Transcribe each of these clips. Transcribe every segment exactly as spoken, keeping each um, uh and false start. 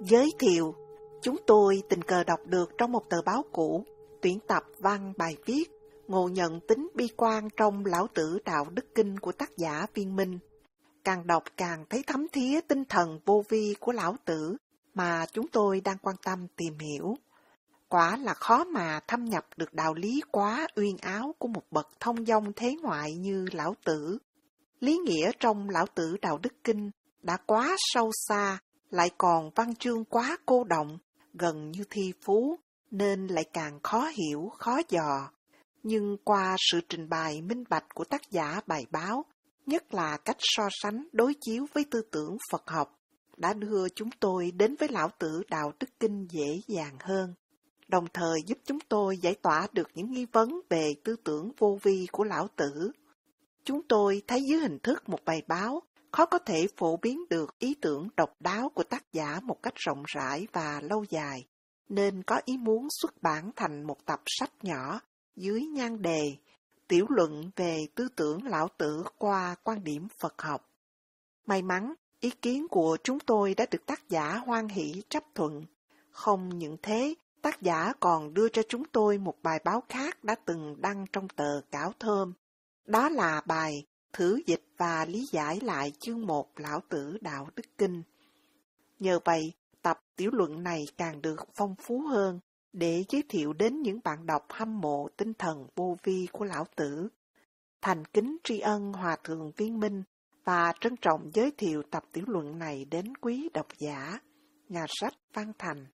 Giới thiệu, chúng tôi tình cờ đọc được trong một tờ báo cũ, tuyển tập văn bài viết ngộ nhận tính bi quan trong Lão Tử Đạo Đức Kinh của tác giả Viên Minh. Càng đọc càng thấy thấm thía tinh thần vô vi của Lão Tử mà chúng tôi đang quan tâm tìm hiểu. Quả là khó mà thâm nhập được đạo lý quá uyên áo của một bậc thông dong thế ngoại như Lão Tử. Lý nghĩa trong Lão Tử Đạo Đức Kinh đã quá sâu xa, lại còn văn chương quá cô động, gần như thi phú, nên lại càng khó hiểu, khó dò. Nhưng qua sự trình bày minh bạch của tác giả bài báo, nhất là cách so sánh đối chiếu với tư tưởng Phật học, đã đưa chúng tôi đến với Lão Tử Đạo Đức Kinh dễ dàng hơn, đồng thời giúp chúng tôi giải tỏa được những nghi vấn về tư tưởng vô vi của Lão Tử. Chúng tôi thấy dưới hình thức một bài báo, khó có thể phổ biến được ý tưởng độc đáo của tác giả một cách rộng rãi và lâu dài, nên có ý muốn xuất bản thành một tập sách nhỏ dưới nhan đề Tiểu luận về tư tưởng Lão Tử qua quan điểm Phật học. May mắn, ý kiến của chúng tôi đã được tác giả hoan hỷ chấp thuận. Không những thế, tác giả còn đưa cho chúng tôi một bài báo khác đã từng đăng trong tờ Cảo Thơm. Đó là bài Thử dịch và lý giải lại chương một Lão Tử Đạo Đức Kinh. Nhờ vậy, tập tiểu luận này càng được phong phú hơn để giới thiệu đến những bạn đọc hâm mộ tinh thần vô vi của Lão Tử. Thành kính tri ân Hòa Thượng Viên Minh và trân trọng giới thiệu tập tiểu luận này đến quý độc giả. Nhà sách Văn Thành.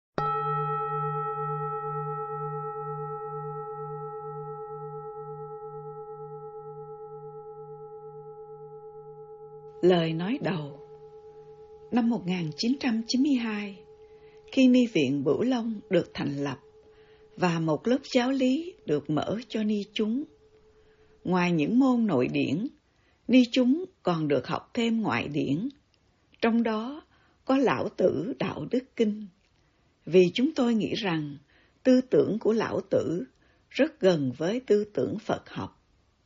Lời nói đầu. Năm một nghìn chín trăm chín mươi hai, khi Ni viện Bửu Long được thành lập và một lớp giáo lý được mở cho ni chúng, ngoài những môn nội điển, ni chúng còn được học thêm ngoại điển, trong đó có Lão Tử Đạo Đức Kinh, vì chúng tôi nghĩ rằng tư tưởng của Lão Tử rất gần với tư tưởng Phật học.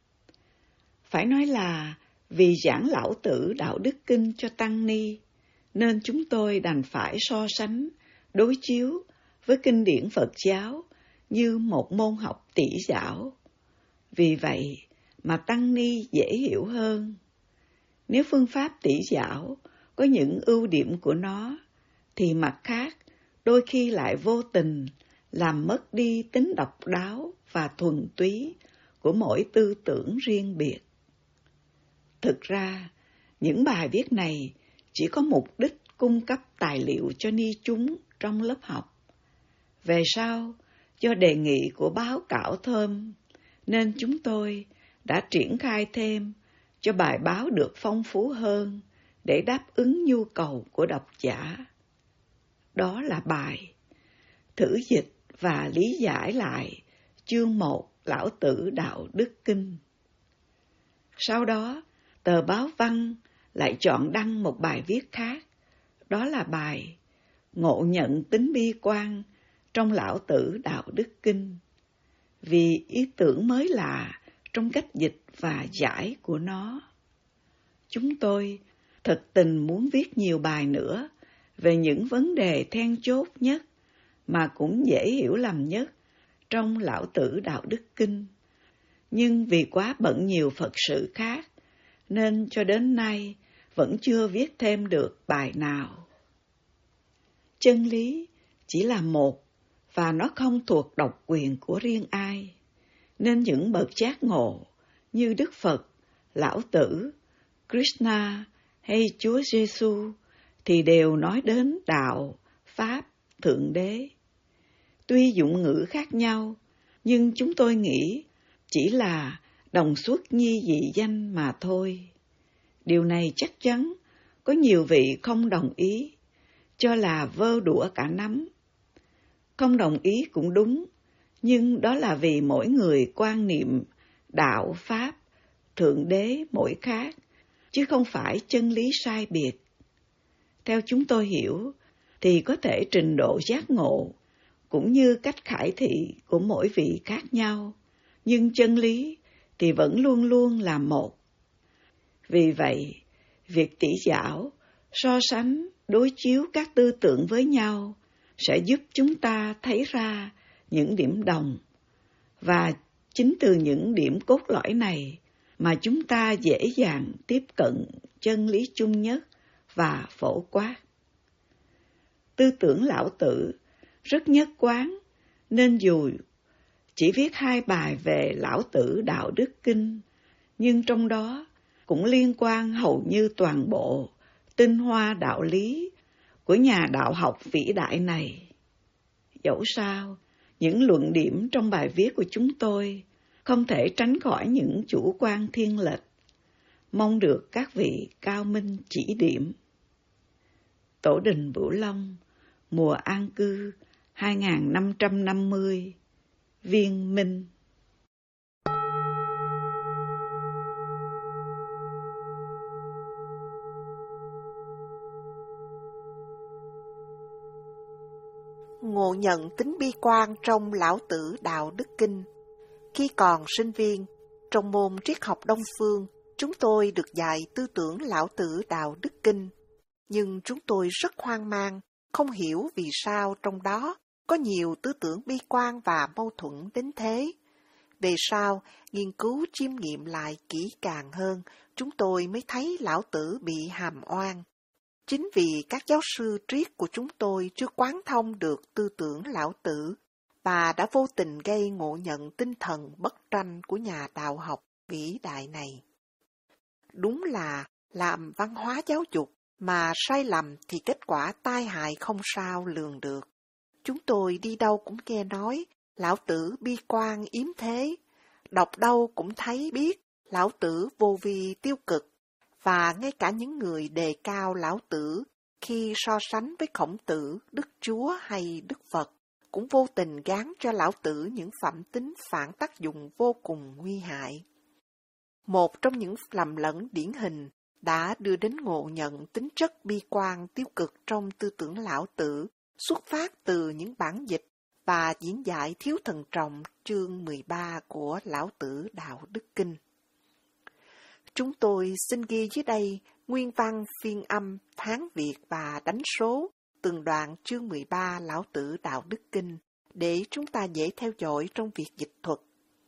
Phải nói là vì giảng Lão Tử Đạo Đức Kinh cho tăng ni, nên chúng tôi đành phải so sánh, đối chiếu với kinh điển Phật giáo như một môn học tỷ giáo. Vì vậy mà tăng ni dễ hiểu hơn. Nếu phương pháp tỷ giáo có những ưu điểm của nó, thì mặt khác đôi khi lại vô tình làm mất đi tính độc đáo và thuần túy của mỗi tư tưởng riêng biệt. Thực ra, những bài viết này chỉ có mục đích cung cấp tài liệu cho ni chúng trong lớp học. Về sau, do đề nghị của báo Cảo Thơm, nên chúng tôi đã triển khai thêm cho bài báo được phong phú hơn để đáp ứng nhu cầu của độc giả. Đó là bài Thử dịch và lý giải lại chương một Lão Tử Đạo Đức Kinh. Sau đó, tờ báo Văn lại chọn đăng một bài viết khác, đó là bài Ngộ nhận tính bi quan trong Lão Tử Đạo Đức Kinh, vì ý tưởng mới lạ trong cách dịch và giải của nó. Chúng tôi thật tình muốn viết nhiều bài nữa về những vấn đề then chốt nhất mà cũng dễ hiểu lầm nhất trong Lão Tử Đạo Đức Kinh, nhưng vì quá bận nhiều Phật sự khác, nên cho đến nay vẫn chưa viết thêm được bài nào. Chân lý chỉ là một, và nó không thuộc độc quyền của riêng ai, nên những bậc giác ngộ như Đức Phật, Lão Tử, Krishna hay Chúa Giêsu thì đều nói đến đạo, pháp, thượng đế. Tuy dụng ngữ khác nhau, nhưng chúng tôi nghĩ chỉ là đồng xuất nhi dị danh mà thôi. Điều này chắc chắn có nhiều vị không đồng ý, cho là vơ đũa cả nắm. Không đồng ý cũng đúng, nhưng đó là vì mỗi người quan niệm đạo, pháp, thượng đế mỗi khác, chứ không phải chân lý sai biệt. Theo chúng tôi hiểu, thì có thể trình độ giác ngộ, cũng như cách khải thị của mỗi vị khác nhau, nhưng chân lý thì vẫn luôn luôn là một. Vì vậy, việc tỷ giáo, so sánh đối chiếu các tư tưởng với nhau sẽ giúp chúng ta thấy ra những điểm đồng, và chính từ những điểm cốt lõi này mà chúng ta dễ dàng tiếp cận chân lý chung nhất và phổ quát. Tư tưởng Lão Tử rất nhất quán, nên dù chỉ viết hai bài về Lão Tử Đạo Đức Kinh, nhưng trong đó cũng liên quan hầu như toàn bộ tinh hoa đạo lý của nhà đạo học vĩ đại này. Dẫu sao, những luận điểm trong bài viết của chúng tôi không thể tránh khỏi những chủ quan thiên lệch, mong được các vị cao minh chỉ điểm. Tổ đình Bửu Long, mùa an cư hai nghìn năm trăm năm mươi, Viên Minh. Ngộ nhận tính bi quan trong Lão Tử Đạo Đức Kinh. Khi còn sinh viên, trong môn triết học Đông phương, chúng tôi được dạy tư tưởng Lão Tử Đạo Đức Kinh. Nhưng chúng tôi rất hoang mang, không hiểu vì sao trong đó có nhiều tư tưởng bi quan và mâu thuẫn đến thế. Về sau, nghiên cứu chiêm nghiệm lại kỹ càng hơn, chúng tôi mới thấy Lão Tử bị hàm oan. Chính vì các giáo sư triết của chúng tôi chưa quán thông được tư tưởng Lão Tử, và đã vô tình gây ngộ nhận tinh thần bất tranh của nhà đạo học vĩ đại này. Đúng là làm văn hóa giáo dục mà sai lầm thì kết quả tai hại không sao lường được. Chúng tôi đi đâu cũng nghe nói Lão Tử bi quan yếm thế, đọc đâu cũng thấy biết Lão Tử vô vi tiêu cực, và ngay cả những người đề cao Lão Tử khi so sánh với Khổng Tử, Đức Chúa hay Đức Phật, cũng vô tình gán cho Lão Tử những phẩm tính phản tác dụng vô cùng nguy hại. Một trong những lầm lẫn điển hình đã đưa đến ngộ nhận tính chất bi quan tiêu cực trong tư tưởng Lão Tử, xuất phát từ những bản dịch và diễn giải thiếu thận trọng chương mười ba của Lão Tử Đạo Đức Kinh. Chúng tôi xin ghi dưới đây nguyên văn phiên âm Hán Việt và đánh số từng đoạn chương mười ba Lão Tử Đạo Đức Kinh để chúng ta dễ theo dõi trong việc dịch thuật.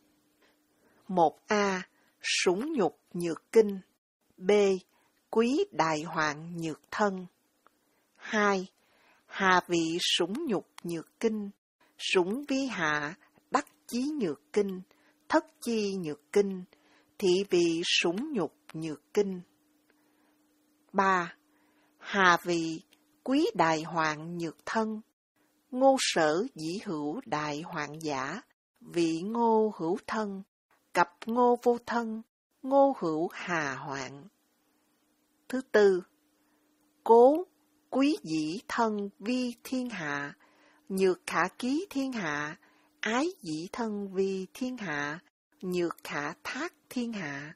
một A. Sủng nhục nhược kinh. B. Quý đại hoạn nhược thân. hai. Hà vị sủng nhục nhược kinh. Sủng vi hạ đắc chí nhược kinh. Thất chi nhược kinh. Thị vị sủng nhục nhược kinh. ba. Hà vị quý đại hoạn nhược thân. Ngô sở dĩ hữu đại hoạn giả. Vị ngô hữu thân. Cặp ngô vô thân. Ngô hữu hà hoạn. Thứ tư. Cố quý dĩ thân vi thiên hạ. Nhược khả ký thiên hạ. Ái dĩ thân vi thiên hạ. Nhược khả thác thiên hạ.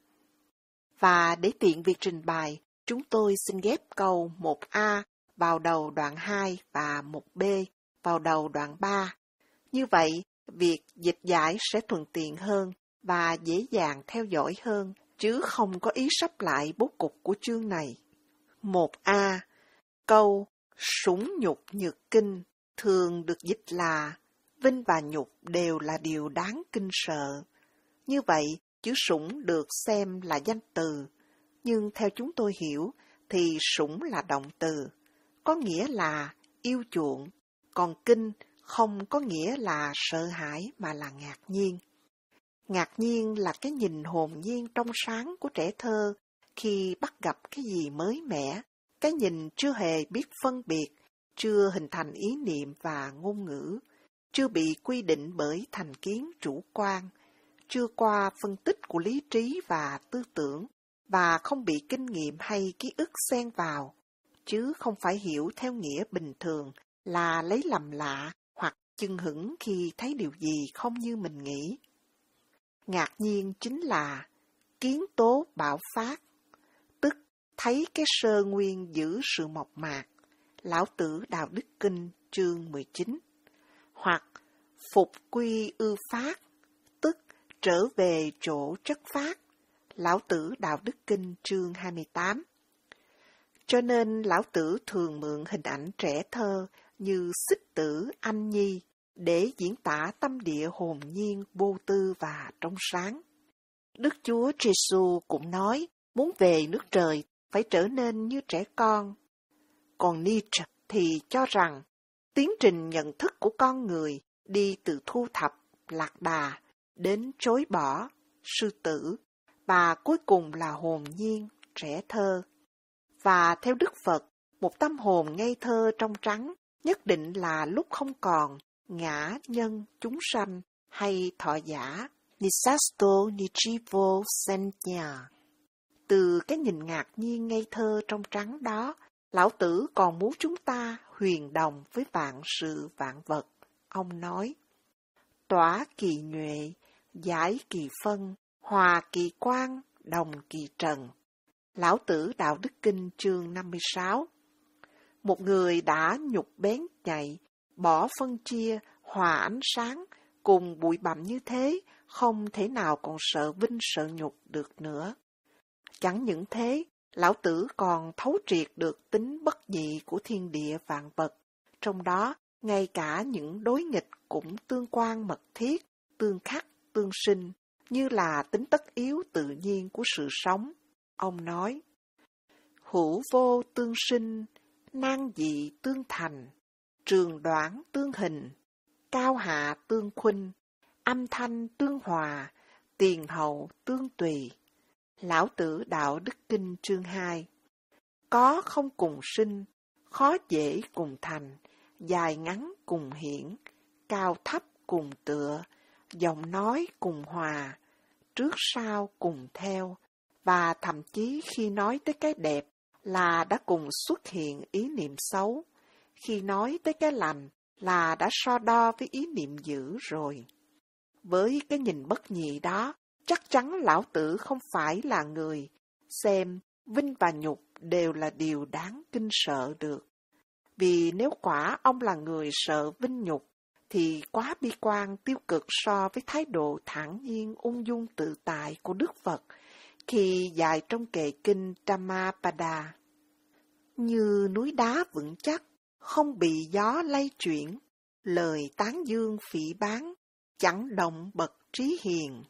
Và để tiện việc trình bày, chúng tôi xin ghép câu một A vào đầu đoạn hai và một B vào đầu đoạn ba. Như vậy, việc dịch giải sẽ thuận tiện hơn và dễ dàng theo dõi hơn, chứ không có ý sắp lại bố cục của chương này. một A. Câu sủng nhục nhược kinh thường được dịch là vinh và nhục đều là điều đáng kinh sợ. Như vậy, chữ sủng được xem là danh từ, nhưng theo chúng tôi hiểu thì sủng là động từ, có nghĩa là yêu chuộng, còn kinh không có nghĩa là sợ hãi mà là ngạc nhiên. Ngạc nhiên là cái nhìn hồn nhiên trong sáng của trẻ thơ khi bắt gặp cái gì mới mẻ, cái nhìn chưa hề biết phân biệt, chưa hình thành ý niệm và ngôn ngữ, chưa bị quy định bởi thành kiến chủ quan, chưa qua phân tích của lý trí và tư tưởng, và không bị kinh nghiệm hay ký ức xen vào, chứ không phải hiểu theo nghĩa bình thường là lấy làm lạ hoặc chưng hửng khi thấy điều gì không như mình nghĩ. Ngạc nhiên chính là kiến tố bạo phát, tức thấy cái sơ nguyên giữ sự mộc mạc, Lão Tử Đạo Đức Kinh chương mười chín, hoặc phục quy ư phát, tức trở về chỗ chất phát, Lão Tử Đạo Đức Kinh chương hai mươi tám. Cho nên Lão Tử thường mượn hình ảnh trẻ thơ như Xích Tử, Anh Nhi để diễn tả tâm địa hồn nhiên, vô tư và trong sáng. Đức Chúa Giêsu cũng nói, muốn về nước trời phải trở nên như trẻ con. Còn Nietzsche thì cho rằng, tiến trình nhận thức của con người đi từ thu thập, lạc đà, đến chối bỏ, sư tử, và cuối cùng là hồn nhiên, trẻ thơ. Và theo Đức Phật, một tâm hồn ngây thơ trong trắng nhất định là lúc không còn ngã nhân, chúng sanh hay thọ giả. Nisasto nichivo senya. Từ cái nhìn ngạc nhiên ngây thơ trong trắng đó, Lão Tử còn muốn chúng ta huyền đồng với vạn sự vạn vật. Ông nói, tỏa kỳ nhuệ, giải kỳ phân, hòa kỳ quang, đồng kỳ trần. Lão Tử Đạo Đức Kinh chương năm mươi sáu. Một người đã nhục bén nhạy, bỏ phân chia, hòa ánh sáng, cùng bụi bặm như thế, không thể nào còn sợ vinh sợ nhục được nữa. Chẳng những thế, Lão Tử còn thấu triệt được tính bất nhị của thiên địa vạn vật, trong đó ngay cả những đối nghịch cũng tương quan mật thiết, tương khắc, tương sinh, như là tính tất yếu tự nhiên của sự sống. Ông nói, hữu vô tương sinh, nan dị tương thành, trường đoạn tương hình, cao hạ tương khuynh, âm thanh tương hòa, tiền hậu tương tùy. Lão Tử Đạo Đức Kinh chương hai. Có không cùng sinh, khó dễ cùng thành, dài ngắn cùng hiển, cao thấp cùng tựa, giọng nói cùng hòa, trước sau cùng theo, và thậm chí khi nói tới cái đẹp là đã cùng xuất hiện ý niệm xấu, khi nói tới cái lành là đã so đo với ý niệm dữ rồi. Với cái nhìn bất nhị đó, chắc chắn Lão Tử không phải là người xem vinh và nhục đều là điều đáng kinh sợ được. Vì nếu quả ông là người sợ vinh nhục, thì quá bi quan tiêu cực so với thái độ thản nhiên ung dung tự tại của Đức Phật khi dạy trong kệ kinh Dhammapada. Như núi đá vững chắc, không bị gió lay chuyển, lời tán dương phỉ báng, chẳng động bậc trí hiền.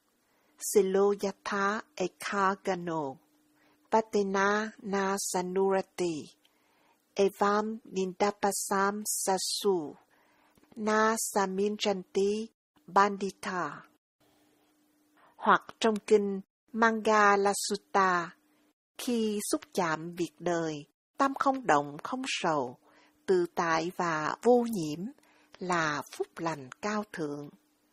Siloyatha ekagano, patena na sanurati, evam nindapasam sasu, na saminjanti bandita. Hoặc trong kinh Mangala Sutta, khi xúc chạm việc đời, tâm không động không sầu, tự tại và vô nhiễm là phúc lành cao thượng.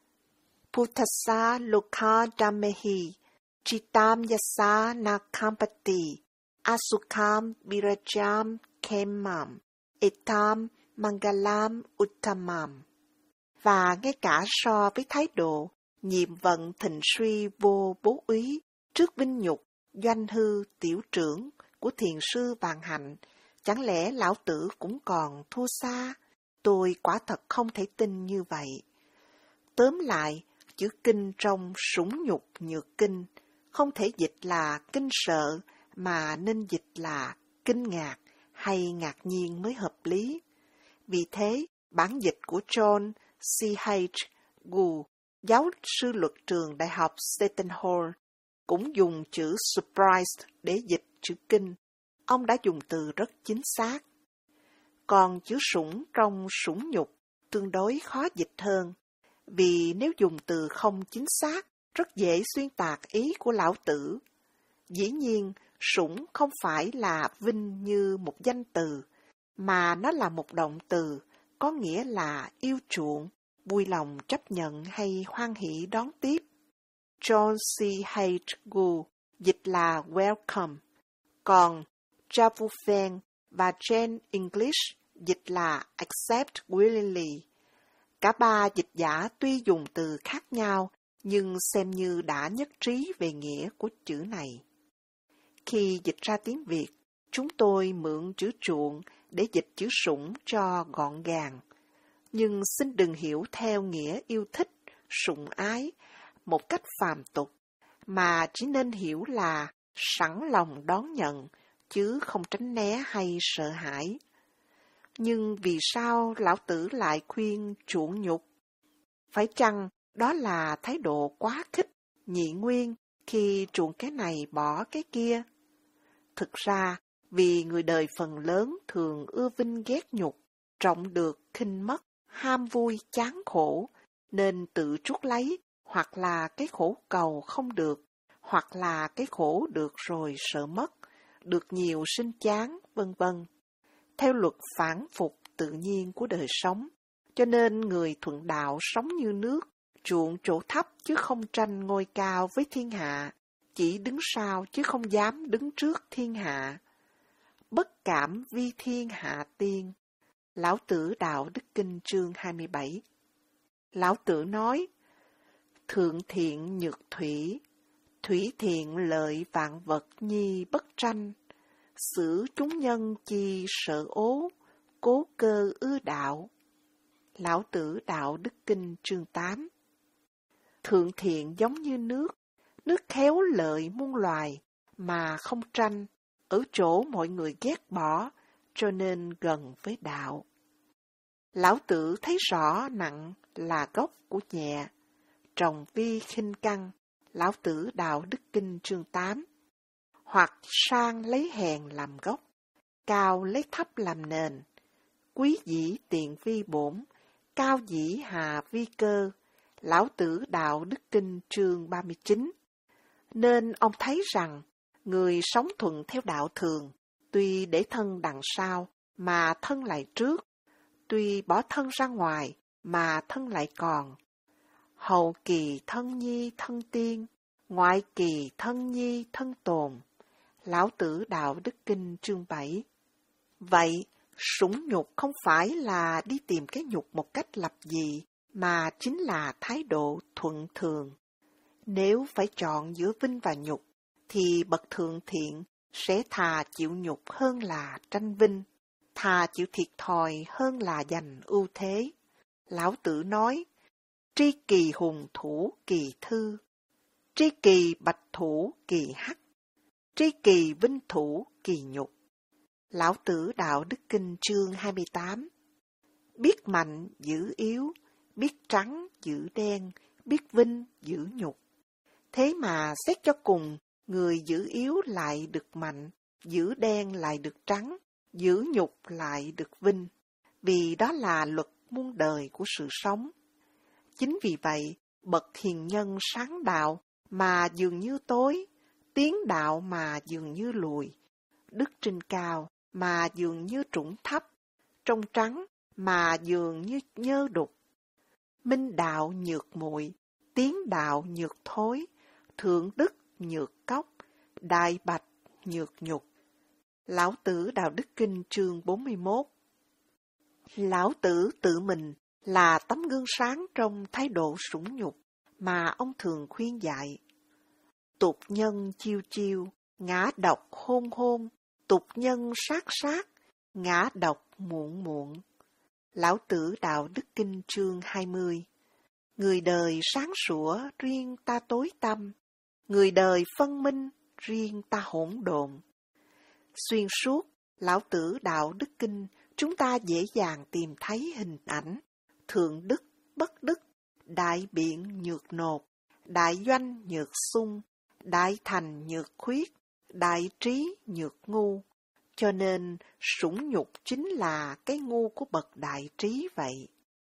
Puttasa lokha dhamehi, chitam yasa nakampati, asukam birajam kemam, etam mangalam uttamam. Và ngay cả so với thái độ nhiệm vận thịnh suy vô bố úy trước vinh nhục, doanh hư, tiểu trưởng của thiền sư Vạn Hạnh, chẳng lẽ Lão Tử cũng còn thua xa? Tôi quả thật không thể tin như vậy. Tóm lại, chữ kinh trong sủng nhục nhược kinh không thể dịch là kinh sợ, mà nên dịch là kinh ngạc hay ngạc nhiên mới hợp lý. Vì thế, bản dịch của John C H Gu, giáo sư luật trường Đại học Seton Hall, cũng dùng chữ surprised để dịch chữ kinh. Ông đã dùng từ rất chính xác. Còn chữ sủng trong sủng nhục tương đối khó dịch hơn, vì nếu dùng từ không chính xác, rất dễ xuyên tạc ý của Lão Tử. Dĩ nhiên, sủng không phải là vinh như một danh từ, mà nó là một động từ, có nghĩa là yêu chuộng, vui lòng chấp nhận hay hoan hỷ đón tiếp. John C H Gu dịch là welcome, còn Javufen và Jane English dịch là accept willingly. Cả ba dịch giả tuy dùng từ khác nhau, nhưng xem như đã nhất trí về nghĩa của chữ này. Khi dịch ra tiếng Việt, chúng tôi mượn chữ chuộng để dịch chữ sủng cho gọn gàng. Nhưng xin đừng hiểu theo nghĩa yêu thích, sủng ái, một cách phàm tục, mà chỉ nên hiểu là sẵn lòng đón nhận, chứ không tránh né hay sợ hãi. Nhưng vì sao lão tử lại khuyên chuộng nhục? Phải chăng đó là thái độ quá khích, nhị nguyên khi chuộng cái này bỏ cái kia? Thực ra, vì người đời phần lớn thường ưa vinh ghét nhục, trọng được khinh mất, ham vui chán khổ, nên tự trút lấy, hoặc là cái khổ cầu không được, hoặc là cái khổ được rồi sợ mất, được nhiều sinh chán, vân vân. Theo luật phản phục tự nhiên của đời sống, cho nên người thuận đạo sống như nước, chuộng chỗ thấp chứ không tranh ngôi cao với thiên hạ, chỉ đứng sau chứ không dám đứng trước thiên hạ. Bất cảm vi thiên hạ tiên. Lão Tử Đạo Đức Kinh chương hai mươi bảy. Lão Tử nói, thượng thiện nhược thủy, thủy thiện lợi vạn vật nhi bất tranh, xử chúng nhân chi sợ ố, cố cơ ư đạo. Lão Tử Đạo Đức Kinh chương tám. Thượng thiện giống như nước, nước khéo lợi muôn loài, mà không tranh, ở chỗ mọi người ghét bỏ, cho nên gần với đạo. Lão Tử thấy rõ nặng là gốc của nhẹ, trồng vi khinh căn. Lão Tử Đạo Đức Kinh chương tám. Hoặc sang lấy hèn làm gốc, cao lấy thấp làm nền, quý dĩ tiện vi bổn, cao dĩ hà vi cơ. Lão Tử Đạo Đức Kinh chương ba mươi chín. Nên ông thấy rằng, người sống thuận theo đạo thường, tuy để thân đằng sau, mà thân lại trước, tuy bỏ thân ra ngoài, mà thân lại còn. Hậu kỳ thân nhi thân tiên, ngoại kỳ thân nhi thân tồn. Lão Tử Đạo Đức Kinh chương bảy. Vậy, sủng nhục không phải là đi tìm cái nhục một cách lập dị, mà chính là thái độ thuận thường. Nếu phải chọn giữa vinh và nhục, thì bậc thượng thiện sẽ thà chịu nhục hơn là tranh vinh, thà chịu thiệt thòi hơn là giành ưu thế. Lão Tử nói, tri kỳ hùng thủ kỳ thư, tri kỳ bạch thủ kỳ hắc, tri kỳ vinh thủ kỳ nhục. Lão Tử Đạo Đức Kinh chương hai mươi tám. Biết mạnh giữ yếu, biết trắng giữ đen, biết vinh giữ nhục. Thế mà xét cho cùng, người giữ yếu lại được mạnh, giữ đen lại được trắng, giữ nhục lại được vinh, vì đó là luật muôn đời của sự sống. Chính vì vậy, bậc hiền nhân sáng đạo mà dường như tối, tiến đạo mà dường như lùi, đức trên cao mà dường như trũng thấp, trong trắng mà dường như nhơ đục. Minh đạo nhược muội, tiến đạo nhược thối, thượng đức nhược cốc, đại bạch nhược nhục. Lão Tử Đạo Đức Kinh chương bốn mươi mốt. Lão Tử tự mình là tấm gương sáng trong thái độ sủng nhục mà ông thường khuyên dạy. Tục nhân chiêu chiêu, ngã độc hôn hôn, tục nhân sát sát, ngã độc muộn muộn. Lão Tử Đạo Đức Kinh chương hai mươi. Người đời sáng sủa, riêng ta tối tăm, người đời phân minh, riêng ta hỗn độn. Xuyên suốt, Lão Tử Đạo Đức Kinh, chúng ta dễ dàng tìm thấy hình ảnh thượng đức, bất đức, đại biện nhược nột, đại doanh nhược sung, đại thành nhược khuyết, đại trí nhược ngu. Cho nên, sủng nhục chính là cái ngu của bậc đại trí vậy.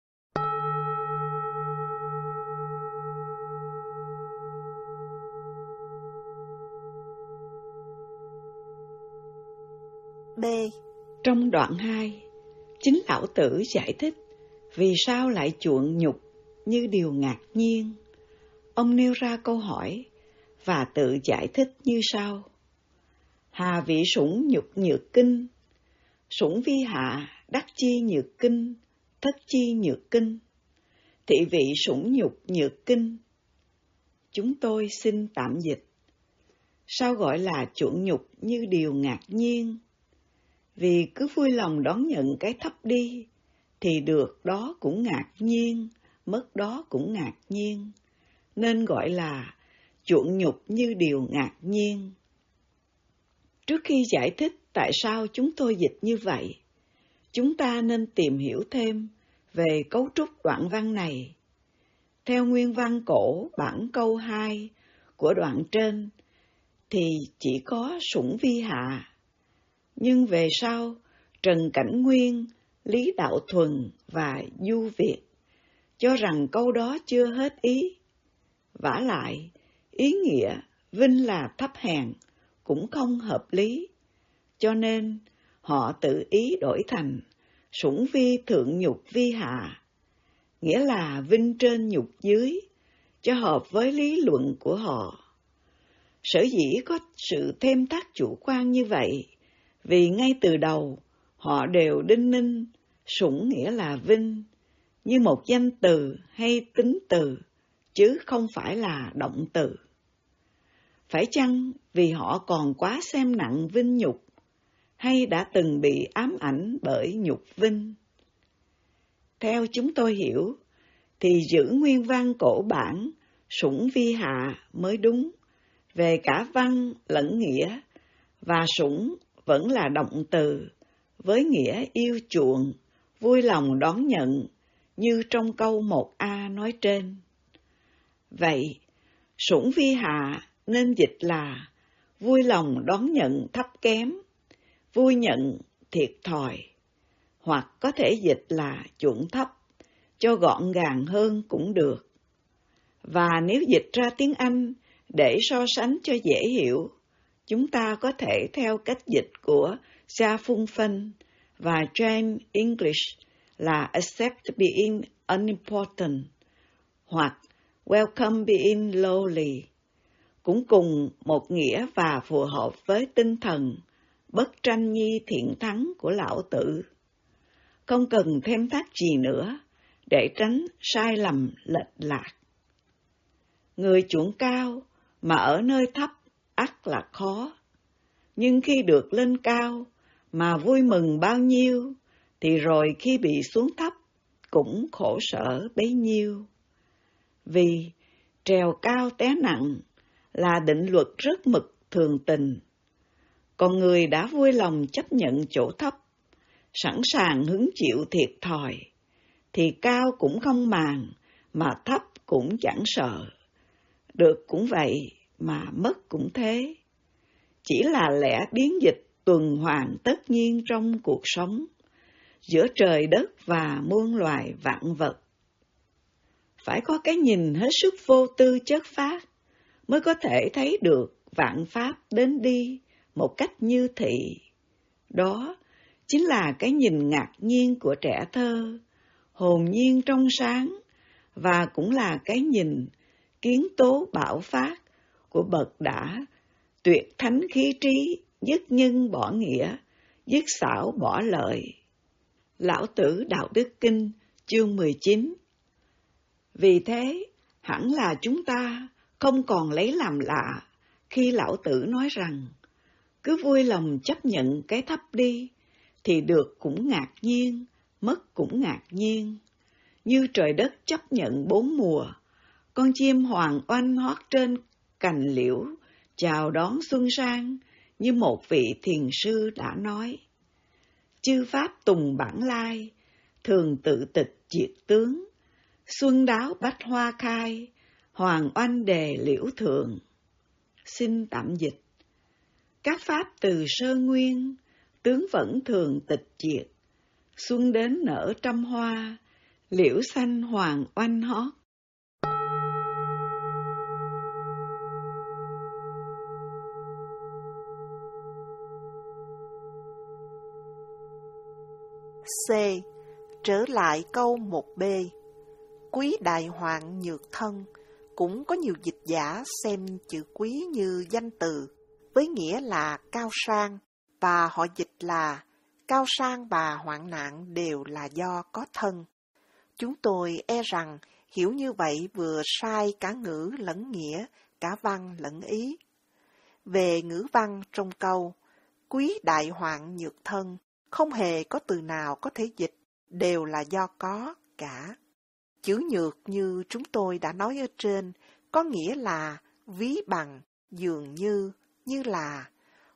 B. Trong đoạn hai, chính Lão Tử giải thích vì sao lại chuộng nhục như điều ngạc nhiên. Ông nêu ra câu hỏi và tự giải thích như sau. Hà vị sủng nhục nhược kinh, sủng vi hạ đắc chi nhược kinh, thất chi nhược kinh, thị vị sủng nhục nhược kinh. Chúng tôi xin tạm dịch. Sao gọi là chuộng nhục như điều ngạc nhiên? Vì cứ vui lòng đón nhận cái thấp đi, thì được đó cũng ngạc nhiên, mất đó cũng ngạc nhiên, nên gọi là chuộng nhục như điều ngạc nhiên. Trước khi giải thích tại sao chúng tôi dịch như vậy, chúng ta nên tìm hiểu thêm về cấu trúc đoạn văn này. Theo nguyên văn cổ bản câu hai của đoạn trên thì chỉ có Sủng Vi Hạ, nhưng về sau Trần Cảnh Nguyên, Lý Đạo Thuần và Du Việt cho rằng câu đó chưa hết ý. Vả lại, ý nghĩa vinh là thấp hèn cũng không hợp lý, cho nên họ tự ý đổi thành Sủng Vi thượng nhục vi hạ, nghĩa là vinh trên nhục dưới, cho hợp với lý luận của họ. Sở dĩ có sự thêm thắt chủ quan như vậy, vì ngay từ đầu họ đều đinh ninh sủng nghĩa là vinh, như một danh từ hay tính từ, chứ không phải là động từ. Phải chăng vì họ còn quá xem nặng vinh nhục, hay đã từng bị ám ảnh bởi nhục vinh? Theo chúng tôi hiểu, thì giữ nguyên văn cổ bản Sủng Vi Hạ mới đúng, về cả văn lẫn nghĩa, và sủng vẫn là động từ, với nghĩa yêu chuộng, vui lòng đón nhận, như trong câu một a nói trên. Vậy, Sủng Vi Hạ nên dịch là vui lòng đón nhận thấp kém, vui nhận thiệt thòi, hoặc có thể dịch là chuộng thấp, cho gọn gàng hơn cũng được. Và nếu dịch ra tiếng Anh để so sánh cho dễ hiểu, chúng ta có thể theo cách dịch của Gia Phung Phân và James English là accept being unimportant, hoặc welcome being lowly, cũng cùng một nghĩa và phù hợp với tinh thần bất tranh nhi thiện thắng của Lão Tử. Không cần thêm thắt gì nữa để tránh sai lầm lệch lạc. Người chuộng cao mà ở nơi thấp ắt là khó, nhưng khi được lên cao mà vui mừng bao nhiêu, thì rồi khi bị xuống thấp cũng khổ sở bấy nhiêu. Vì trèo cao té nặng là định luật rất mực thường tình. Còn người đã vui lòng chấp nhận chỗ thấp, sẵn sàng hứng chịu thiệt thòi, thì cao cũng không màng, mà thấp cũng chẳng sợ. Được cũng vậy, mà mất cũng thế. Chỉ là lẽ biến dịch tuần hoàn tất nhiên trong cuộc sống, giữa trời đất và muôn loài vạn vật. Phải có cái nhìn hết sức vô tư chất phác, mới có thể thấy được vạn pháp đến đi một cách như thị. Đó chính là cái nhìn ngạc nhiên của trẻ thơ, hồn nhiên trong sáng, và cũng là cái nhìn kiến tố bạo phát của bậc đã tuyệt thánh khí trí, dứt nhân bỏ nghĩa, dứt xảo bỏ lợi. Lão Tử Đạo Đức Kinh chương mười chín. Vì thế, hẳn là chúng ta không còn lấy làm lạ khi Lão Tử nói rằng cứ vui lòng chấp nhận cái thấp đi, thì được cũng ngạc nhiên, mất cũng ngạc nhiên. Như trời đất chấp nhận bốn mùa, con chim hoàng oanh hót trên cành liễu, chào đón xuân sang, như một vị thiền sư đã nói. Chư pháp tùng bản lai, thường tự tịch diệt tướng, xuân đáo bách hoa khai, hoàng oanh đề liễu thượng. Xin tạm dịch. Các pháp từ sơ nguyên, tướng vẫn thường tịch diệt, xuân đến nở trăm hoa, liễu xanh hoàng oanh hót. C. Trở lại câu một b. Quý đại hoạn nhược thân, cũng có nhiều dịch giả xem chữ quý như danh từ, với nghĩa là cao sang, và họ dịch là cao sang và hoạn nạn đều là do có thân. Chúng tôi e rằng hiểu như vậy vừa sai cả ngữ lẫn nghĩa, cả văn lẫn ý. Về ngữ văn trong câu, quý đại hoạn nhược thân, không hề có từ nào có thể dịch, đều là do có cả. Chữ nhược như chúng tôi đã nói ở trên, có nghĩa là ví bằng, dường như, như là,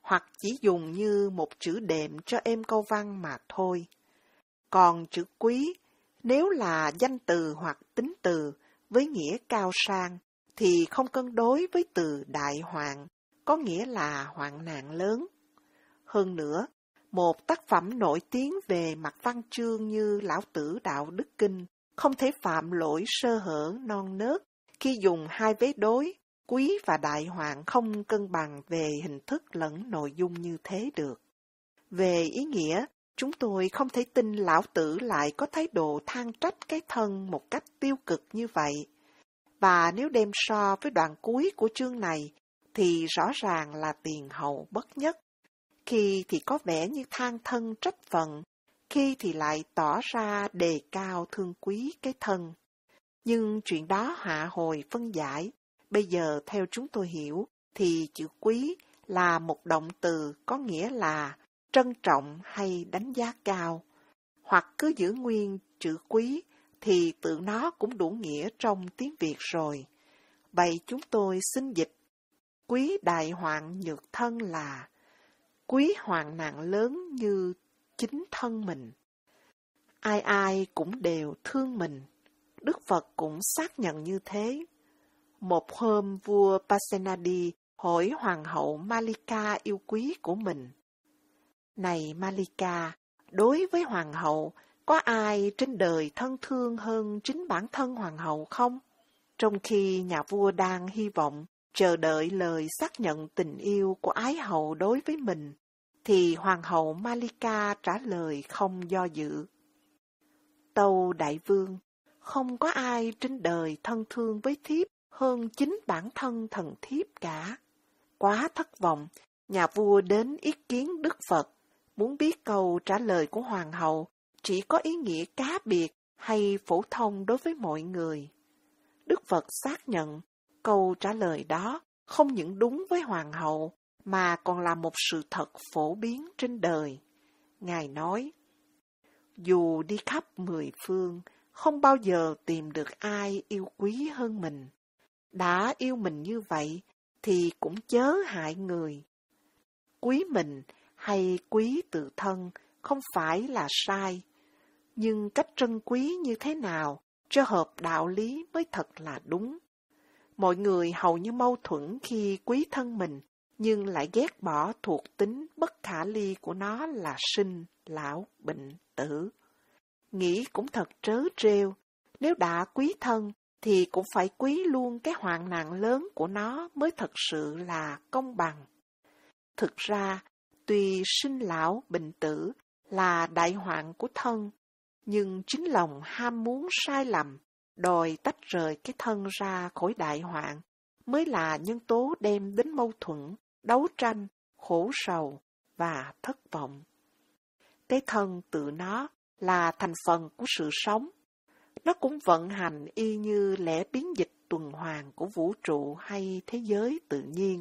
hoặc chỉ dùng như một chữ đệm cho êm câu văn mà thôi. Còn chữ quý, nếu là danh từ hoặc tính từ với nghĩa cao sang, thì không cân đối với từ đại hoạn, có nghĩa là hoạn nạn lớn. Hơn nữa, một tác phẩm nổi tiếng về mặt văn chương như Lão Tử Đạo Đức Kinh không thể phạm lỗi sơ hở non nớt khi dùng hai vế đối, quý và đại hoạn không cân bằng về hình thức lẫn nội dung như thế được. Về ý nghĩa, chúng tôi không thể tin Lão Tử lại có thái độ than trách cái thân một cách tiêu cực như vậy. Và nếu đem so với đoạn cuối của chương này, thì rõ ràng là tiền hậu bất nhất. Khi thì có vẻ như than thân trách phận, khi thì lại tỏ ra đề cao thương quý cái thân. Nhưng chuyện đó hạ hồi phân giải. Bây giờ theo chúng tôi hiểu, thì chữ quý là một động từ có nghĩa là trân trọng hay đánh giá cao. Hoặc cứ giữ nguyên chữ quý, thì tự nó cũng đủ nghĩa trong tiếng Việt rồi. Vậy chúng tôi xin dịch, quý đại hoạn nhược thân là quý hoạn nạn lớn như chính thân mình. Ai ai cũng đều thương mình, Đức Phật cũng xác nhận như thế. Một hôm vua Pasenadi hỏi hoàng hậu Malika yêu quý của mình. Này Malika, đối với hoàng hậu, có ai trên đời thân thương hơn chính bản thân hoàng hậu không? Trong khi nhà vua đang hy vọng, chờ đợi lời xác nhận tình yêu của ái hậu đối với mình, thì hoàng hậu Malika trả lời không do dự. Tâu đại vương, không có ai trên đời thân thương với thiếp hơn chính bản thân thần thiếp cả. Quá thất vọng, nhà vua đến ý kiến Đức Phật, muốn biết câu trả lời của hoàng hậu chỉ có ý nghĩa cá biệt hay phổ thông đối với mọi người. Đức Phật xác nhận câu trả lời đó không những đúng với hoàng hậu mà còn là một sự thật phổ biến trên đời. Ngài nói, dù đi khắp mười phương, không bao giờ tìm được ai yêu quý hơn mình. Đã yêu mình như vậy, thì cũng chớ hại người. Quý mình hay quý tự thân không phải là sai, nhưng cách trân quý như thế nào cho hợp đạo lý mới thật là đúng. Mọi người hầu như mâu thuẫn khi quý thân mình, nhưng lại ghét bỏ thuộc tính bất khả ly của nó là sinh, lão, bệnh, tử. Nghĩ cũng thật trớ trêu, nếu đã quý thân, thì cũng phải quý luôn cái hoạn nạn lớn của nó mới thật sự là công bằng. Thực ra, tuy sinh lão, bệnh tử là đại hoạn của thân, nhưng chính lòng ham muốn sai lầm, đòi tách rời cái thân ra khỏi đại hoạn, mới là nhân tố đem đến mâu thuẫn, đấu tranh, khổ sầu và thất vọng. Cái thân tự nó là thành phần của sự sống. Nó cũng vận hành y như lẽ biến dịch tuần hoàn của vũ trụ hay thế giới tự nhiên.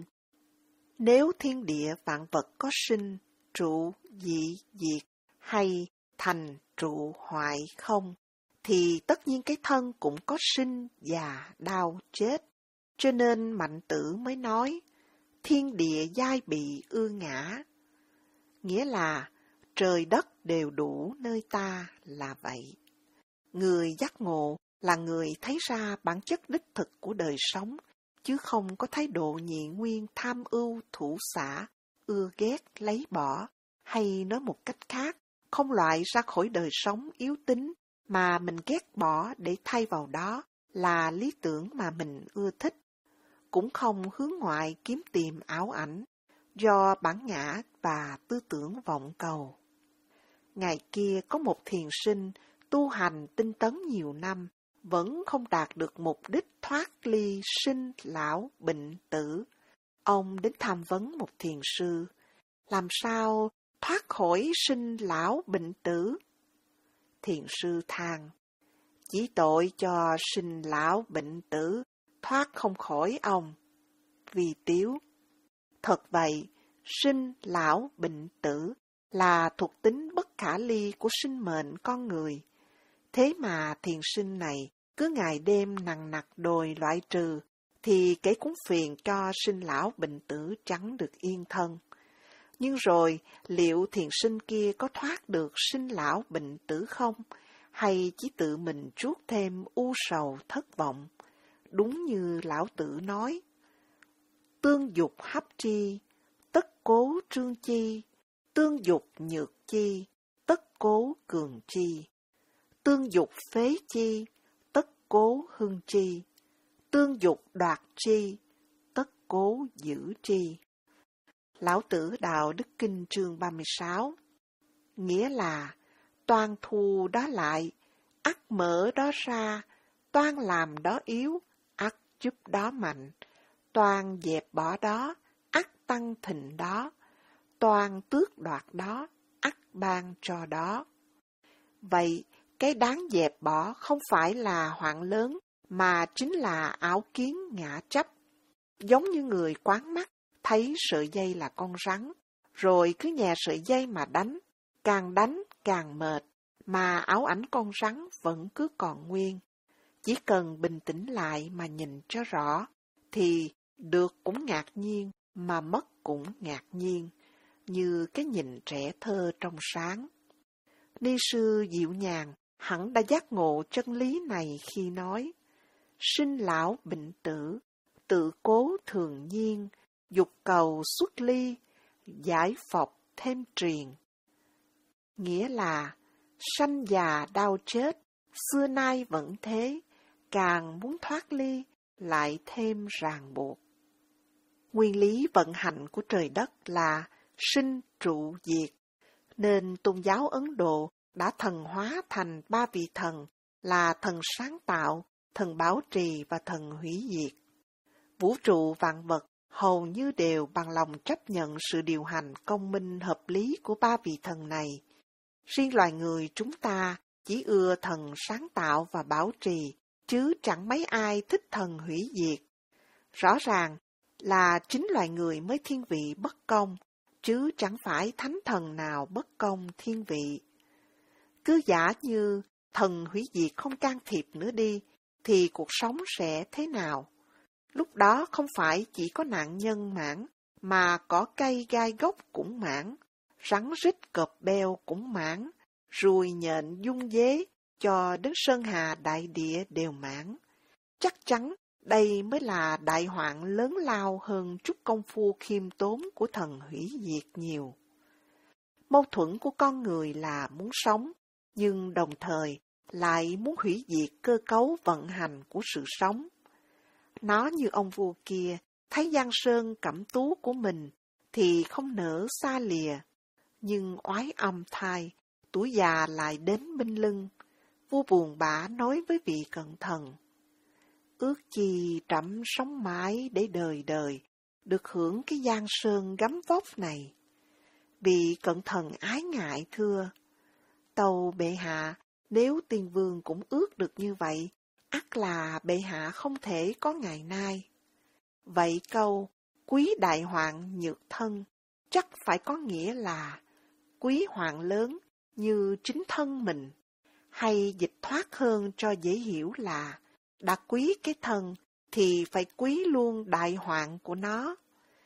Nếu thiên địa vạn vật có sinh, trụ, dị, diệt, hay thành, trụ, hoại, không, thì tất nhiên cái thân cũng có sinh, già, đau, chết. Cho nên Mạnh Tử mới nói, thiên địa giai bị ưa ngã. Nghĩa là, trời đất đều đủ nơi ta là vậy. Người giác ngộ là người thấy ra bản chất đích thực của đời sống, chứ không có thái độ nhị nguyên tham ưu, thủ xả, ưa ghét, lấy bỏ, hay nói một cách khác, không loại ra khỏi đời sống yếu tính mà mình ghét bỏ để thay vào đó là lý tưởng mà mình ưa thích. Cũng không hướng ngoại kiếm tìm ảo ảnh, do bản ngã và tư tưởng vọng cầu. Ngày kia có một thiền sinh tu hành tinh tấn nhiều năm, vẫn không đạt được mục đích thoát ly sinh, lão, bệnh, tử. Ông đến tham vấn một thiền sư, làm sao thoát khỏi sinh, lão, bệnh, tử? Thiền sư than, chỉ tội cho sinh, lão, bệnh, tử, thoát không khỏi ông. Vì tiếu, thật vậy, sinh, lão, bệnh, tử là thuộc tính bất khả ly của sinh mệnh con người. Thế mà thiền sinh này cứ ngày đêm nằng nặc đòi loại trừ, thì kẻ cũng phiền cho sinh lão bệnh tử chẳng được yên thân. Nhưng rồi, liệu thiền sinh kia có thoát được sinh lão bệnh tử không? Hay chỉ tự mình chuốc thêm u sầu thất vọng? Đúng như lão tử nói, tương dục hấp chi, tất cố trương chi, tương dục nhược chi, tất cố cường chi, tương dục phế chi, tất cố hưng chi, tương dục đoạt chi, tất cố giữ chi. Lão Tử Đạo Đức Kinh chương ba mươi sáu. Nghĩa là, toan thu đó lại, ắt mở đó ra, toan làm đó yếu, ắt giúp đó mạnh, toan dẹp bỏ đó, ắt tăng thịnh đó, toan tước đoạt đó, ắt ban cho đó. Vậy, cái đáng dẹp bỏ không phải là hoạn lớn, mà chính là ảo kiến ngã chấp. Giống như người quán mắt, thấy sợi dây là con rắn, rồi cứ nhè sợi dây mà đánh, càng đánh càng mệt, mà ảo ảnh con rắn vẫn cứ còn nguyên. Chỉ cần bình tĩnh lại mà nhìn cho rõ, thì được cũng ngạc nhiên, mà mất cũng ngạc nhiên, như cái nhìn trẻ thơ trong sáng. Ni sư dịu nhàng, hẳn đã giác ngộ chân lý này khi nói, sinh lão bệnh tử, tự cố thường nhiên, dục cầu xuất ly, giải phộc thêm truyền. Nghĩa là, sanh già đau chết, xưa nay vẫn thế, càng muốn thoát ly, lại thêm ràng buộc. Nguyên lý vận hành của trời đất là sinh trụ diệt, nên tôn giáo Ấn Độ đã thần hóa thành ba vị thần là thần sáng tạo, thần bảo trì và thần hủy diệt. Vũ trụ vạn vật hầu như đều bằng lòng chấp nhận sự điều hành công minh hợp lý của ba vị thần này. Riêng loài người chúng ta chỉ ưa thần sáng tạo và bảo trì, chứ chẳng mấy ai thích thần hủy diệt. Rõ ràng là chính loài người mới thiên vị bất công, chứ chẳng phải thánh thần nào bất công thiên vị. Cứ giả như thần hủy diệt không can thiệp nữa đi, thì cuộc sống sẽ thế nào? Lúc đó không phải chỉ có nạn nhân mãn, mà cỏ cây gai gốc cũng mãn, rắn rít cọp beo cũng mãn, ruồi nhện dung dế, cho đến sơn hà đại địa đều mãn. Chắc chắn đây mới là đại hoạn lớn lao hơn chút công phu khiêm tốn của thần hủy diệt nhiều. Mâu thuẫn của con người là muốn sống, nhưng đồng thời lại muốn hủy diệt cơ cấu vận hành của sự sống. Nó như ông vua kia, thấy giang sơn cẩm tú của mình, thì không nỡ xa lìa, nhưng oái âm thai, tuổi già lại đến bên lưng. Vua buồn bã nói với vị cận thần, ước chi trẫm sống mãi để đời đời, được hưởng cái giang sơn gấm vóc này. Vị cận thần ái ngại thưa, tâu bệ hạ, nếu tiên vương cũng ước được như vậy, ắt là bệ hạ không thể có ngày nay. Vậy câu, quý đại hoạn nhược thân, chắc phải có nghĩa là, quý hoạn lớn như chính thân mình, hay dịch thoát hơn cho dễ hiểu là, đã quý cái thân thì phải quý luôn đại hoạn của nó.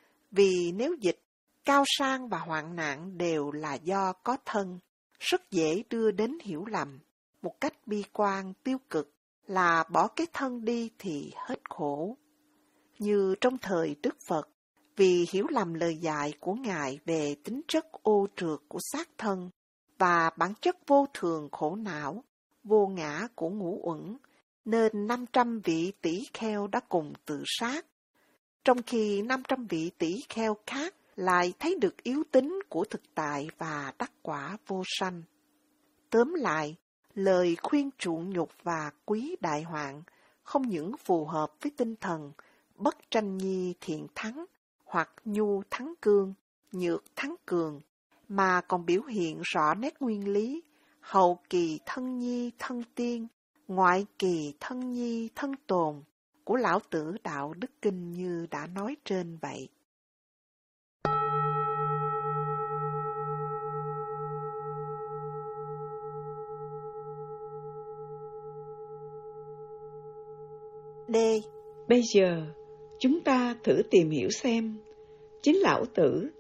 Vì nếu dịch, cao sang và hoạn nạn đều là do có thân, rất dễ đưa đến hiểu lầm, một cách bi quan tiêu cực, là bỏ cái thân đi thì hết khổ. Như trong thời Đức Phật, vì hiểu lầm lời dạy của Ngài về tính chất ô trượt của xác thân và bản chất vô thường khổ não, vô ngã của ngũ uẩn, nên năm trăm vị tỷ kheo đã cùng tự sát. Trong khi năm trăm vị tỷ kheo khác lại thấy được yếu tính của thực tại và đắc quả vô sanh. Tóm lại, lời khuyên trụ nhục và quý đại hoạn không những phù hợp với tinh thần bất tranh nhi thiện thắng hoặc nhu thắng cương, nhược thắng cường, mà còn biểu hiện rõ nét nguyên lý hậu kỳ thân nhi thân tiên, ngoại kỳ thân nhi thân tồn của Lão Tử Đạo Đức Kinh như đã nói trên vậy. D. Bây giờ, chúng ta thử tìm hiểu xem, chính Lão Tử,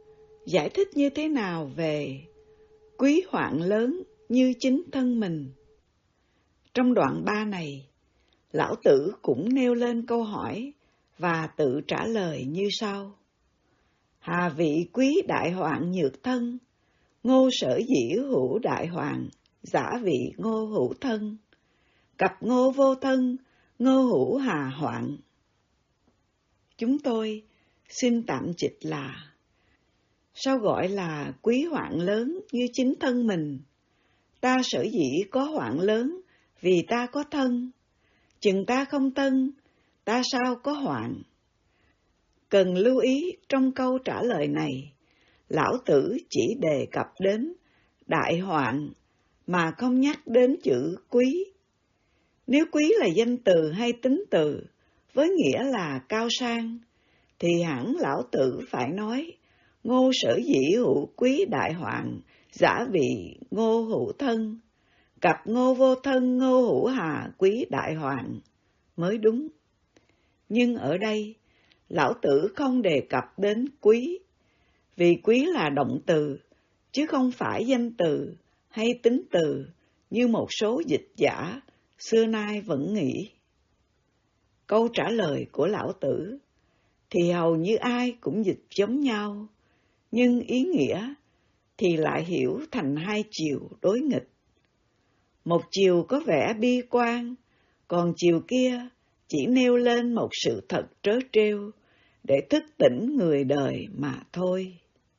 giải thích như thế nào về quý hoạn lớn như chính thân mình? Trong đoạn ba này, Lão Tử cũng nêu lên câu hỏi và tự trả lời như sau. Hà vị quý đại hoạn nhược thân, ngô sở dĩ hữu đại hoạn, giả vị ngô hữu thân. Cặp ngô vô thân, ngô hữu hà hoạn. Chúng tôi xin tạm dịch là: sao gọi là quý hoạn lớn như chính thân mình? Ta sở dĩ có hoạn lớn vì ta có thân. Chừng ta không thân, ta sao có hoạn? Cần lưu ý trong câu trả lời này, Lão Tử chỉ đề cập đến đại hoạn mà không nhắc đến chữ quý. Nếu quý là danh từ hay tính từ với nghĩa là cao sang, thì hẳn Lão Tử phải nói ngô sở dĩ hữu quý đại hoạn, giả vị ngô hữu thân. Cặp ngô vô thân, ngô hữu hà quý đại hoạn mới đúng. Nhưng ở đây, Lão Tử không đề cập đến quý, vì quý là động từ, chứ không phải danh từ hay tính từ như một số dịch giả xưa nay vẫn nghĩ. Câu trả lời của Lão Tử thì hầu như ai cũng dịch giống nhau, nhưng ý nghĩa thì lại hiểu thành hai chiều đối nghịch. Một chiều có vẻ bi quan, còn chiều kia chỉ nêu lên một sự thật trớ trêu để thức tỉnh người đời mà thôi.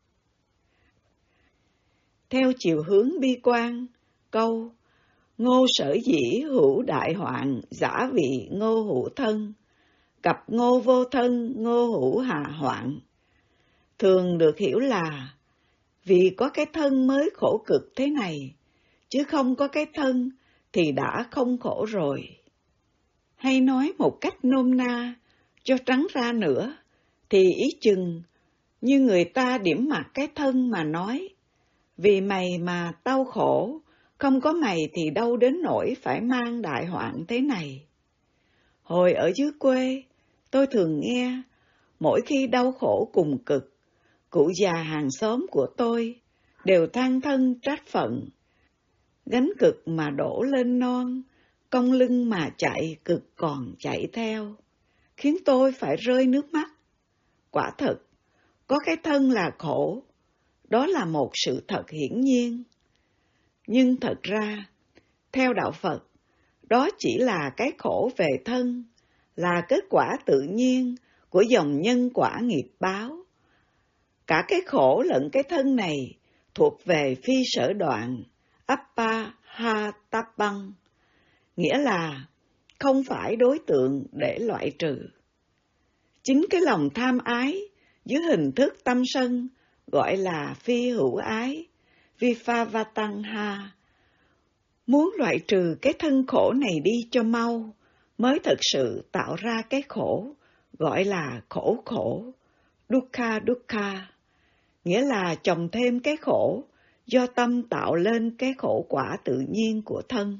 Theo chiều hướng bi quan, câu ngô sở dĩ hữu đại hoạn, giả vị ngô hữu thân. Cặp ngô vô thân, ngô hữu hà hoạn thường được hiểu là vì có cái thân mới khổ cực thế này, chứ không có cái thân thì đã không khổ rồi. Hay nói một cách nôm na, cho trắng ra nữa, thì ý chừng như người ta điểm mặt cái thân mà nói, vì mày mà tao khổ, không có mày thì đâu đến nỗi phải mang đại hoạn thế này. Hồi ở dưới quê, tôi thường nghe, mỗi khi đau khổ cùng cực, cụ già hàng xóm của tôi đều than thân trách phận. Gánh cực mà đổ lên non, cong lưng mà chạy cực còn chạy theo, khiến tôi phải rơi nước mắt. Quả thật, có cái thân là khổ, đó là một sự thật hiển nhiên. Nhưng thật ra, theo đạo Phật, đó chỉ là cái khổ về thân, là kết quả tự nhiên của dòng nhân quả nghiệp báo. Cả cái khổ lẫn cái thân này thuộc về phi sở đoạn, Appahatapang, nghĩa là không phải đối tượng để loại trừ. Chính cái lòng tham ái dưới hình thức tâm sân gọi là phi hữu ái, Vipavattanha. Muốn loại trừ cái thân khổ này đi cho mau, mới thật sự tạo ra cái khổ, gọi là khổ khổ, dukkha dukkha, nghĩa là chồng thêm cái khổ, do tâm tạo lên cái khổ quả tự nhiên của thân.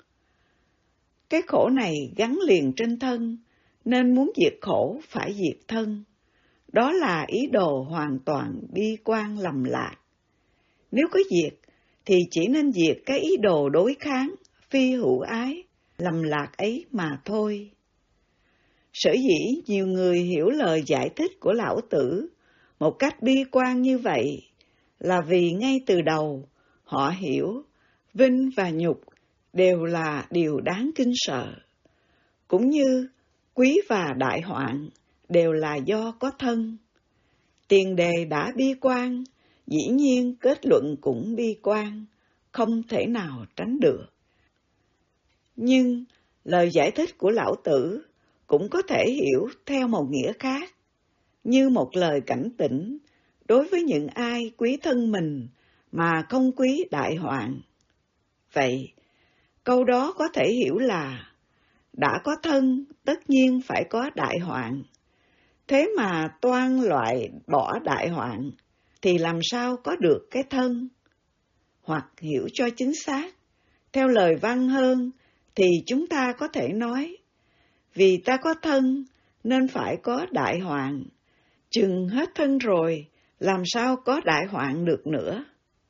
Cái khổ này gắn liền trên thân, nên muốn diệt khổ phải diệt thân. Đó là ý đồ hoàn toàn bi quan lầm lạc. Nếu có diệt, thì chỉ nên diệt cái ý đồ đối kháng, phi hữu ái, lầm lạc ấy mà thôi. Sở dĩ nhiều người hiểu lời giải thích của Lão Tử một cách bi quan như vậy, là vì ngay từ đầu họ hiểu vinh và nhục đều là điều đáng kinh sợ, cũng như quý và đại hoạn đều là do có thân. Tiền đề đã bi quan, dĩ nhiên kết luận cũng bi quan, không thể nào tránh được. Nhưng lời giải thích của Lão Tử cũng có thể hiểu theo một nghĩa khác, như một lời cảnh tỉnh đối với những ai quý thân mình mà không quý đại hoạn. Vậy, câu đó có thể hiểu là đã có thân, tất nhiên phải có đại hoạn. Thế mà toan loại bỏ đại hoạn, thì làm sao có được cái thân? Hoặc hiểu cho chính xác, theo lời văn hơn, thì chúng ta có thể nói, vì ta có thân, nên phải có đại hoạn. Chừng hết thân rồi, làm sao có đại hoạn được nữa.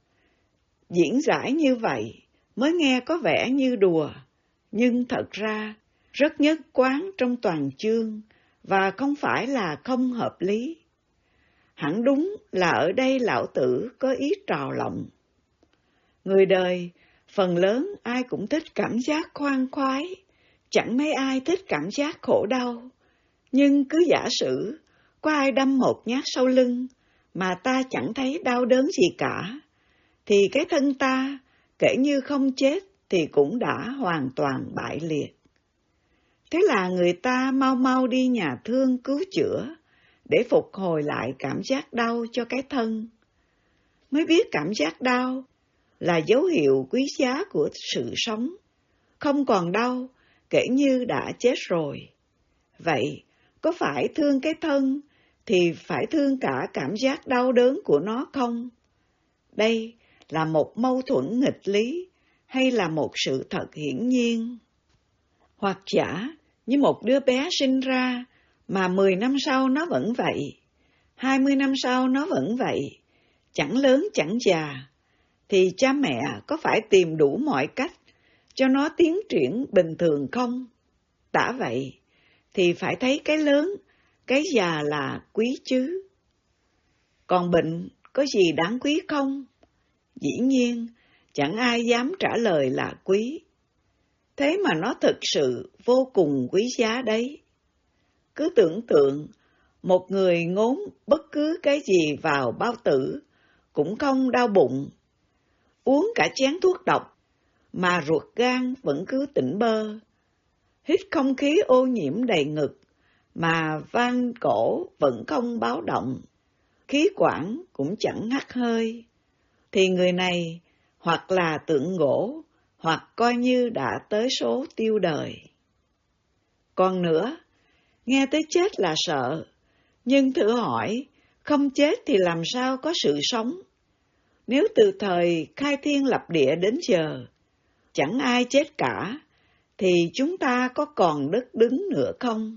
Diễn giải như vậy mới nghe có vẻ như đùa, nhưng thật ra rất nhất quán trong toàn chương và không phải là không hợp lý. Hẳn đúng là ở đây lão tử có ý trào lộng. Người đời, phần lớn ai cũng thích cảm giác khoan khoái, chẳng mấy ai thích cảm giác khổ đau. Nhưng cứ giả sử, có ai đâm một nhát sau lưng, mà ta chẳng thấy đau đớn gì cả, thì cái thân ta, kể như không chết, thì cũng đã hoàn toàn bại liệt. Thế là người ta mau mau đi nhà thương cứu chữa, để phục hồi lại cảm giác đau cho cái thân. Mới biết cảm giác đau là dấu hiệu quý giá của sự sống. Không còn đau, kể như đã chết rồi. Vậy, có phải thương cái thân, thì phải thương cả cảm giác đau đớn của nó không? Đây là một mâu thuẫn nghịch lý, hay là một sự thật hiển nhiên? Hoặc giả, như một đứa bé sinh ra, mà mười năm sau nó vẫn vậy, hai mươi năm sau nó vẫn vậy, chẳng lớn chẳng già, thì cha mẹ có phải tìm đủ mọi cách cho nó tiến triển bình thường không? Đã vậy, thì phải thấy cái lớn, cái già là quý chứ. Còn bệnh có gì đáng quý không? Dĩ nhiên, chẳng ai dám trả lời là quý. Thế mà nó thực sự vô cùng quý giá đấy. Cứ tưởng tượng, một người ngốn bất cứ cái gì vào bao tử, cũng không đau bụng. Uống cả chén thuốc độc, mà ruột gan vẫn cứ tỉnh bơ. Hít không khí ô nhiễm đầy ngực, mà van cổ vẫn không báo động. Khí quản cũng chẳng hắt hơi. Thì người này hoặc là tượng gỗ, hoặc coi như đã tới số tiêu đời. Còn nữa, nghe tới chết là sợ, nhưng thử hỏi, không chết thì làm sao có sự sống? Nếu từ thời khai thiên lập địa đến giờ, chẳng ai chết cả, thì chúng ta có còn đất đứng nữa không?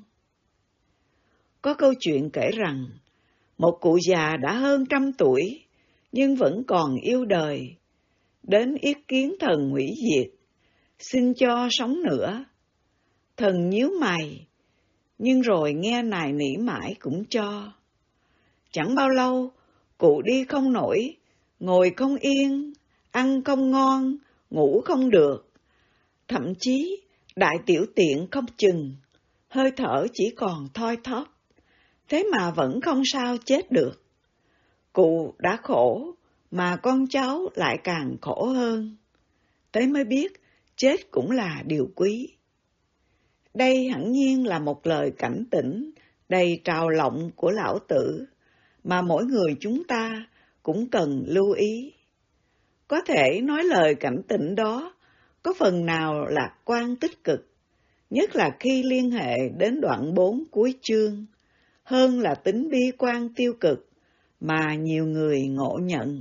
Có câu chuyện kể rằng, một cụ già đã hơn trăm tuổi, nhưng vẫn còn yêu đời, đến yết kiến thần hủy diệt, xin cho sống nữa. Thần nhíu mày, nhưng rồi nghe nài nỉ mãi cũng cho. Chẳng bao lâu, cụ đi không nổi, ngồi không yên, ăn không ngon, ngủ không được. Thậm chí, đại tiểu tiện không chừng, hơi thở chỉ còn thoi thóp. Thế mà vẫn không sao chết được. Cụ đã khổ, mà con cháu lại càng khổ hơn. Thế mới biết, chết cũng là điều quý. Đây hẳn nhiên là một lời cảnh tỉnh, đầy trào lộng của lão tử, mà mỗi người chúng ta cũng cần lưu ý. Có thể nói lời cảnh tỉnh đó có phần nào lạc quan tích cực, nhất là khi liên hệ đến đoạn bốn cuối chương, hơn là tính bi quan tiêu cực mà nhiều người ngộ nhận.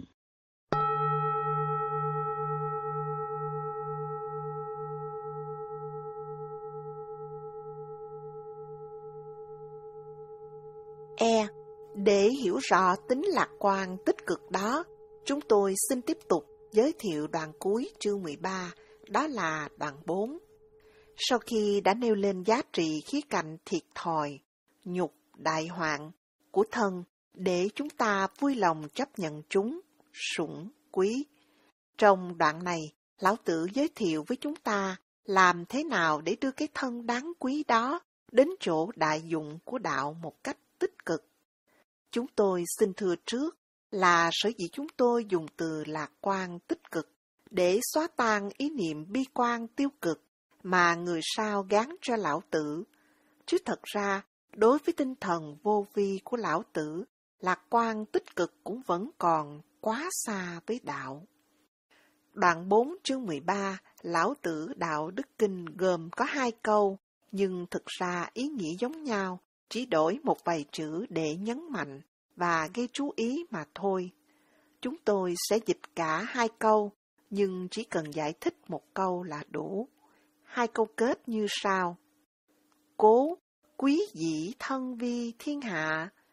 E. Để hiểu rõ tính lạc quan tích cực đó, chúng tôi xin tiếp tục giới thiệu đoạn cuối chương mười ba, đó là đoạn bốn. Sau khi đã nêu lên giá trị khía cạnh thiệt thòi, nhục, đại hoạn của thân, để chúng ta vui lòng chấp nhận chúng, sủng, quý. Trong đoạn này, Lão Tử giới thiệu với chúng ta làm thế nào để đưa cái thân đáng quý đó đến chỗ đại dụng của đạo một cách tích cực. Chúng tôi xin thưa trước là sở dĩ chúng tôi dùng từ lạc quan tích cực để xóa tan ý niệm bi quan tiêu cực mà người sau gán cho Lão Tử. Chứ thật ra, đối với tinh thần vô vi của Lão Tử, lạc quan tích cực cũng vẫn còn quá xa với đạo. Đoạn bốn chương mười ba, Lão Tử Đạo Đức Kinh gồm có hai câu, nhưng thực ra ý nghĩa giống nhau, chỉ đổi một vài chữ để nhấn mạnh và gây chú ý mà thôi. Chúng tôi sẽ dịch cả hai câu, nhưng chỉ cần giải thích một câu là đủ. Hai câu kết như sau. Cố, quý dĩ thân vi thiên hạ,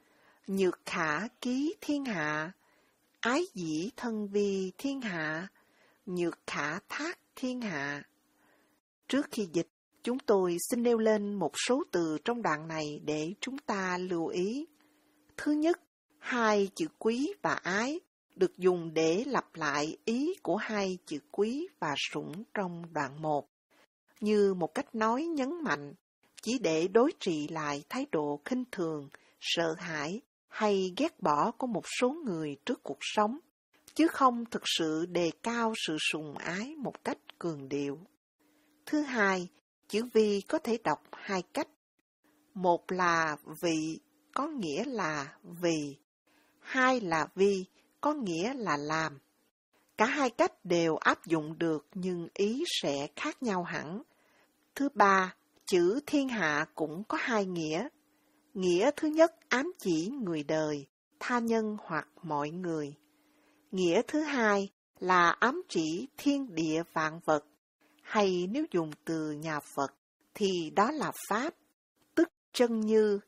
nhược khả ký thiên hạ, ái dĩ thân vi thiên hạ, nhược khả thác thiên hạ. Trước khi dịch, chúng tôi xin nêu lên một số từ trong đoạn này để chúng ta lưu ý. Thứ nhất, hai chữ quý và ái được dùng để lặp lại ý của hai chữ quý và sủng trong đoạn một, như một cách nói nhấn mạnh, chỉ để đối trị lại thái độ khinh thường, sợ hãi hay ghét bỏ của một số người trước cuộc sống, chứ không thực sự đề cao sự sùng ái một cách cường điệu. Thứ hai, chữ vi có thể đọc hai cách. Một là vị, có nghĩa là vì. Hai là vi, có nghĩa là làm. Cả hai cách đều áp dụng được nhưng ý sẽ khác nhau hẳn. Thứ ba, chữ thiên hạ cũng có hai nghĩa. Nghĩa thứ nhất ám chỉ người đời, tha nhân hoặc mọi người. Nghĩa thứ hai là ám chỉ thiên địa vạn vật, hay nếu dùng từ nhà Phật thì đó là Pháp, tức chân như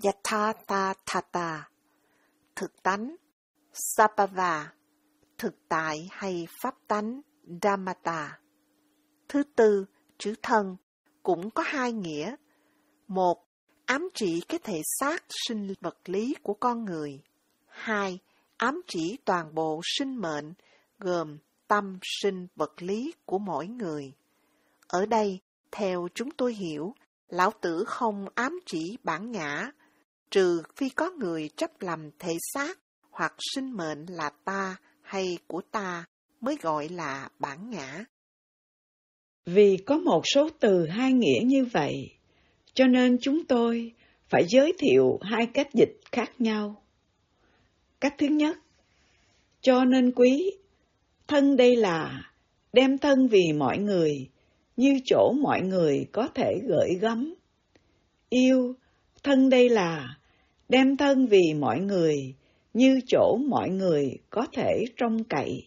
Yathatata, thực tánh, Sabhava, thực tại hay pháp tánh, Dhammata. Thứ tư, chữ thân cũng có hai nghĩa. Một, ám chỉ cái thể xác sinh vật lý của con người. Hai, ám chỉ toàn bộ sinh mệnh, gồm tâm sinh vật lý của mỗi người. Ở đây, theo chúng tôi hiểu, Lão Tử không ám chỉ bản ngã, trừ phi có người chấp lầm thể xác hoặc sinh mệnh là ta hay của ta mới gọi là bản ngã. Vì có một số từ hai nghĩa như vậy, cho nên chúng tôi phải giới thiệu hai cách dịch khác nhau. Cách thứ nhất, cho nên quý, thân đây là đem thân vì mọi người, như chỗ mọi người có thể gửi gắm. Yêu, thân đây là đem thân vì mọi người, như chỗ mọi người có thể trông cậy.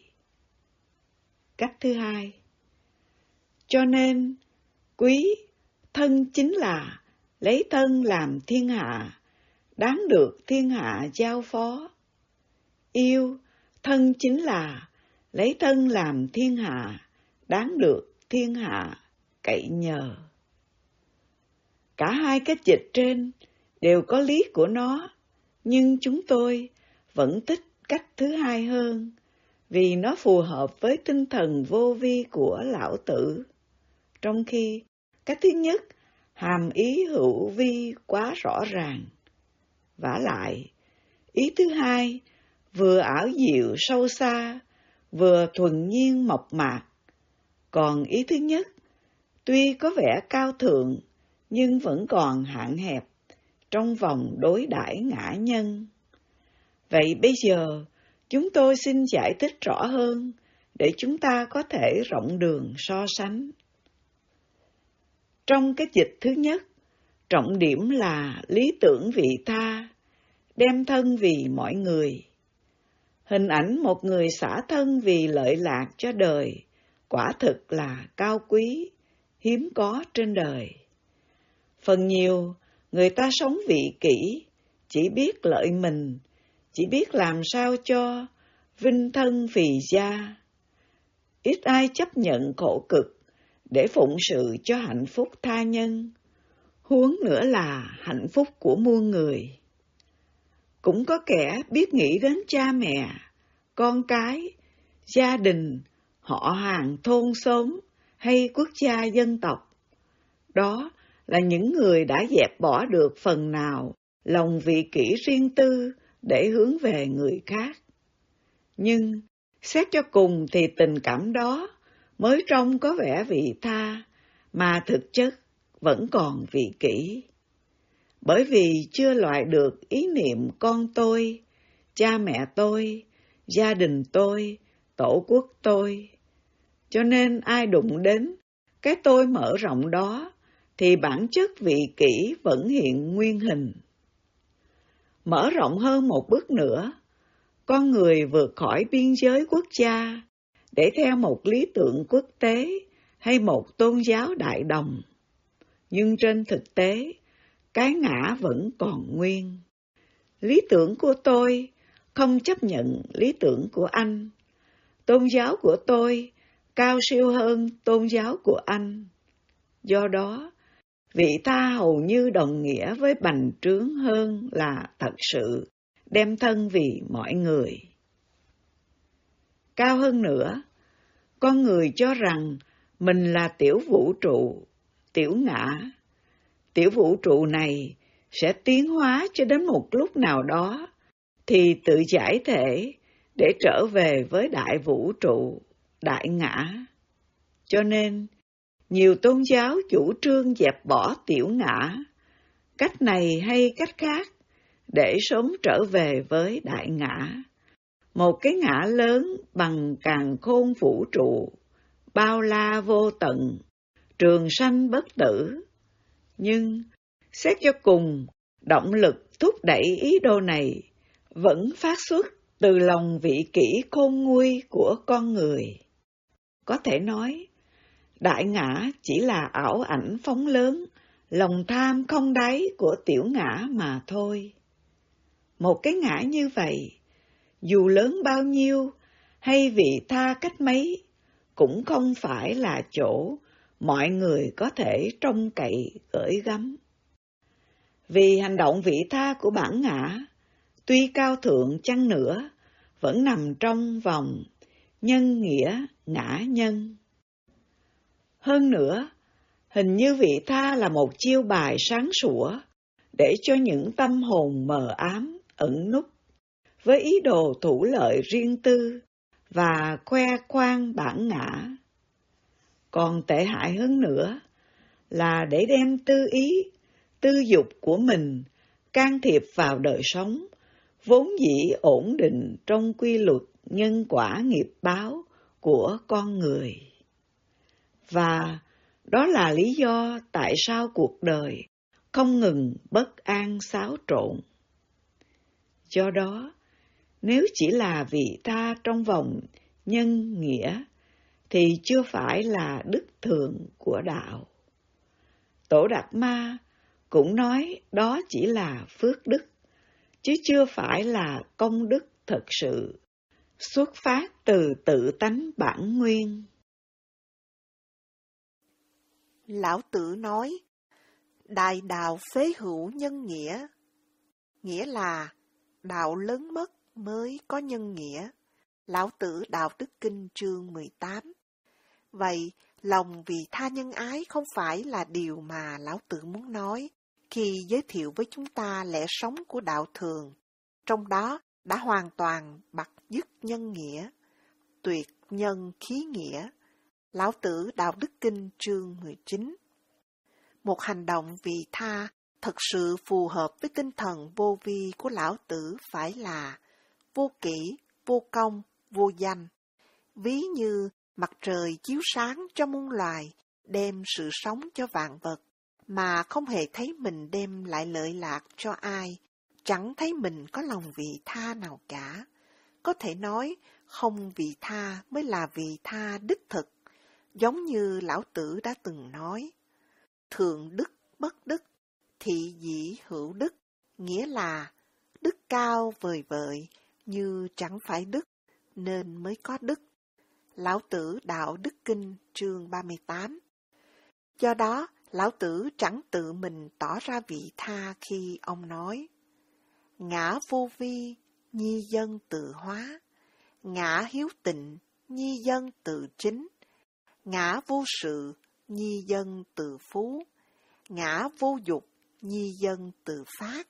Cách thứ hai, cho nên quý, thân chính là lấy thân làm thiên hạ, đáng được thiên hạ giao phó. Yêu, thân chính là lấy thân làm thiên hạ, đáng được thiên hạ cậy nhờ. Cả hai cách dịch trên đều có lý của nó, nhưng chúng tôi vẫn thích cách thứ hai hơn, vì nó phù hợp với tinh thần vô vi của Lão Tử. Trong khi cách thứ nhất hàm ý hữu vi quá rõ ràng. Vả lại, ý thứ hai vừa ảo diệu sâu xa, vừa thuần nhiên mộc mạc. Còn ý thứ nhất, tuy có vẻ cao thượng, nhưng vẫn còn hạn hẹp trong vòng đối đãi ngã nhân. Vậy bây giờ, chúng tôi xin giải thích rõ hơn, để chúng ta có thể rộng đường so sánh. Trong cái dịch thứ nhất, trọng điểm là lý tưởng vị tha, đem thân vì mọi người. Hình ảnh một người xả thân vì lợi lạc cho đời, quả thực là cao quý, hiếm có trên đời. Phần nhiều, người ta sống vị kỷ, chỉ biết lợi mình, chỉ biết làm sao cho vinh thân phì gia. Ít ai chấp nhận khổ cực để phụng sự cho hạnh phúc tha nhân, huống nữa là hạnh phúc của muôn người. Cũng có kẻ biết nghĩ đến cha mẹ, con cái, gia đình, họ hàng thôn xóm hay quốc gia dân tộc. Đó là những người đã dẹp bỏ được phần nào lòng vị kỷ riêng tư để hướng về người khác. Nhưng xét cho cùng thì tình cảm đó mới trông có vẻ vị tha, mà thực chất vẫn còn vị kỷ. Bởi vì chưa loại được ý niệm con tôi, cha mẹ tôi, gia đình tôi, tổ quốc tôi. Cho nên ai đụng đến cái tôi mở rộng đó, thì bản chất vị kỷ vẫn hiện nguyên hình. Mở rộng hơn một bước nữa, con người vượt khỏi biên giới quốc gia để theo một lý tưởng quốc tế hay một tôn giáo đại đồng. Nhưng trên thực tế, cái ngã vẫn còn nguyên. Lý tưởng của tôi không chấp nhận lý tưởng của anh. Tôn giáo của tôi cao siêu hơn tôn giáo của anh. Do đó, vị tha hầu như đồng nghĩa với bành trướng hơn là thật sự đem thân vì mọi người. Cao hơn nữa, con người cho rằng mình là tiểu vũ trụ, tiểu ngã. Tiểu vũ trụ này sẽ tiến hóa cho đến một lúc nào đó, thì tự giải thể để trở về với đại vũ trụ, đại ngã. Cho nên, nhiều tôn giáo chủ trương dẹp bỏ tiểu ngã, cách này hay cách khác, để sớm trở về với đại ngã. Một cái ngã lớn bằng càn khôn vũ trụ, bao la vô tận, trường sanh bất tử. Nhưng, xét cho cùng, động lực thúc đẩy ý đồ này vẫn phát xuất từ lòng vị kỷ khôn nguôi của con người. Có thể nói, đại ngã chỉ là ảo ảnh phóng lớn, lòng tham không đáy của tiểu ngã mà thôi. Một cái ngã như vậy, dù lớn bao nhiêu hay vị tha cách mấy, cũng không phải là chỗ mọi người có thể trông cậy gửi gắm. Vì hành động vị tha của bản ngã, tuy cao thượng chăng nữa, vẫn nằm trong vòng nhân nghĩa ngã nhân. Hơn nữa, hình như vị tha là một chiêu bài sáng sủa để cho những tâm hồn mờ ám, ẩn núp, với ý đồ thủ lợi riêng tư và khoe khoang bản ngã. Còn tệ hại hơn nữa là để đem tư ý, tư dục của mình can thiệp vào đời sống, vốn dĩ ổn định trong quy luật nhân quả nghiệp báo của con người. Và đó là lý do tại sao cuộc đời không ngừng bất an xáo trộn. Do đó, nếu chỉ là vị tha trong vòng nhân nghĩa, thì chưa phải là đức thượng của đạo. Tổ Đạt Ma cũng nói đó chỉ là phước đức, chứ chưa phải là công đức thật sự, xuất phát từ tự tánh bản nguyên. Lão Tử nói, đại đạo phế hữu nhân nghĩa, nghĩa là đạo lớn mất mới có nhân nghĩa. Lão Tử Đạo Đức Kinh chương mười tám. Vậy, lòng vị tha nhân ái không phải là điều mà Lão Tử muốn nói khi giới thiệu với chúng ta lẽ sống của đạo thường. Trong đó đã hoàn toàn bặt dứt nhân nghĩa, tuyệt nhân khí nghĩa. Lão Tử Đạo Đức Kinh chương mười chín. Một hành động vị tha thật sự phù hợp với tinh thần vô vi của Lão Tử phải là vô kỷ, vô công, vô danh. Ví như mặt trời chiếu sáng cho muôn loài, đem sự sống cho vạn vật, mà không hề thấy mình đem lại lợi lạc cho ai, chẳng thấy mình có lòng vị tha nào cả. Có thể nói, không vị tha mới là vị tha đích thực, giống như Lão Tử đã từng nói. Thượng đức bất đức, thị dĩ hữu đức, nghĩa là đức cao vời vợi, như chẳng phải đức, nên mới có đức. Lão Tử Đạo Đức Kinh chương ba mươi tám. Do đó, Lão Tử chẳng tự mình tỏ ra vị tha khi ông nói: ngã vô vi, nhi dân tự hóa; ngã hiếu tịnh, nhi dân tự chính; ngã vô sự, nhi dân tự phú; ngã vô dục, nhi dân tự phát.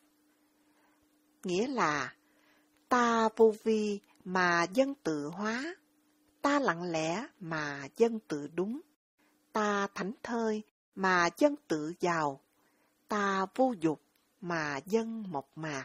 Nghĩa là, ta vô vi mà dân tự hóa, ta lặng lẽ mà dân tự đúng, ta thảnh thơi mà dân tự giàu, ta vô dục mà dân mộc mạc.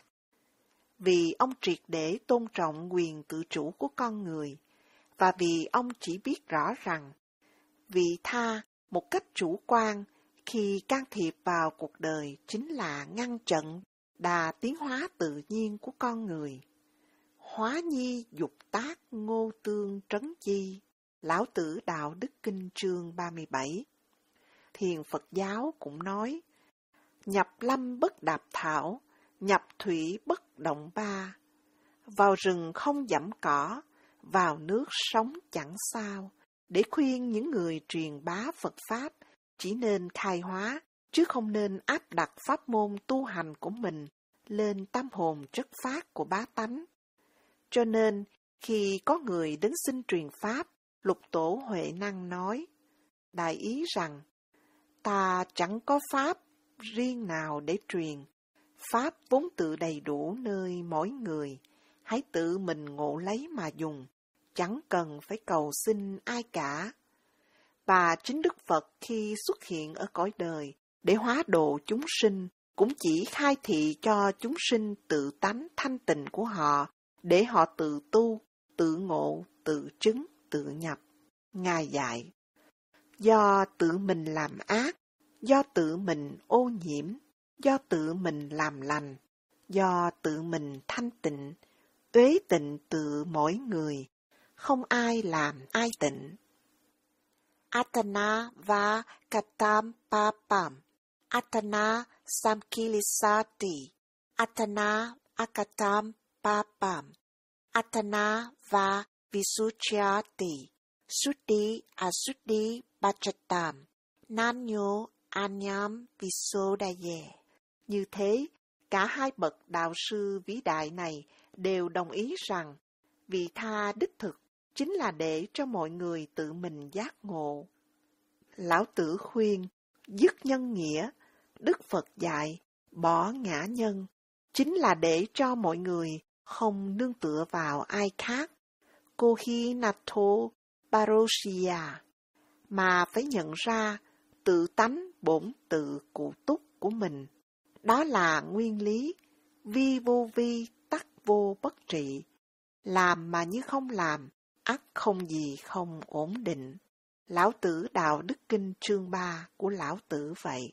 Vì ông triệt để tôn trọng quyền tự chủ của con người, và vì ông chỉ biết rõ rằng, vị tha một cách chủ quan khi can thiệp vào cuộc đời chính là ngăn chặn đà tiến hóa tự nhiên của con người. Hóa nhi dục tác ngô tương trấn chi. Lão Tử Đạo Đức Kinh chương ba mươi bảy. Thiền Phật giáo cũng nói, nhập lâm bất đạp thảo, nhập thủy bất động ba, vào rừng không dẫm cỏ, vào nước sống chẳng sao, để khuyên những người truyền bá Phật Pháp chỉ nên khai hóa, chứ không nên áp đặt pháp môn tu hành của mình lên tâm hồn chất phát của bá tánh. Cho nên, khi có người đến xin truyền Pháp, Lục Tổ Huệ Năng nói, đại ý rằng, ta chẳng có Pháp riêng nào để truyền, Pháp vốn tự đầy đủ nơi mỗi người, hãy tự mình ngộ lấy mà dùng, chẳng cần phải cầu xin ai cả. Và chính Đức Phật khi xuất hiện ở cõi đời để hóa độ chúng sinh, cũng chỉ khai thị cho chúng sinh tự tánh thanh tịnh của họ, để họ tự tu, tự ngộ, tự chứng, tự nhập. Ngài dạy, do tự mình làm ác, do tự mình ô nhiễm, do tự mình làm lành, do tự mình thanh tịnh, tuế tịnh tự mỗi người, không ai làm ai tịnh. Atana va katam papam, Atana samkilisati, Atana akatam papam, Atana va visuchyati, Suddhi asuddhi bachatam, Nanyo anyam visodaye. Như thế, cả hai bậc đạo sư vĩ đại này đều đồng ý rằng vị tha đích thực chính là để cho mọi người tự mình giác ngộ. Lão Tử khuyên, dứt nhân nghĩa, Đức Phật dạy, bỏ ngã nhân, chính là để cho mọi người không nương tựa vào ai khác, Kohi Nato Parosia, mà phải nhận ra tự tánh bổn tự cụ túc của mình. Đó là nguyên lý, vi vô vi, tắc vô bất trị, làm mà như không làm, ắt không gì không ổn định. Lão Tử Đạo Đức Kinh chương ba của Lão Tử vậy.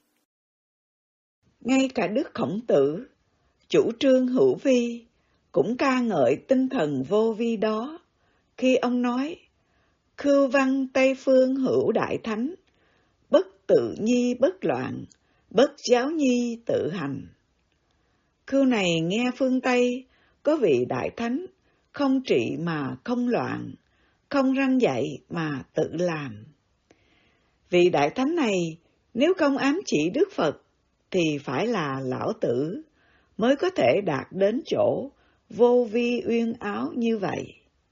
Ngay cả Đức Khổng Tử, chủ trương hữu vi, cũng ca ngợi tinh thần vô vi đó, khi ông nói, khưu văn Tây Phương hữu đại thánh, bất tự nhi bất loạn, bất giáo nhi tự hành. Khưu này nghe phương Tây, có vị đại thánh, không trị mà không loạn, không răn dạy mà tự làm. Vị đại thánh này, nếu không ám chỉ Đức Phật, thì phải là Lão Tử, mới có thể đạt đến chỗ vô vi uyên áo như vậy.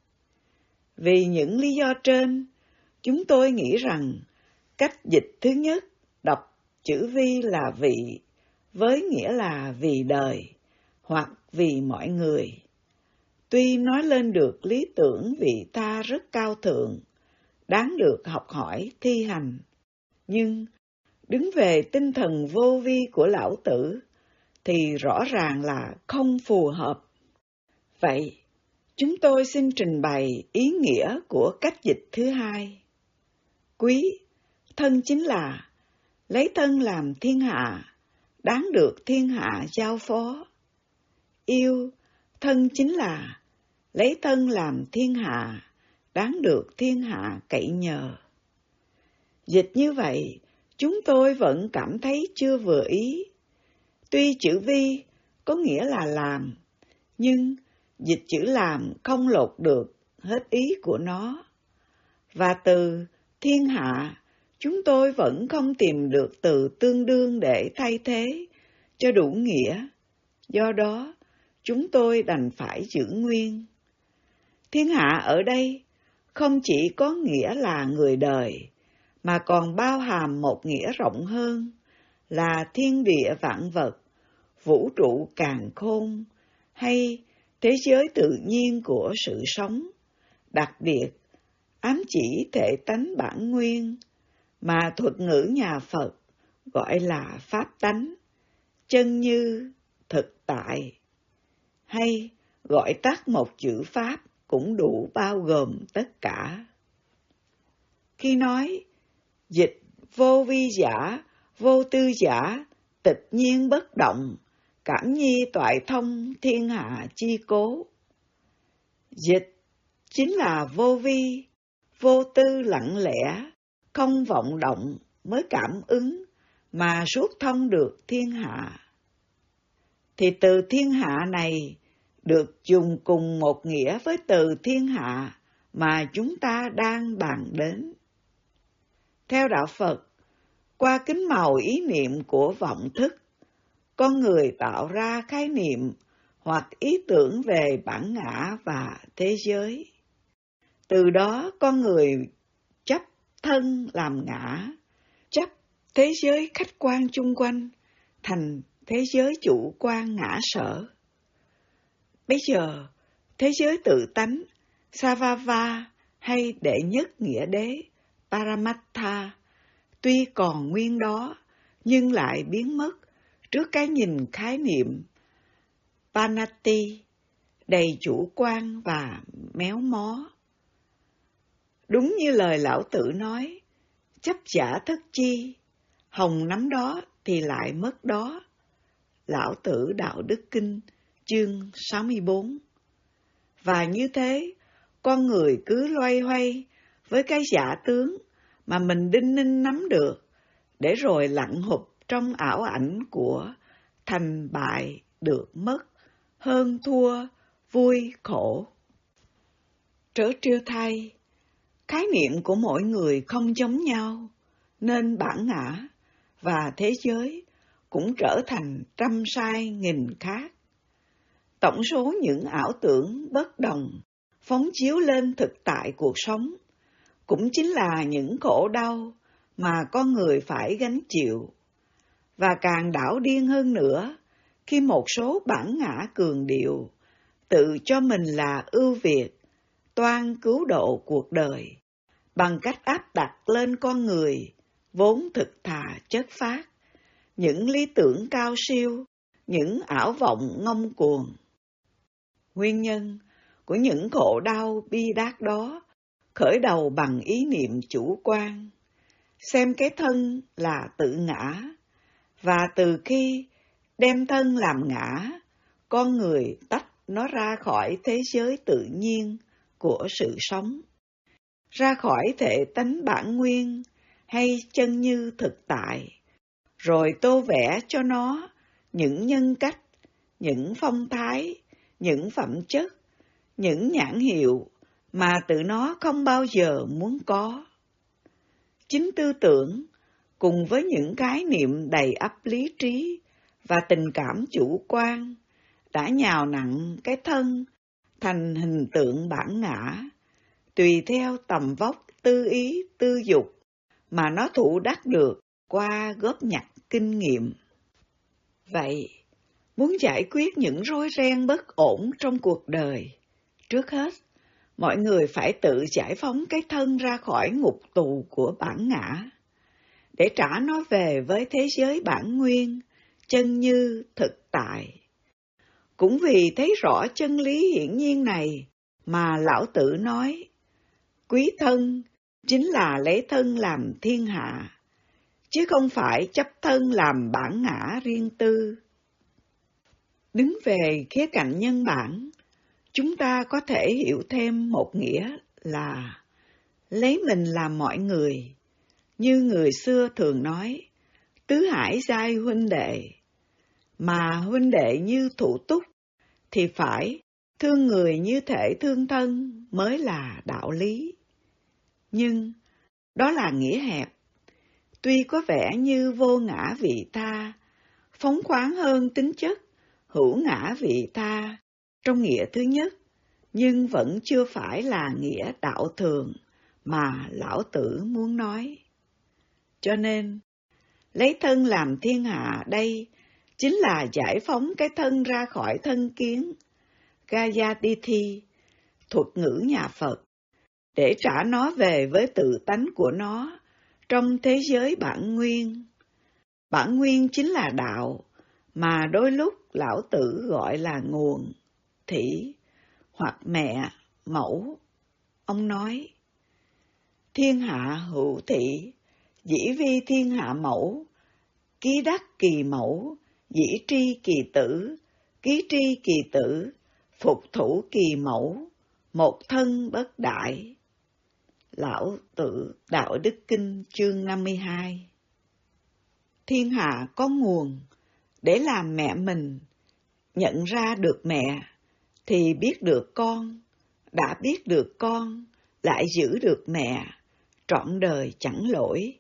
Vì những lý do trên, chúng tôi nghĩ rằng cách dịch thứ nhất đọc chữ vi là vị, với nghĩa là vì đời, hoặc vì mọi người. Tuy nói lên được lý tưởng vị tha rất cao thượng, đáng được học hỏi thi hành, nhưng đứng về tinh thần vô vi của Lão Tử thì rõ ràng là không phù hợp. Vậy, chúng tôi xin trình bày ý nghĩa của cách dịch thứ hai. Quý, thân chính là lấy thân làm thiên hạ, đáng được thiên hạ giao phó. Yêu, thân chính là lấy thân làm thiên hạ, đáng được thiên hạ cậy nhờ. Dịch như vậy, chúng tôi vẫn cảm thấy chưa vừa ý. Tuy chữ vi có nghĩa là làm, nhưng dịch chữ làm không lột được hết ý của nó. Và từ thiên hạ, chúng tôi vẫn không tìm được từ tương đương để thay thế cho đủ nghĩa. Do đó, chúng tôi đành phải giữ nguyên. Thiên hạ ở đây không chỉ có nghĩa là người đời, mà còn bao hàm một nghĩa rộng hơn là thiên địa vạn vật, vũ trụ càn khôn, hay thế giới tự nhiên của sự sống, đặc biệt ám chỉ thể tánh bản nguyên, mà thuật ngữ nhà Phật gọi là pháp tánh, chân như, thực tại, hay gọi tắt một chữ pháp cũng đủ bao gồm tất cả. Khi nói dịch vô vi giả, vô tư giả, tịch nhiên bất động, cảm nhi toại thông thiên hạ chi cố. Dịch chính là vô vi, vô tư lặng lẽ, không vọng động mới cảm ứng, mà suốt thông được thiên hạ. thì từ thiên hạ này được dùng cùng một nghĩa với từ thiên hạ mà chúng ta đang bàn đến. Theo đạo Phật, qua kính màu ý niệm của vọng thức, con người tạo ra khái niệm hoặc ý tưởng về bản ngã và thế giới. Từ đó con người chấp thân làm ngã, chấp thế giới khách quan chung quanh thành thế giới chủ quan ngã sở. Bây giờ, thế giới tự tánh, Savava hay đệ nhất nghĩa đế, Paramattha, tuy còn nguyên đó, nhưng lại biến mất trước cái nhìn khái niệm Panati, đầy chủ quan và méo mó. Đúng như lời Lão Tử nói, chấp giả thất chi, hồng nắm đó thì lại mất đó. Lão Tử Đạo Đức Kinh, chương sáu mươi bốn. Và như thế, con người cứ loay hoay với cái giả tướng mà mình đinh ninh nắm được, để rồi lặn hụp trong ảo ảnh của thành bại được mất, hơn thua, vui khổ. Trớ trêu thay, khái niệm của mỗi người không giống nhau, nên bản ngã và thế giới cũng trở thành trăm sai nghìn khác. Tổng số những ảo tưởng bất đồng phóng chiếu lên thực tại cuộc sống cũng chính là những khổ đau mà con người phải gánh chịu. Và càng đảo điên hơn nữa khi một số bản ngã cường điệu tự cho mình là ưu việt, toan cứu độ cuộc đời bằng cách áp đặt lên con người vốn thực thà chất phác những lý tưởng cao siêu, những ảo vọng ngông cuồng. Nguyên nhân của những khổ đau bi đát đó khởi đầu bằng ý niệm chủ quan, xem cái thân là tự ngã, và từ khi đem thân làm ngã, con người tách nó ra khỏi thế giới tự nhiên của sự sống, ra khỏi thể tánh bản nguyên hay chân như thực tại, rồi tô vẽ cho nó những nhân cách, những phong thái, những phẩm chất, những nhãn hiệu mà tự nó không bao giờ muốn có. Chính tư tưởng, cùng với những khái niệm đầy ắp lý trí và tình cảm chủ quan, đã nhào nặn cái thân thành hình tượng bản ngã, tùy theo tầm vóc tư ý tư dục mà nó thụ đắc được qua góp nhặt kinh nghiệm. Vậy, muốn giải quyết những rối ren bất ổn trong cuộc đời, trước hết, mọi người phải tự giải phóng cái thân ra khỏi ngục tù của bản ngã, để trả nó về với thế giới bản nguyên, chân như thực tại. Cũng vì thấy rõ chân lý hiển nhiên này mà Lão Tử nói, quý thân chính là lấy thân làm thiên hạ, chứ không phải chấp thân làm bản ngã riêng tư. Đứng về khía cạnh nhân bản, chúng ta có thể hiểu thêm một nghĩa là lấy mình làm mọi người, như người xưa thường nói, tứ hải giai huynh đệ, mà huynh đệ như thủ túc, thì phải thương người như thể thương thân mới là đạo lý. Nhưng đó là nghĩa hẹp, tuy có vẻ như vô ngã vị tha, phóng khoáng hơn tính chất hữu ngã vị tha trong nghĩa thứ nhất, nhưng vẫn chưa phải là nghĩa đạo thường mà Lão Tử muốn nói. Cho nên, lấy thân làm thiên hạ đây chính là giải phóng cái thân ra khỏi thân kiến, Gayatiti, thuật ngữ nhà Phật, để trả nó về với tự tánh của nó trong thế giới bản nguyên. Bản nguyên chính là đạo, mà đôi lúc Lão Tử gọi là nguồn, thỉ, hoặc mẹ, mẫu. Ông nói, thiên hạ hữu thị, dĩ vi thiên hạ mẫu, ký đắc kỳ mẫu, dĩ tri kỳ tử, ký tri kỳ tử, phục thủ kỳ mẫu, một thân bất đại. Lão Tử Đạo Đức Kinh chương năm mươi hai. Thiên hạ có nguồn để làm mẹ mình, nhận ra được mẹ, thì biết được con, đã biết được con, lại giữ được mẹ, trọn đời chẳng lỗi.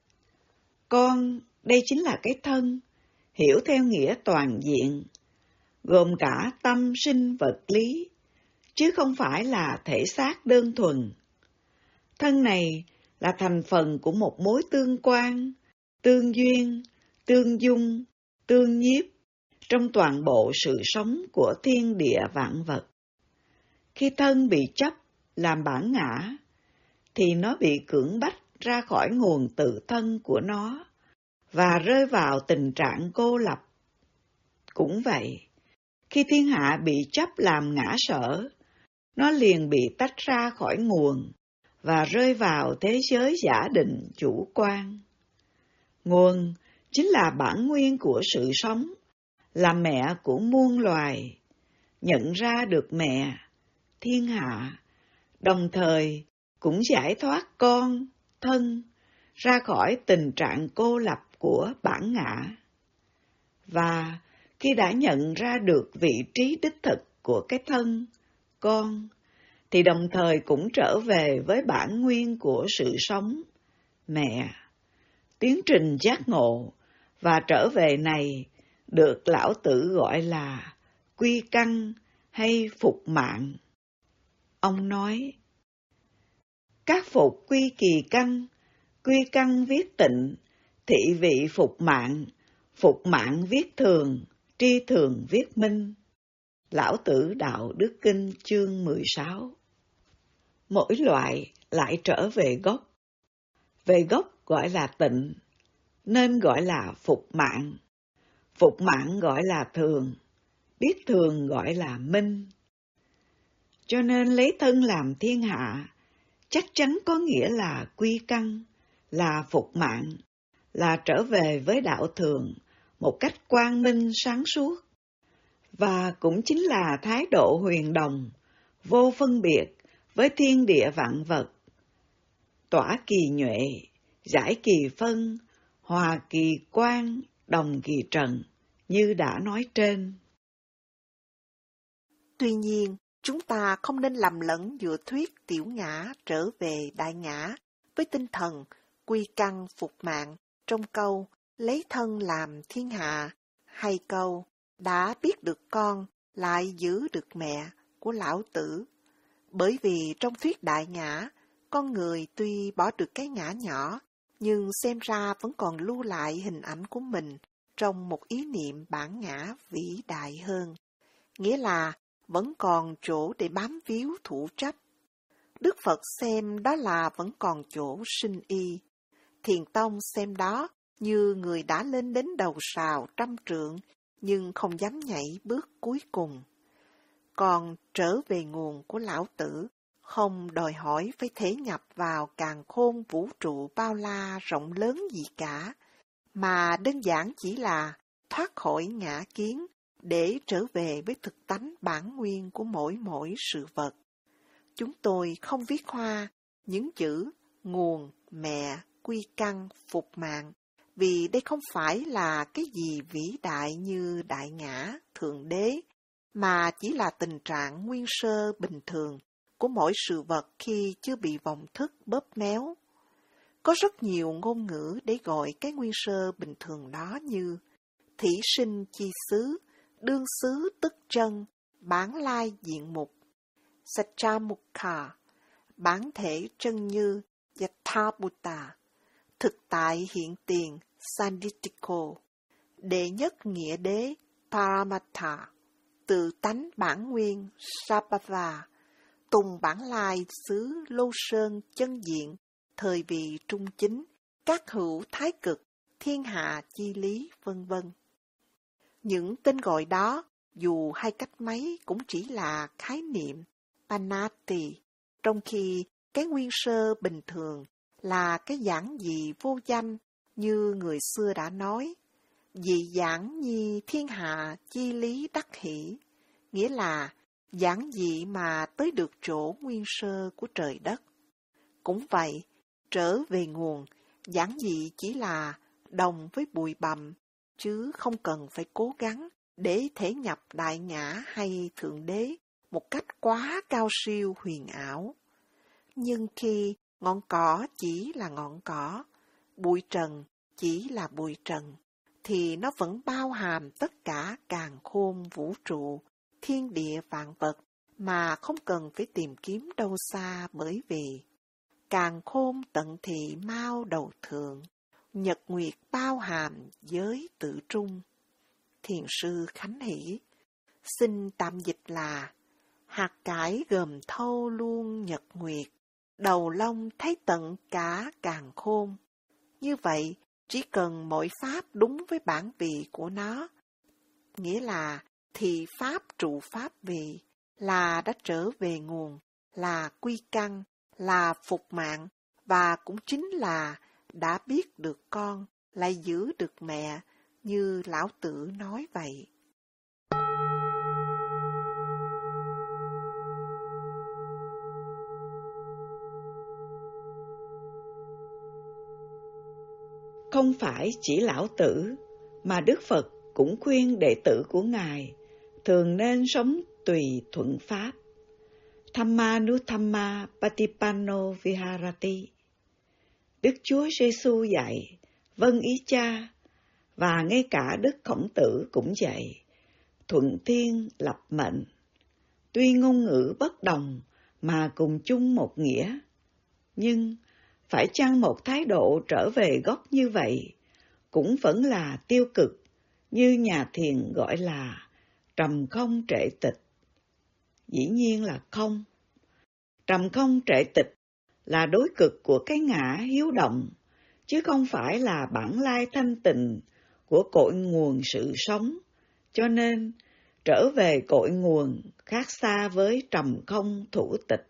Con, đây chính là cái thân, hiểu theo nghĩa toàn diện, gồm cả tâm sinh vật lý, chứ không phải là thể xác đơn thuần. Thân này là thành phần của một mối tương quan, tương duyên, tương dung, tương nhiếp trong toàn bộ sự sống của thiên địa vạn vật. Khi thân bị chấp làm bản ngã, thì nó bị cưỡng bách ra khỏi nguồn tự thân của nó và rơi vào tình trạng cô lập. Cũng vậy, khi thiên hạ bị chấp làm ngã sở, nó liền bị tách ra khỏi nguồn và rơi vào thế giới giả định chủ quan. Nguồn chính là bản nguyên của sự sống, là mẹ của muôn loài. Nhận ra được mẹ, thiên hạ, đồng thời cũng giải thoát con, thân, ra khỏi tình trạng cô lập của bản ngã. Và khi đã nhận ra được vị trí đích thực của cái thân, con, thì đồng thời cũng trở về với bản nguyên của sự sống, mẹ. Tiến trình giác ngộ và trở về này được Lão Tử gọi là quy căn hay phục mạng. Ông nói, các phục quy kỳ căn, quy căn viết tịnh, thị vị phục mạng, phục mạng viết thường, tri thường viết minh. Lão Tử Đạo Đức Kinh chương mười sáu. Mỗi loại lại trở về gốc. Về gốc gọi là tịnh, nên gọi là phục mạng. Phục mạng gọi là thường, biết thường gọi là minh. Cho nên lấy thân làm thiên hạ, chắc chắn có nghĩa là quy căn, là phục mạng, là trở về với đạo thường một cách quang minh sáng suốt. Và cũng chính là thái độ huyền đồng, vô phân biệt với thiên địa vạn vật. Tỏa kỳ nhuệ, giải kỳ phân, hòa kỳ quang, đồng kỳ trần, như đã nói trên. Tuy nhiên, chúng ta không nên lầm lẫn giữa thuyết tiểu ngã trở về đại ngã với tinh thần quy căn phục mạng trong câu lấy thân làm thiên hạ hay câu đã biết được con lại giữ được mẹ của Lão Tử. Bởi vì trong thuyết đại ngã, con người tuy bỏ được cái ngã nhỏ, nhưng xem ra vẫn còn lưu lại hình ảnh của mình trong một ý niệm bản ngã vĩ đại hơn. Nghĩa là vẫn còn chỗ để bám víu thủ chấp. Đức Phật xem đó là vẫn còn chỗ sinh y. Thiền Tông xem đó như người đã lên đến đầu sào trăm trượng, nhưng không dám nhảy bước cuối cùng. Còn trở về nguồn của Lão Tử, không đòi hỏi phải thể nhập vào càn khôn vũ trụ bao la rộng lớn gì cả, mà đơn giản chỉ là thoát khỏi ngã kiến để trở về với thực tánh bản nguyên của mỗi mỗi sự vật. Chúng tôi không viết hoa những chữ nguồn, mẹ, quy căn, phục mạng, vì đây không phải là cái gì vĩ đại như đại ngã, thượng đế, mà chỉ là tình trạng nguyên sơ bình thường của mỗi sự vật khi chưa bị vọng thức bóp méo. Có rất nhiều ngôn ngữ để gọi cái nguyên sơ bình thường đó như thỉ sinh chi xứ, đương xứ tức chân, bản lai diện mục, Satchamukha, bản thể chân như, Yathabhuta, thực tại hiện tiền, Sanditiko, đệ nhất nghĩa đế, Paramatha, tự tánh bản nguyên, Sabhava, tùng bản lai xứ Lô Sơn chân diện, thời vị trung chính, các hữu thái cực, thiên hạ chi lý, vân vân. Những tên gọi đó, dù hay cách mấy cũng chỉ là khái niệm, Panati, trong khi cái nguyên sơ bình thường là cái giản dị vô danh như người xưa đã nói, dị giản nhi thiên hạ chi lý đắc hỷ, nghĩa là giản dị mà tới được chỗ nguyên sơ của trời đất. Cũng vậy, trở về nguồn, giản dị chỉ là đồng với bụi bặm, chứ không cần phải cố gắng để thể nhập đại ngã hay thượng đế một cách quá cao siêu huyền ảo. Nhưng khi ngọn cỏ chỉ là ngọn cỏ, bụi trần chỉ là bụi trần, thì nó vẫn bao hàm tất cả càn khôn vũ trụ, thiên địa vạn vật, mà không cần phải tìm kiếm đâu xa, bởi vì càn khôn tận thị mao đầu thượng, nhật nguyệt bao hàm giới tự trung. Thiền sư Khánh Hỷ xin tạm dịch là: hạt cải gồm thâu luôn nhật nguyệt, đầu lông thấy tận cả càn khôn. Như vậy, chỉ cần mỗi pháp đúng với bản vị của nó, nghĩa là thì pháp trụ pháp vị, là đã trở về nguồn, là quy căn, là phục mạng, và cũng chính là đã biết được con, lại giữ được mẹ, như Lão Tử nói vậy. Không phải chỉ Lão Tử, mà Đức Phật cũng khuyên đệ tử của Ngài thường nên sống tùy thuận pháp. Dhammanuthamma Patipanno Viharati. Đức Chúa Giêsu dạy, vâng ý Cha, và ngay cả Đức Khổng Tử cũng dạy, thuận thiên lập mệnh. Tuy ngôn ngữ bất đồng mà cùng chung một nghĩa, nhưng phải chăng một thái độ trở về gốc như vậy cũng vẫn là tiêu cực, như nhà thiền gọi là trầm không trệ tịch? Dĩ nhiên là không. Trầm không trệ tịch là đối cực của cái ngã hiếu động, chứ không phải là bản lai thanh tịnh của cội nguồn sự sống. Cho nên, trở về cội nguồn khác xa với trầm không thủ tịch.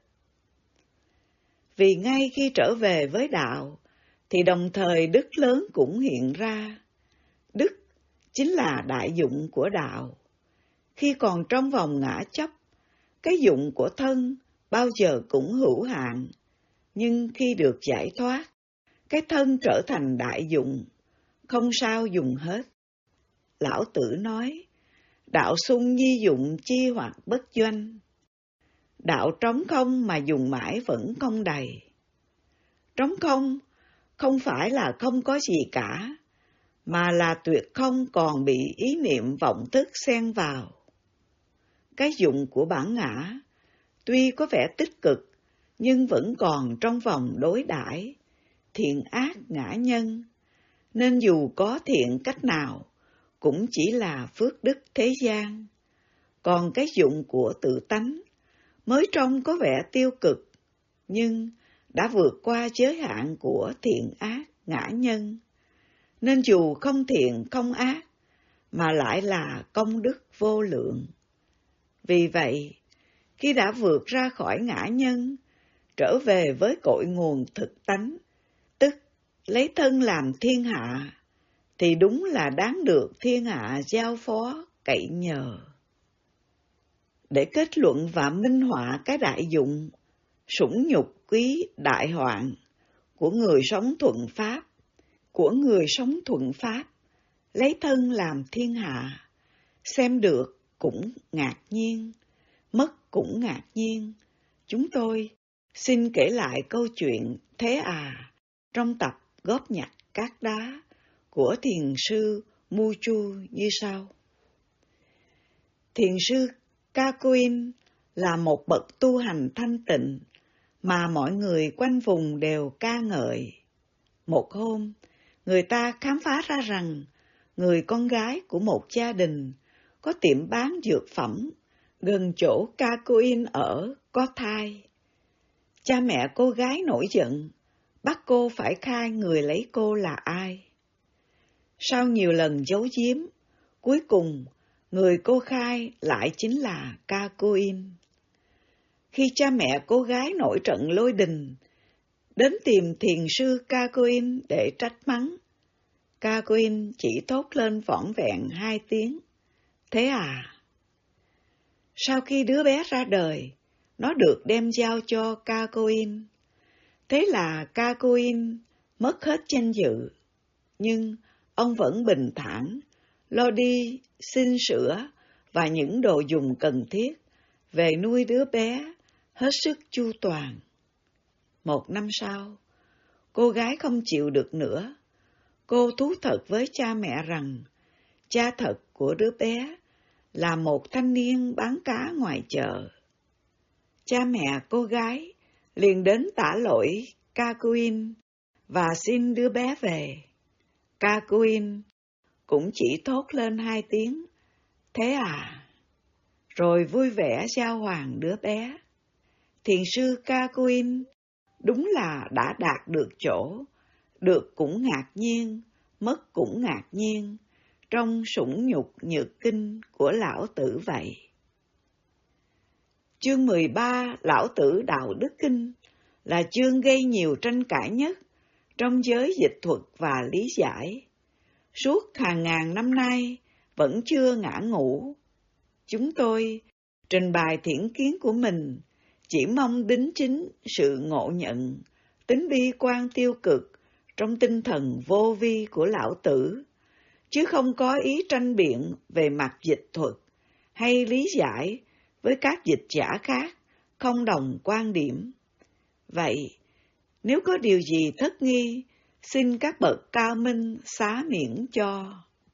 Vì ngay khi trở về với đạo, thì đồng thời đức lớn cũng hiện ra. Đức chính là đại dụng của đạo. Khi còn trong vòng ngã chấp, cái dụng của thân bao giờ cũng hữu hạn. Nhưng khi được giải thoát, cái thân trở thành đại dụng, không sao dùng hết. Lão Tử nói, đạo sung nhi dụng chi hoặc bất doanh. Đạo trống không mà dùng mãi vẫn không đầy. Trống không không phải là không có gì cả, mà là tuyệt không còn bị ý niệm vọng thức xen vào. Cái dụng của bản ngã tuy có vẻ tích cực, nhưng vẫn còn trong vòng đối đãi thiện ác ngã nhân, nên dù có thiện cách nào cũng chỉ là phước đức thế gian. Còn cái dụng của tự tánh mới trông có vẻ tiêu cực, nhưng đã vượt qua giới hạn của thiện ác ngã nhân, nên dù không thiện không ác mà lại là công đức vô lượng. Vì vậy, khi đã vượt ra khỏi ngã nhân, trở về với cội nguồn thực tánh, tức lấy thân làm thiên hạ, thì đúng là đáng được thiên hạ giao phó cậy nhờ. Để kết luận và minh họa cái đại dụng, sủng nhục quý đại hoạn của người sống thuận pháp, của người sống thuận pháp, lấy thân làm thiên hạ, xem được cũng ngạc nhiên, mất cũng ngạc nhiên. Chúng tôi xin kể lại câu chuyện thế à trong tập Góp nhặt cát đá của thiền sư Mu Chu như sau. Thiền sư Kakuin là một bậc tu hành thanh tịnh mà mọi người quanh vùng đều ca ngợi. Một hôm, người ta khám phá ra rằng người con gái của một gia đình có tiệm bán dược phẩm gần chỗ Kakuin ở có thai. Cha mẹ cô gái nổi giận, bắt cô phải khai người lấy cô là ai. Sau nhiều lần giấu giếm, cuối cùng người cô khai lại chính là Kakuin. Khi cha mẹ cô gái nổi trận lôi đình, đến tìm thiền sư Kakuin để trách mắng, Kakuin chỉ thốt lên vỏn vẹn hai tiếng, thế à. Sau khi đứa bé ra đời, nó được đem giao cho Kakuin. Thế là Kakuin mất hết danh dự, nhưng ông vẫn bình thản, lo đi, xin sữa và những đồ dùng cần thiết về nuôi đứa bé hết sức chu toàn. Một năm sau, cô gái không chịu được nữa. Cô thú thật với cha mẹ rằng cha thật của đứa bé là một thanh niên bán cá ngoài chợ. Cha mẹ cô gái liền đến tả lỗi Cacuin và xin đứa bé về. Cacuin cũng chỉ thốt lên hai tiếng, thế à, rồi vui vẻ giao hoàng đứa bé. Thiền sư Cacuin đúng là đã đạt được chỗ, được cũng ngạc nhiên, mất cũng ngạc nhiên, trong sủng nhục nhược kinh của lão tử vậy. Chương mười ba Lão Tử Đạo Đức Kinh là chương gây nhiều tranh cãi nhất trong giới dịch thuật và lý giải. Suốt hàng ngàn năm nay vẫn chưa ngã ngũ. Chúng tôi trình bày thiển kiến của mình chỉ mong đính chính sự ngộ nhận, tính bi quan tiêu cực trong tinh thần vô vi của lão tử, chứ không có ý tranh biện về mặt dịch thuật hay lý giải với các dịch giả khác không đồng quan điểm. Vậy, nếu có điều gì thất nghi, xin các bậc cao minh xá miễn cho.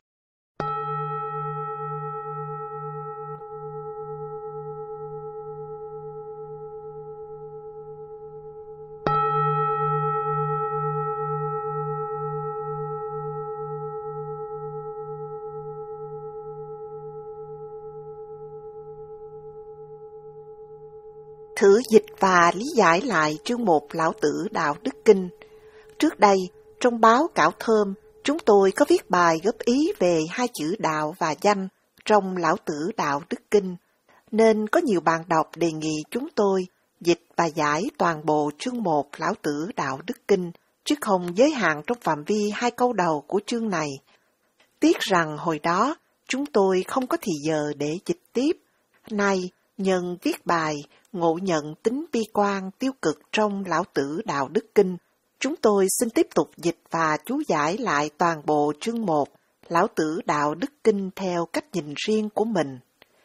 Thử dịch và lý giải lại chương một Lão Tử Đạo Đức Kinh. Trước đây, trong báo Cảo Thơm, chúng tôi có viết bài góp ý về hai chữ đạo và danh trong Lão Tử Đạo Đức Kinh, nên có nhiều bạn đọc đề nghị chúng tôi dịch và giải toàn bộ chương một Lão Tử Đạo Đức Kinh, chứ không giới hạn trong phạm vi hai câu đầu của chương này. Tiếc rằng hồi đó, chúng tôi không có thì giờ để dịch tiếp. Nay, nhân viết bài ngộ nhận tính bi quan tiêu cực trong Lão Tử Đạo Đức Kinh, chúng tôi xin tiếp tục dịch và chú giải lại toàn bộ chương một Lão Tử Đạo Đức Kinh theo cách nhìn riêng của mình.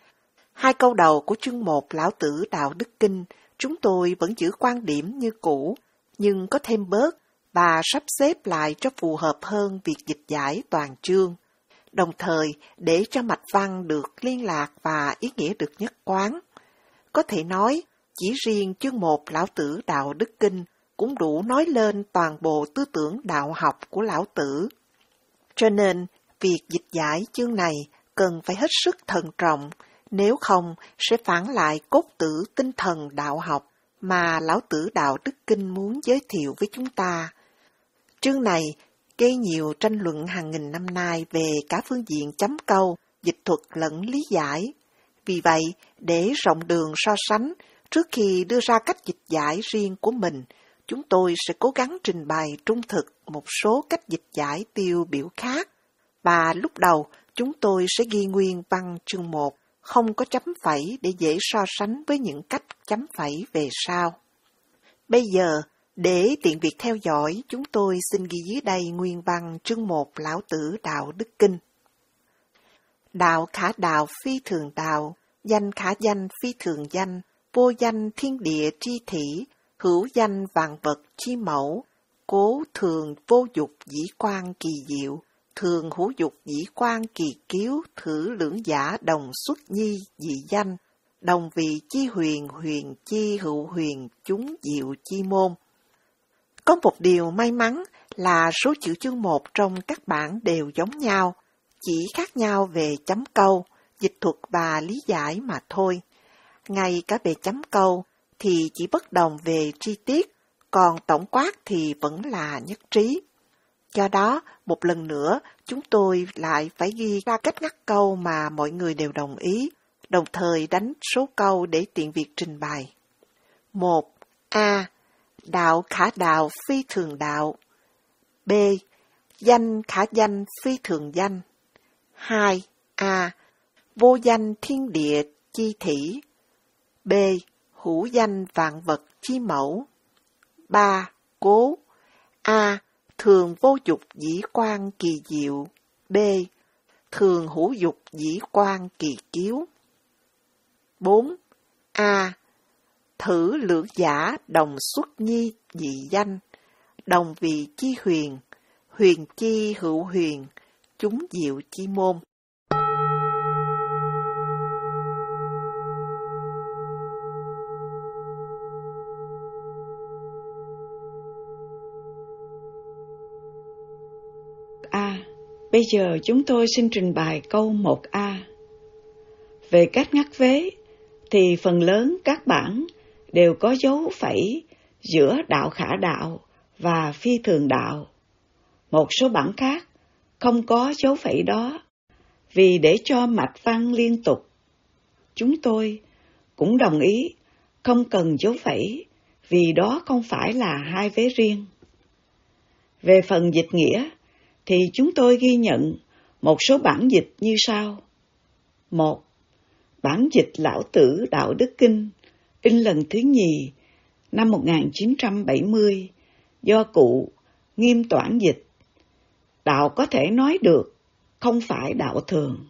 Hai câu đầu của chương một Lão Tử Đạo Đức Kinh, chúng tôi vẫn giữ quan điểm như cũ, nhưng có thêm bớt và sắp xếp lại cho phù hợp hơn việc dịch giải toàn chương, đồng thời để cho mạch văn được liên lạc và ý nghĩa được nhất quán. Có thể nói, chỉ riêng chương một Lão Tử Đạo Đức Kinh cũng đủ nói lên toàn bộ tư tưởng đạo học của Lão Tử. Cho nên, việc dịch giải chương này cần phải hết sức thận trọng, nếu không sẽ phản lại cốt tử tinh thần đạo học mà Lão Tử Đạo Đức Kinh muốn giới thiệu với chúng ta. Chương này gây nhiều tranh luận hàng nghìn năm nay về cả phương diện chấm câu, dịch thuật lẫn lý giải. Vì vậy, để rộng đường so sánh, trước khi đưa ra cách dịch giải riêng của mình, chúng tôi sẽ cố gắng trình bày trung thực một số cách dịch giải tiêu biểu khác. Và lúc đầu, chúng tôi sẽ ghi nguyên văn chương một, không có chấm phẩy để dễ so sánh với những cách chấm phẩy về sau. Bây giờ, để tiện việc theo dõi, chúng tôi xin ghi dưới đây nguyên văn chương một Lão Tử Đạo Đức Kinh. Đạo khả đạo phi thường đạo, danh khả danh phi thường danh, vô danh thiên địa tri thỉ, hữu danh vạn vật chi mẫu, cố thường vô dục dĩ quan kỳ diệu, thường hữu dục dĩ quan kỳ kiếu, thử lưỡng giả đồng xuất nhi dị danh, đồng vị chi huyền huyền chi hữu huyền chúng diệu chi môn. Có một điều may mắn là số chữ chương một trong các bản đều giống nhau, chỉ khác nhau về chấm câu, dịch thuật và lý giải mà thôi. Ngay cả về chấm câu thì chỉ bất đồng về chi tiết, còn tổng quát thì vẫn là nhất trí. Do đó, một lần nữa, chúng tôi lại phải ghi ra cách ngắt câu mà mọi người đều đồng ý, đồng thời đánh số câu để tiện việc trình bày. một. A. Đạo khả đạo phi thường đạo. B. Danh khả danh phi thường danh. hai. A. Vô danh thiên địa chi thỉ. B. Hữu danh vạn vật chi mẫu. ba. Cố. A. Thường vô dục dĩ quan kỳ diệu. B. thường hữu dục dĩ quan kỳ kiếu. bốn. A. Thử lưỡng giả đồng xuất nhi dị danh, đồng vị chi huyền, huyền chi hữu huyền, chúng diệu chi môn. A. Bây giờ chúng tôi xin trình bày câu một A. Về cách ngắt vế, thì phần lớn các bản đều có dấu phẩy giữa đạo khả đạo và phi thường đạo. Một số bản khác không có dấu phẩy đó, vì để cho mạch văn liên tục. Chúng tôi cũng đồng ý không cần dấu phẩy, vì đó không phải là hai vế riêng. Về phần dịch nghĩa, thì chúng tôi ghi nhận một số bản dịch như sau. Một. Bản dịch Lão Tử Đạo Đức Kinh, in lần thứ nhì, năm một nghìn chín trăm bảy mươi, do cụ Nghiêm Toản dịch. Đạo có thể nói được, không phải đạo thường.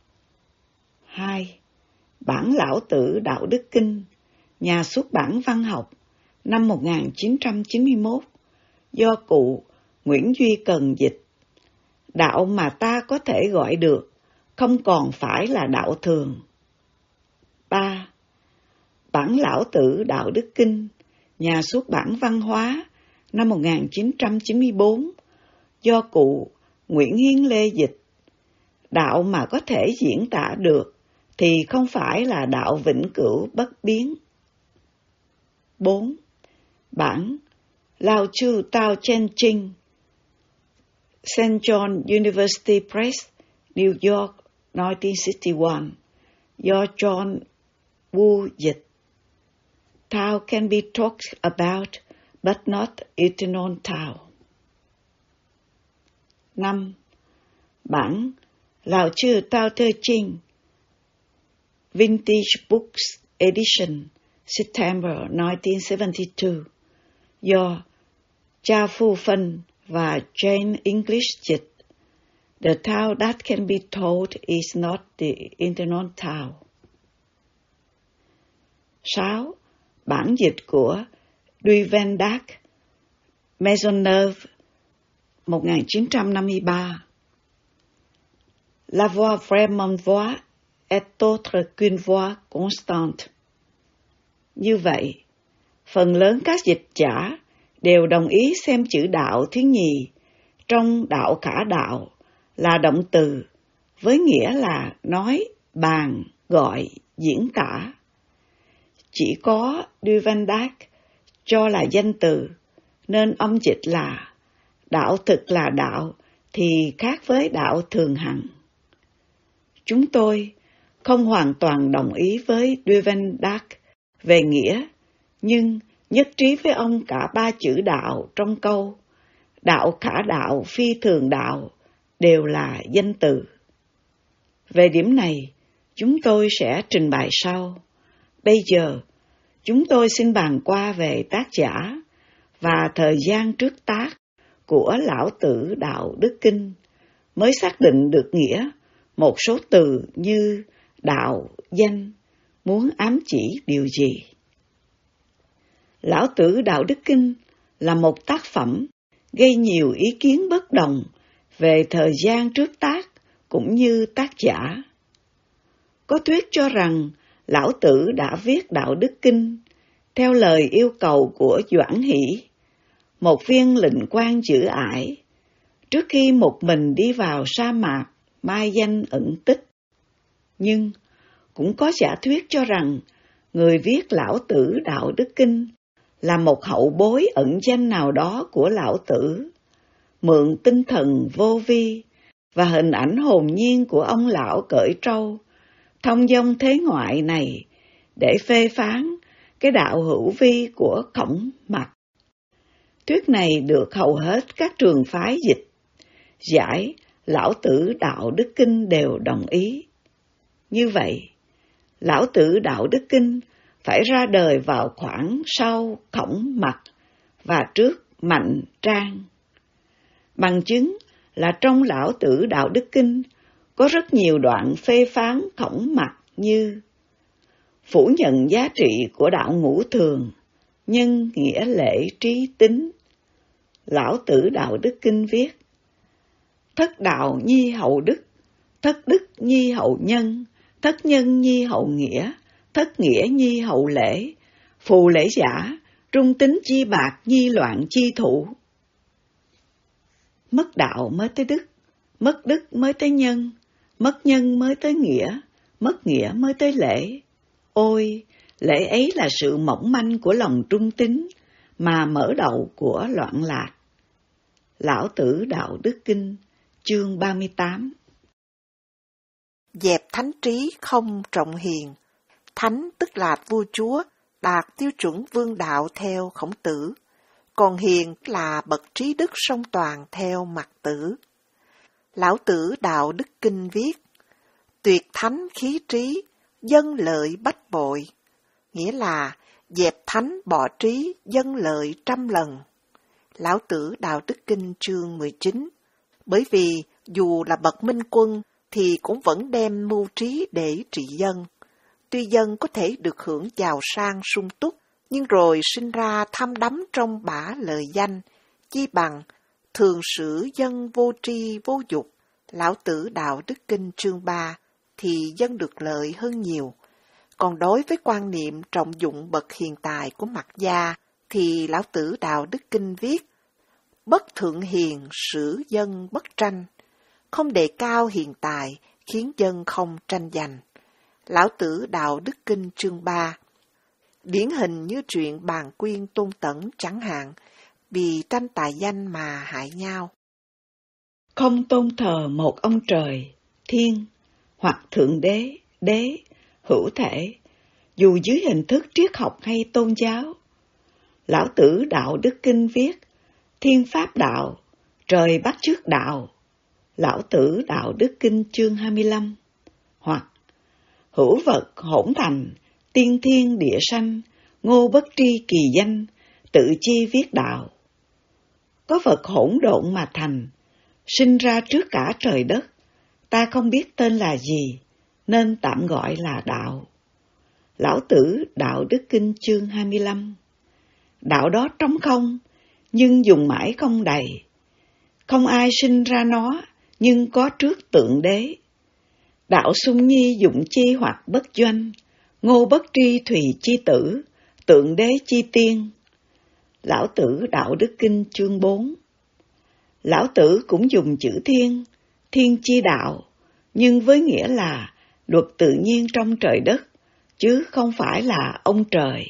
Hai. Bản Lão Tử Đạo Đức Kinh, nhà xuất bản văn học, năm một nghìn chín trăm chín mươi mốt, do cụ Nguyễn Duy Cần dịch. Đạo mà ta có thể gọi được, không còn phải là đạo thường. Ba. Bản Lão Tử Đạo Đức Kinh, nhà xuất bản văn hóa, năm một nghìn chín trăm chín mươi bốn, do cụ Nguyễn Hiến Lê dịch. Đạo mà có thể diễn tả được, thì không phải là đạo vĩnh cửu bất biến. Bốn. Bản Lao Chư Tao Chen Ching, Saint John University Press, New York, nineteen sixty-one, do John Wu dịch. Tao can be talked about, but not eternal Tao. Năm. Bản Lao Chư Tao Te Ching, Vintage Books Edition, September nineteen seventy-two, do Cha Phu Phân và Jane English dịch. The Tao that can be told is not the eternal Tao. Sáu. Bản dịch của Duvendac, Maisonneuve, một nghìn chín trăm năm mươi ba. La voix vraiment voix est autre qu'une voix constante. Như vậy, phần lớn các dịch giả đều đồng ý xem chữ đạo thứ nhì trong đạo khả đạo là động từ, với nghĩa là nói, bàn, gọi, diễn tả. Chỉ có Duvendac cho là danh từ, nên ông dịch là đạo thực là đạo thì khác với đạo thường hằng. Chúng tôi không hoàn toàn đồng ý với Duvendac về nghĩa, nhưng nhất trí với ông cả ba chữ đạo trong câu đạo khả đạo, phi thường đạo đều là danh từ. Về điểm này, chúng tôi sẽ trình bày sau. Bây giờ, chúng tôi xin bàn qua về tác giả và thời gian trước tác của Lão Tử Đạo Đức Kinh, mới xác định được nghĩa một số từ như đạo, danh, muốn ám chỉ điều gì. Lão Tử Đạo Đức Kinh là một tác phẩm gây nhiều ý kiến bất đồng về thời gian trước tác cũng như tác giả. Có thuyết cho rằng Lão Tử đã viết Đạo Đức Kinh theo lời yêu cầu của Doãn Hỷ, một viên lệnh quan giữ ải, trước khi một mình đi vào sa mạc mai danh ẩn tích. Nhưng cũng có giả thuyết cho rằng người viết Lão Tử Đạo Đức Kinh là một hậu bối ẩn danh nào đó của Lão Tử, mượn tinh thần vô vi và hình ảnh hồn nhiên của ông lão cởi trâu, thông dong thế ngoại này để phê phán cái đạo hữu vi của Khổng Mặc. Thuyết này được hầu hết các trường phái dịch giải Lão Tử Đạo Đức Kinh đều đồng ý. Như vậy, Lão Tử Đạo Đức Kinh phải ra đời vào khoảng sau Khổng Mặc và trước Mạnh Trang. Bằng chứng là trong Lão Tử Đạo Đức Kinh có rất nhiều đoạn phê phán khổng mặc như phủ nhận giá trị của đạo ngũ thường, nhân nghĩa lễ trí tính. Lão Tử Đạo Đức Kinh viết: thất đạo nhi hậu đức, thất đức nhi hậu nhân, thất nhân nhi hậu nghĩa, thất nghĩa nhi hậu lễ, phù lễ giả, trung tính chi bạc nhi loạn chi thủ. Mất đạo mới tới đức, mất đức mới tới nhân, mất nhân mới tới nghĩa, mất nghĩa mới tới lễ. Ôi, lễ ấy là sự mỏng manh của lòng trung tín, mà mở đầu của loạn lạc. Lão Tử Đạo Đức Kinh, chương ba mươi tám. Dẹp thánh trí không trọng hiền. Thánh tức là vua chúa, đạt tiêu chuẩn vương đạo theo Khổng Tử, còn hiền là bậc trí đức song toàn theo Mạc Tử. Lão Tử Đạo Đức Kinh viết: tuyệt thánh khí trí, dân lợi bách bội, nghĩa là dẹp thánh bỏ trí, dân lợi trăm lần. Lão Tử Đạo Đức Kinh chương mười chín. Bởi vì dù là bậc minh quân thì cũng vẫn đem mưu trí để trị dân. Tuy dân có thể được hưởng giàu sang sung túc, nhưng rồi sinh ra tham đắm trong bả lợi danh, chi bằng thường xử dân vô tri vô dục. Lão Tử Đạo Đức Kinh chương ba thì dân được lợi hơn nhiều. Còn đối với quan niệm trọng dụng bậc hiền tài của Mạc gia thì Lão Tử Đạo Đức Kinh viết: bất thượng hiền xử dân bất tranh, không đề cao hiền tài khiến dân không tranh giành. Lão Tử Đạo Đức Kinh chương ba. Điển hình như chuyện Bàn Quyên Tôn Tẩn chẳng hạn, vì tranh tài danh mà hại nhau. Không tôn thờ một ông trời, thiên, hoặc thượng đế, đế, hữu thể, dù dưới hình thức triết học hay tôn giáo. Lão Tử Đạo Đức Kinh viết: thiên pháp đạo, trời bắt chước đạo. Lão Tử Đạo Đức Kinh chương hai mươi lăm. Hoặc hữu vật hỗn thành, tiên thiên địa sanh, ngô bất tri kỳ danh, tự chi viết đạo. Có vật hỗn độn mà thành, sinh ra trước cả trời đất, ta không biết tên là gì, nên tạm gọi là đạo. Lão Tử Đạo Đức Kinh chương hai mươi lăm. Đạo đó trống không, nhưng dùng mãi không đầy. Không ai sinh ra nó, nhưng có trước tượng đế. Đạo sung nhi dụng chi hoặc bất doanh, ngô bất tri thùy chi tử, tượng đế chi tiên. Lão Tử Đạo Đức Kinh chương bốn. Lão Tử cũng dùng chữ thiên, thiên chi đạo, nhưng với nghĩa là luật tự nhiên trong trời đất, chứ không phải là ông trời.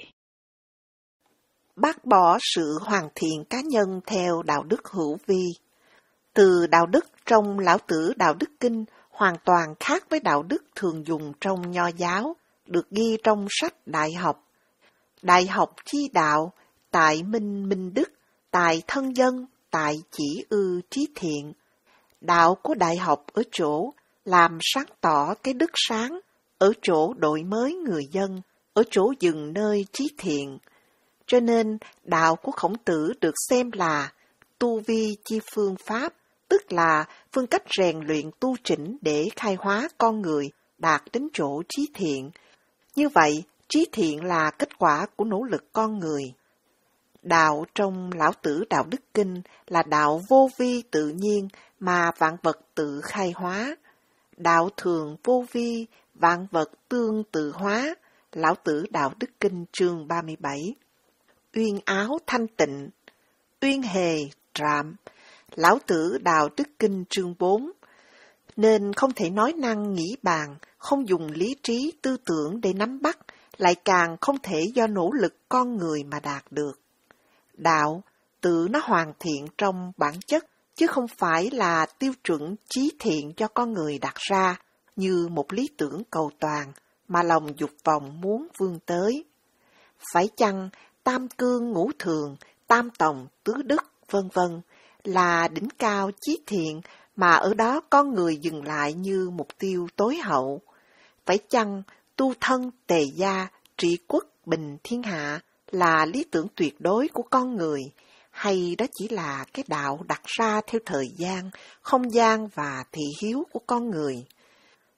Bác bỏ sự hoàn thiện cá nhân theo đạo đức hữu vi. Từ đạo đức trong Lão Tử Đạo Đức Kinh hoàn toàn khác với đạo đức thường dùng trong Nho giáo, được ghi trong sách Đại học. Đại học chi đạo, tại minh minh đức, tại thân dân, tại chỉ ư trí thiện. Đạo của đại học ở chỗ làm sáng tỏ cái đức sáng, ở chỗ đổi mới người dân, ở chỗ dừng nơi trí thiện. Cho nên, đạo của Khổng Tử được xem là tu vi chi phương pháp, tức là phương cách rèn luyện tu chỉnh để khai hóa con người đạt đến chỗ trí thiện. Như vậy, trí thiện là kết quả của nỗ lực con người. Đạo trong Lão Tử Đạo Đức Kinh là đạo vô vi tự nhiên mà vạn vật tự khai hóa. Đạo thường vô vi, vạn vật tương tự hóa. Lão Tử Đạo Đức Kinh chương ba mươi bảy. Uyên áo thanh tịnh, uyên hề trạm. Lão Tử Đạo Đức Kinh chương bốn. Nên không thể nói năng nghĩ bàn, không dùng lý trí tư tưởng để nắm bắt, lại càng không thể do nỗ lực con người mà đạt được. Đạo, tự nó hoàn thiện trong bản chất, chứ không phải là tiêu chuẩn chí thiện cho con người đặt ra, như một lý tưởng cầu toàn, mà lòng dục vọng muốn vươn tới. Phải chăng tam cương ngũ thường, tam tòng tứ đức, vân vân là đỉnh cao chí thiện mà ở đó con người dừng lại như mục tiêu tối hậu? Phải chăng tu thân tề gia, trị quốc bình thiên hạ là lý tưởng tuyệt đối của con người, hay đó chỉ là cái đạo đặt ra theo thời gian, không gian và thị hiếu của con người?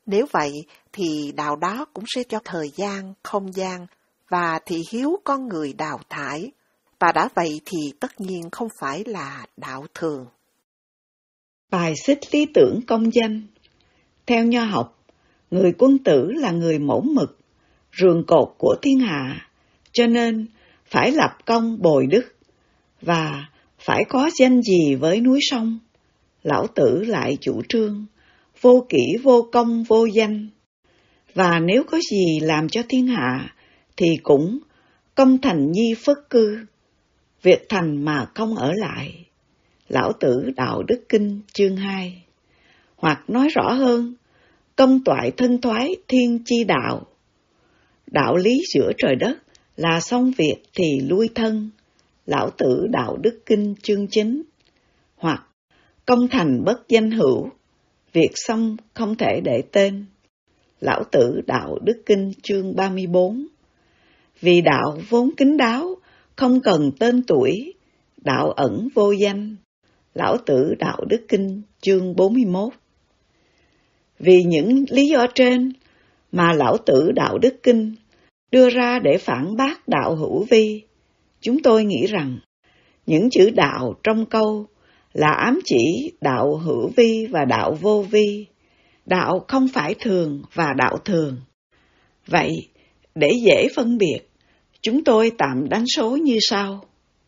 Nếu vậy thì đạo đó cũng sẽ cho thời gian, không gian và thị hiếu con người đào thải, và đã vậy thì tất nhiên không phải là đạo thường. Bài xích lý tưởng công danh. Theo nho học, người quân tử là người mẫu mực, rường cột của thiên hạ, cho nên phải lập công bồi đức, và phải có danh gì với núi sông. Lão Tử lại chủ trương, vô kỷ vô công vô danh, và nếu có gì làm cho thiên hạ, thì cũng công thành nhi phất cư, việc thành mà công ở lại. Lão Tử Đạo Đức Kinh chương hai. Hoặc nói rõ hơn, công toại thân thoái thiên chi đạo. Đạo lý giữa trời đất là xong việc thì lui thân. Lão Tử Đạo Đức Kinh chương chín. Hoặc công thành bất danh hữu, việc xong không thể để tên. Lão Tử Đạo Đức Kinh chương ba mươi bốn. Vì đạo vốn kín đáo, không cần tên tuổi, đạo ẩn vô danh. Lão Tử Đạo Đức Kinh chương bốn mươi mốt. Vì những lý do trên mà Lão Tử Đạo Đức Kinh đưa ra để phản bác đạo hữu vi, chúng tôi nghĩ rằng những chữ đạo trong câu là ám chỉ đạo hữu vi và đạo vô vi, đạo không phải thường và đạo thường. Vậy, để dễ phân biệt, chúng tôi tạm đánh số như sau.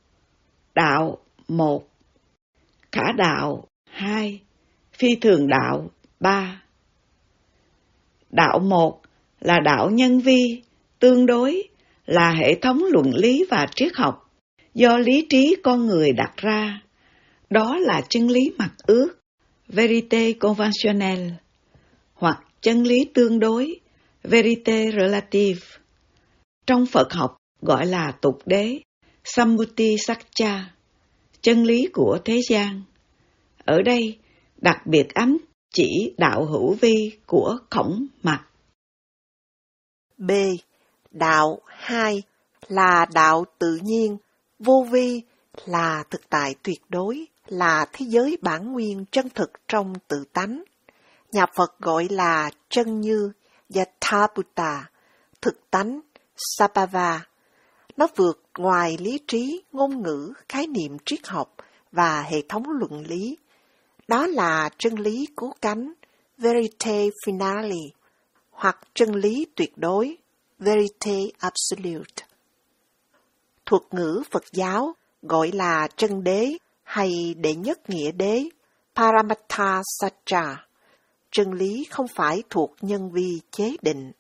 Đạo một, khả đạo hai, phi thường đạo ba. Đạo một là đạo nhân vi, tương đối, là hệ thống luận lý và triết học do lý trí con người đặt ra. Đó là chân lý mặc ước, vérité conventionnelle, hoặc chân lý tương đối, vérité relative. Trong Phật học gọi là tục đế, sammuti sakcha, chân lý của thế gian. Ở đây đặc biệt ám chỉ đạo hữu vi của Khổng Mặc. B. Đạo hai là đạo tự nhiên, vô vi là thực tại tuyệt đối, là thế giới bản nguyên chân thực trong tự tánh. Nhà Phật gọi là chân như, Yathabhuta, thực tánh, Sabhava. Nó vượt ngoài lý trí, ngôn ngữ, khái niệm triết học và hệ thống luận lý. Đó là chân lý cứu cánh, Verite Finale, hoặc chân lý tuyệt đối, Verite Absolute. Thuật ngữ Phật giáo gọi là chân đế hay đệ nhất nghĩa đế, Paramattha Satcha. Chân lý không phải thuộc nhân vi chế định.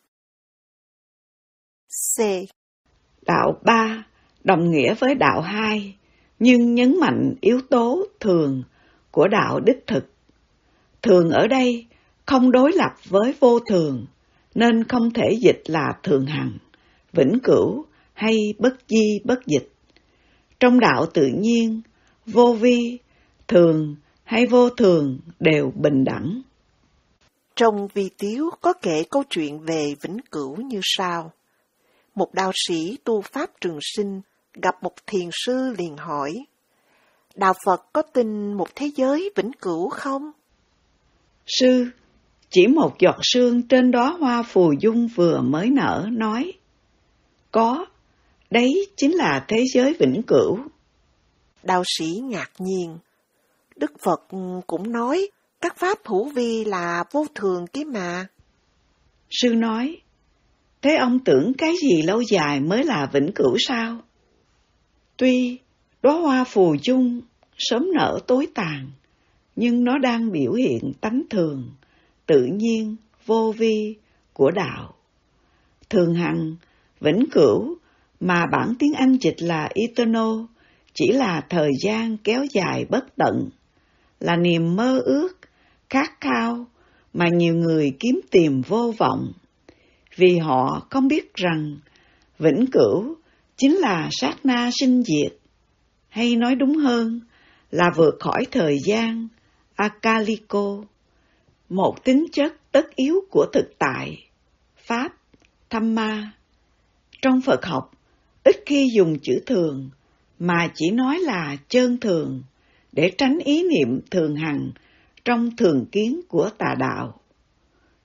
C. Đạo ba đồng nghĩa với đạo hai, nhưng nhấn mạnh yếu tố thường của đạo đích thực. Thường ở đây không đối lập với vô thường, nên không thể dịch là thường hằng, vĩnh cửu hay bất di bất dịch. Trong đạo tự nhiên, vô vi, thường hay vô thường đều bình đẳng. Trong Vi Tiếu có kể câu chuyện về vĩnh cửu như sau. Một đạo sĩ tu Pháp Trường Sinh gặp một thiền sư liền hỏi, Đạo Phật có tin một thế giới vĩnh cửu không? Sư, chỉ một giọt sương trên đóa hoa phù dung vừa mới nở, nói, có, đấy chính là thế giới vĩnh cửu. Đạo sĩ ngạc nhiên. Đức Phật cũng nói, các pháp hữu vi là vô thường kia mà. Sư nói, thế ông tưởng cái gì lâu dài mới là vĩnh cửu sao? Tuy đóa hoa phù dung sớm nở tối tàn, nhưng nó đang biểu hiện tánh thường, tự nhiên, vô vi của đạo. Thường hằng, vĩnh cửu mà bản tiếng Anh dịch là eternal, chỉ là thời gian kéo dài bất tận, là niềm mơ ước, khát khao mà nhiều người kiếm tìm vô vọng, vì họ không biết rằng vĩnh cửu chính là sát na sinh diệt, hay nói đúng hơn là vượt khỏi thời gian, akaliko, một tính chất tất yếu của thực tại, pháp, Dhamma. Trong Phật học, ít khi dùng chữ thường, mà chỉ nói là chân thường, để tránh ý niệm thường hằng trong thường kiến của tà đạo.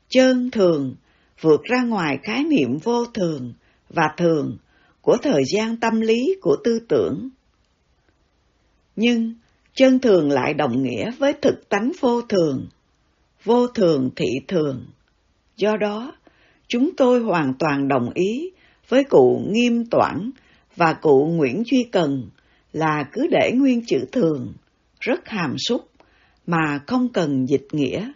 Chân thường vượt ra ngoài khái niệm vô thường và thường của thời gian tâm lý của tư tưởng. Nhưng chân thường lại đồng nghĩa với thực tánh vô thường, vô thường thị thường. Do đó, chúng tôi hoàn toàn đồng ý với cụ Nghiêm Toản và cụ Nguyễn Duy Cần là cứ để nguyên chữ thường, rất hàm súc mà không cần dịch nghĩa.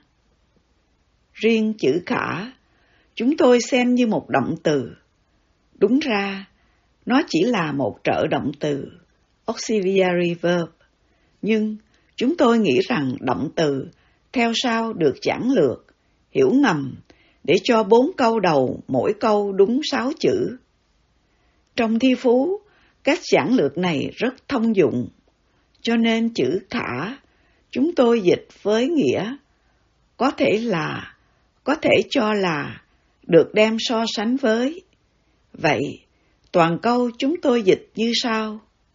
Riêng chữ khả, chúng tôi xem như một động từ. Đúng ra, nó chỉ là một trợ động từ, auxiliary verb. Nhưng chúng tôi nghĩ rằng động từ theo sau được giản lược, hiểu ngầm, để cho bốn câu đầu mỗi câu đúng sáu chữ. Trong thi phú, cách giản lược này rất thông dụng, cho nên chữ khả chúng tôi dịch với nghĩa có thể là, có thể cho là, được đem so sánh với. Vậy, toàn câu chúng tôi dịch như sau.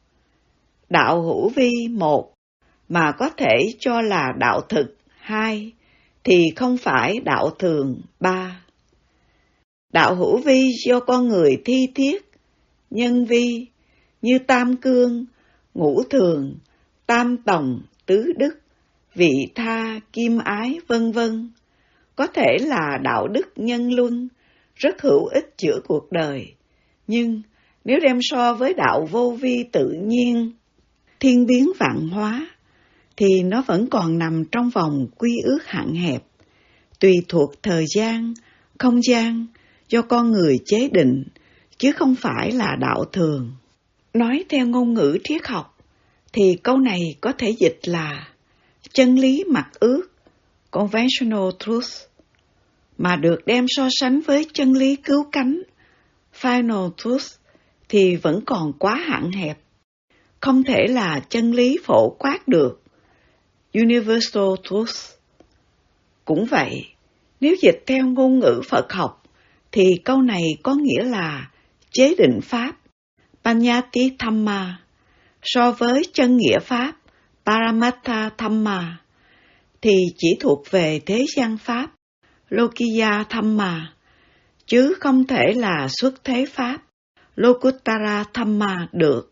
Đạo hữu vi một, mà có thể cho là đạo thực hai, thì không phải đạo thường ba. Đạo hữu vi do con người thi thiết, nhân vi, như tam cương, ngũ thường, tam tòng, tứ đức, vị tha, kim ái, vân vân, có thể là đạo đức nhân luân, rất hữu ích giữa cuộc đời. Nhưng nếu đem so với đạo vô vi tự nhiên, thiên biến vạn hóa, thì nó vẫn còn nằm trong vòng quy ước hạn hẹp, tùy thuộc thời gian, không gian, do con người chế định, chứ không phải là đạo thường. Nói theo ngôn ngữ triết học, thì câu này có thể dịch là chân lý mặc ước, conventional truth, mà được đem so sánh với chân lý cứu cánh, final truth, thì vẫn còn quá hạn hẹp, không thể là chân lý phổ quát được, universal truth. Cũng vậy, nếu dịch theo ngôn ngữ Phật học, thì câu này có nghĩa là chế định pháp, Panyati Thamma, so với chân nghĩa pháp, Paramattha Thamma, thì chỉ thuộc về thế gian pháp, Lokiya Thamma, chứ không thể là xuất thế pháp, Lokuttara Thamma được.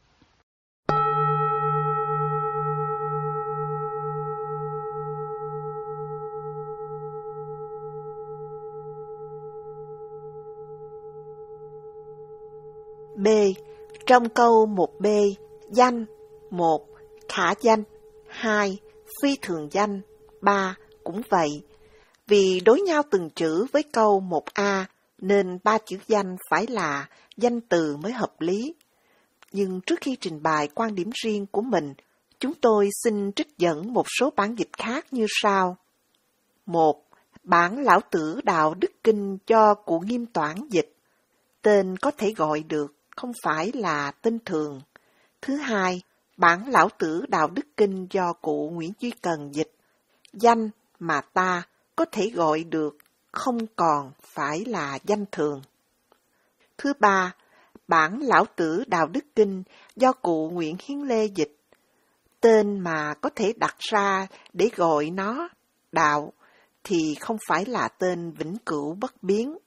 B. Trong câu một B, danh, một, khả danh, hai, phi thường danh, ba, cũng vậy. Vì đối nhau từng chữ với câu một A, nên ba chữ danh phải là danh từ mới hợp lý. Nhưng trước khi trình bày quan điểm riêng của mình, chúng tôi xin trích dẫn một số bản dịch khác như sau. Một. Bản Lão Tử Đạo Đức Kinh do cụ Nghiêm Toản dịch. Tên có thể gọi được, không phải là tên thường. Thứ hai, bản Lão Tử Đạo Đức Kinh do cụ Nguyễn Duy Cần dịch. Danh mà ta có thể gọi được, không còn phải là danh thường. Thứ ba, bản Lão Tử Đạo Đức Kinh do cụ Nguyễn Hiến Lê dịch. Tên mà có thể đặt ra để gọi nó đạo thì không phải là tên vĩnh cửu bất biến.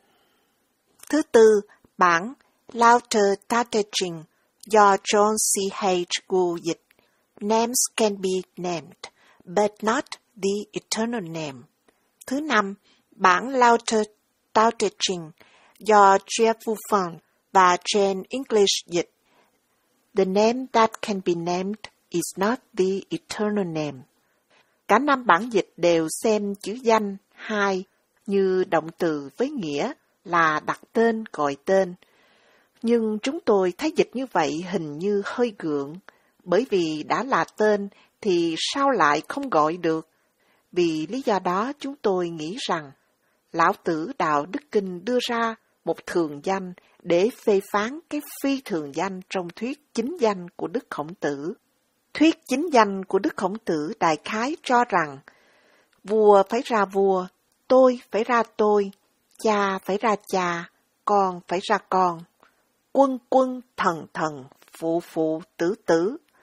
Thứ tư, bản Lauter Tateching do John C. H. Gould dịch. Names can be named, but not the eternal name. Thứ năm, bản Lauter Tateching do Jeff Buffon và Jane English dịch. The name that can be named is not the eternal name. Cả năm bản dịch đều xem chữ danh, hai, như động từ với nghĩa là đặt tên, gọi tên. Nhưng chúng tôi thấy dịch như vậy hình như hơi gượng, bởi vì đã là tên thì sao lại không gọi được? Vì lý do đó chúng tôi nghĩ rằng Lão Tử Đạo Đức Kinh đưa ra một thường danh để phê phán cái phi thường danh trong thuyết chính danh của Đức Khổng Tử. Thuyết chính danh của Đức Khổng Tử đại khái cho rằng vua phải ra vua, tôi phải ra tôi, cha phải ra cha, con phải ra con, quân quân, thần thần, phụ phụ, tử tử.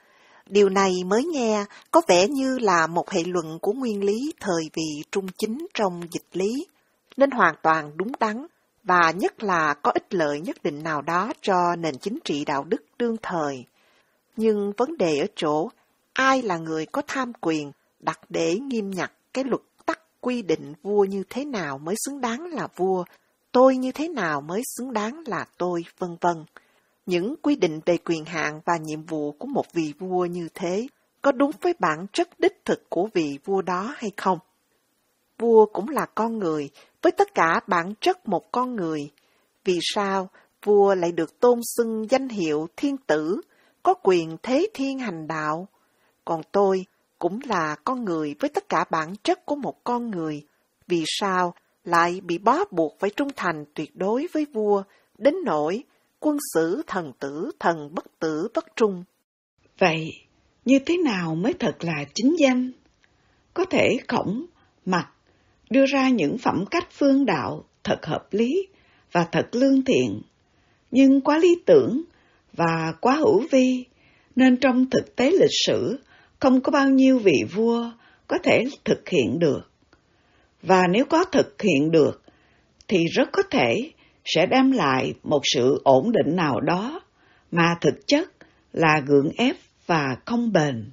Điều này mới nghe có vẻ như là một hệ luận của nguyên lý thời vị trung chính trong dịch lý, nên hoàn toàn đúng đắn, và nhất là có ích lợi nhất định nào đó cho nền chính trị đạo đức đương thời. Nhưng vấn đề ở chỗ, ai là người có tham quyền đặt để nghiêm ngặt cái luật tắc quy định vua như thế nào mới xứng đáng là vua, tôi như thế nào mới xứng đáng là tôi, vân vân. Những quy định về quyền hạn và nhiệm vụ của một vị vua như thế có đúng với bản chất đích thực của vị vua đó hay không? Vua cũng là con người, với tất cả bản chất một con người. Vì sao vua lại được tôn xưng danh hiệu thiên tử, có quyền thế thiên hành đạo? Còn tôi cũng là con người với tất cả bản chất của một con người. Vì sao lại bị bó buộc phải trung thành tuyệt đối với vua, đến nỗi quân sử thần tử, thần bất tử bất trung? Vậy, như thế nào mới thật là chính danh? Có thể Khổng, Mặc đưa ra những phẩm cách phương đạo thật hợp lý và thật lương thiện, nhưng quá lý tưởng và quá hữu vi, nên trong thực tế lịch sử không có bao nhiêu vị vua có thể thực hiện được. Và nếu có thực hiện được, thì rất có thể sẽ đem lại một sự ổn định nào đó, mà thực chất là gượng ép và không bền.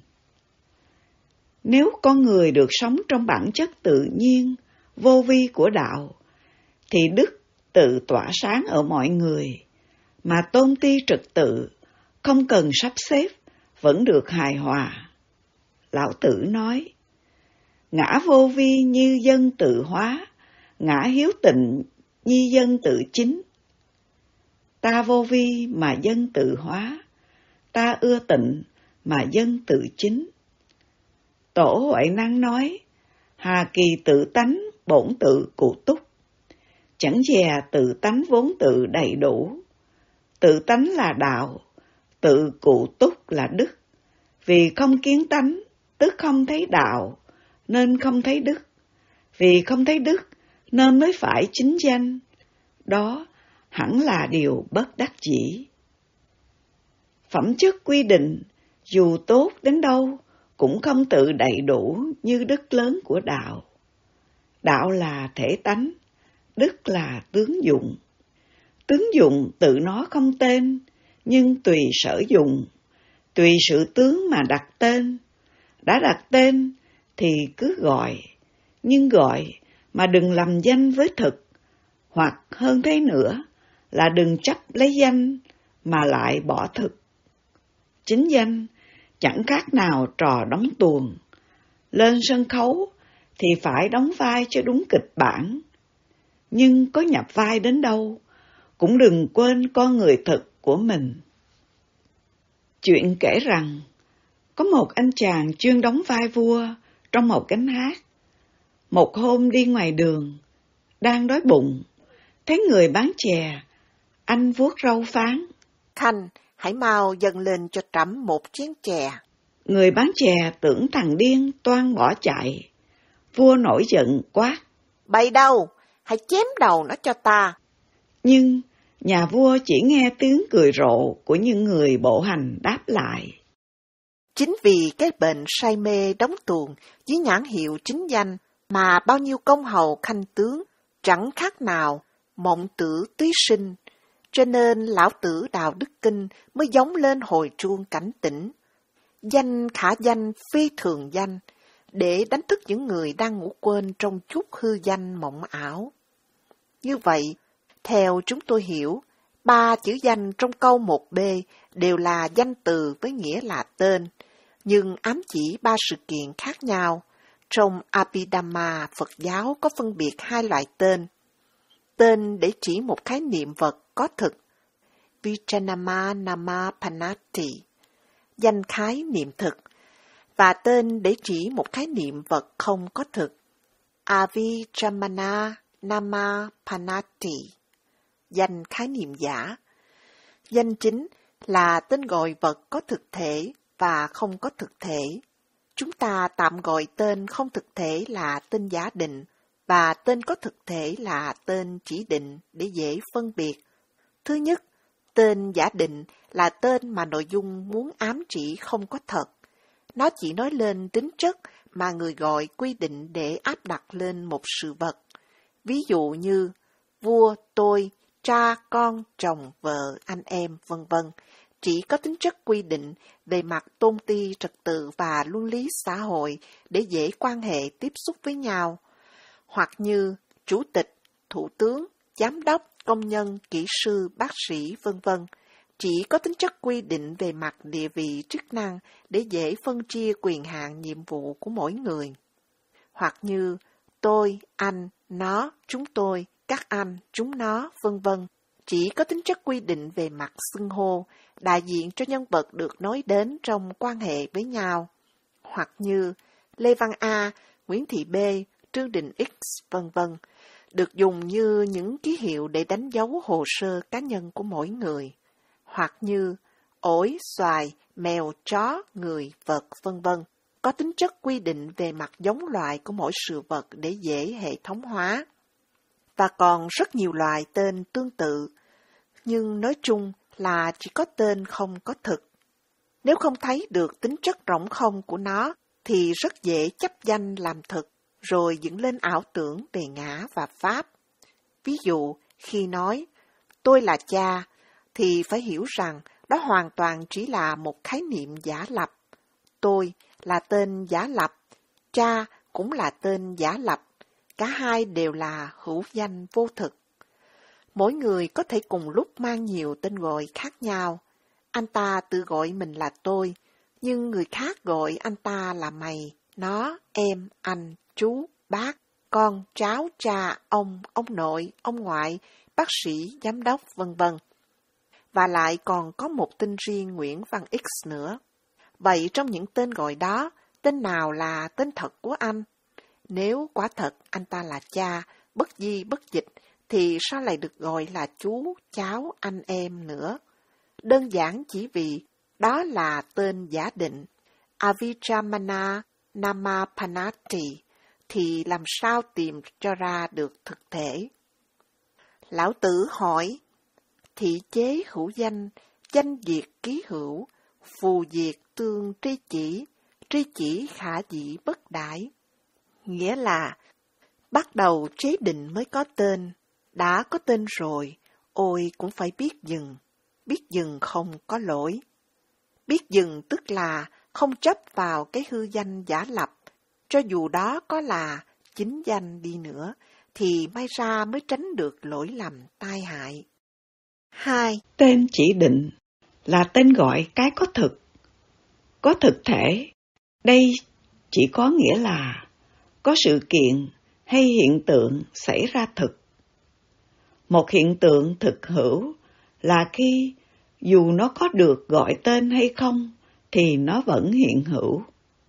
Nếu con người được sống trong bản chất tự nhiên, vô vi của đạo, thì đức tự tỏa sáng ở mọi người, mà tôn ti trật tự, không cần sắp xếp, vẫn được hài hòa. Lão Tử nói, ngã vô vi như dân tự hóa, ngã hiếu tịnh như dân tự chính. Ta vô vi mà dân tự hóa, ta ưa tịnh mà dân tự chính. Tổ Huệ Năng nói, hà kỳ tự tánh, bổn tự cụ túc. Chẳng dè tự tánh vốn tự đầy đủ. Tự tánh là đạo, tự cụ túc là đức. Vì không kiến tánh, tức không thấy đạo, nên không thấy đức. Vì không thấy đức, nên mới phải chính danh. Đó hẳn là điều bất đắc dĩ. Phẩm chất quy định, dù tốt đến đâu, cũng không tự đầy đủ như đức lớn của đạo. Đạo là thể tánh, đức là tướng dụng. Tướng dụng tự nó không tên, nhưng tùy sở dụng, tùy sự tướng mà đặt tên. Đã đặt tên thì cứ gọi, nhưng gọi mà đừng lầm danh với thực, hoặc hơn thế nữa là đừng chấp lấy danh mà lại bỏ thực. Chính danh chẳng khác nào trò đóng tuồng. Lên sân khấu thì phải đóng vai cho đúng kịch bản, nhưng có nhập vai đến đâu cũng đừng quên con người thực của mình. Chuyện kể rằng có một anh chàng chuyên đóng vai vua trong một gánh hát. Một hôm đi ngoài đường, đang đói bụng, thấy người bán chè, anh vuốt râu phán, Khanh, hãy mau dâng lên cho trẫm một chén chè. Người bán chè tưởng thằng điên toan bỏ chạy. Vua nổi giận quát, Bày đâu, hãy chém đầu nó cho ta. Nhưng nhà vua chỉ nghe tiếng cười rộ của những người bộ hành đáp lại. Chính vì cái bệnh say mê đóng tuồng dưới nhãn hiệu chính danh mà bao nhiêu công hầu khanh tướng chẳng khác nào mộng tử túy sinh, cho nên lão tử Đạo Đức Kinh mới giống lên hồi chuông cảnh tỉnh. Danh khả danh phi thường danh, để đánh thức những người đang ngủ quên trong chút hư danh mộng ảo. Như vậy, theo chúng tôi hiểu, ba chữ danh trong câu một B đều là danh từ với nghĩa là tên, nhưng ám chỉ ba sự kiện khác nhau. Trong Abhidhamma Phật giáo có phân biệt hai loại tên. Tên để chỉ một khái niệm vật có thực, Vichanama Nama Panati, danh khái niệm thực, và tên để chỉ một khái niệm vật không có thực, Avichamana Nama Panati, danh khái niệm giả. Danh chính là tên gọi vật có thực thể và không có thực thể. Chúng ta tạm gọi tên không thực thể là tên giả định, và tên có thực thể là tên chỉ định để dễ phân biệt. Thứ nhất, tên giả định là tên mà nội dung muốn ám chỉ không có thật, Nó chỉ nói lên tính chất mà người gọi quy định để áp đặt lên một sự vật. Ví dụ như vua, tôi, cha, con, chồng, vợ, anh em, vân vân chỉ có tính chất quy định về mặt tôn ti trật tự và luân lý xã hội để dễ quan hệ tiếp xúc với nhau. Hoặc như chủ tịch, thủ tướng, giám đốc, công nhân, kỹ sư, bác sĩ, vân vân chỉ có tính chất quy định về mặt địa vị chức năng để dễ phân chia quyền hạn nhiệm vụ của mỗi người. Hoặc như tôi, anh, nó, chúng tôi, các anh, chúng nó, vân vân chỉ có tính chất quy định về mặt xưng hô, đại diện cho nhân vật được nói đến trong quan hệ với nhau. Hoặc như Lê Văn A, Nguyễn Thị B, Trương Đình X, vân vân được dùng như những ký hiệu để đánh dấu hồ sơ cá nhân của mỗi người. Hoặc như ổi, xoài, mèo, chó, người, vật, vân vân có tính chất quy định về mặt giống loại của mỗi sự vật để dễ hệ thống hóa. Và còn rất nhiều loài tên tương tự, nhưng nói chung là chỉ có tên không có thực. Nếu không thấy được tính chất rỗng không của nó, thì rất dễ chấp danh làm thực, rồi dựng lên ảo tưởng về ngã và pháp. Ví dụ, khi nói, tôi là cha, thì phải hiểu rằng đó hoàn toàn chỉ là một khái niệm giả lập. Tôi là tên giả lập, cha cũng là tên giả lập, cả hai đều là hữu danh vô thực. Mỗi người có thể cùng lúc mang nhiều tên gọi khác nhau. Anh ta tự gọi mình là tôi, nhưng người khác gọi anh ta là mày, nó, em, anh, chú, bác, con, cháu, cha, ông, ông nội, ông ngoại, bác sĩ, giám đốc, vân vân. Và lại còn có một tên riêng Nguyễn Văn X nữa. Vậy trong những tên gọi đó, tên nào là tên thật của anh? Nếu quả thật anh ta là cha, bất di bất dịch, thì sao lại được gọi là chú, cháu, anh em nữa? Đơn giản chỉ vì đó là tên giả định, Avijamana Namapanati, thì làm sao tìm cho ra được thực thể? Lão Tử hỏi, thị chế hữu danh, danh diệt ký hữu, phù diệt tương tri chỉ, tri chỉ khả dĩ bất đãi. Nghĩa là, bắt đầu chế định mới có tên, đã có tên rồi, ôi cũng phải biết dừng, biết dừng không có lỗi. Biết dừng tức là không chấp vào cái hư danh giả lập, cho dù đó có là chính danh đi nữa, thì may ra mới tránh được lỗi lầm tai hại. Hai. Tên chỉ định là tên gọi cái có thực. Có thực thể, đây chỉ có nghĩa là có sự kiện hay hiện tượng xảy ra thực. Một hiện tượng thực hữu là khi dù nó có được gọi tên hay không thì nó vẫn hiện hữu.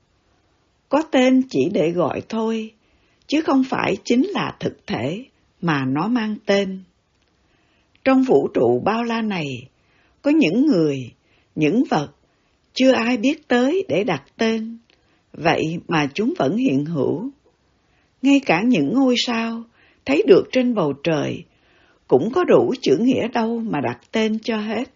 Có tên chỉ để gọi thôi, chứ không phải chính là thực thể mà nó mang tên. Trong vũ trụ bao la này, có những người, những vật chưa ai biết tới để đặt tên, vậy mà chúng vẫn hiện hữu. Ngay cả những ngôi sao thấy được trên bầu trời cũng có đủ chữ nghĩa đâu mà đặt tên cho hết.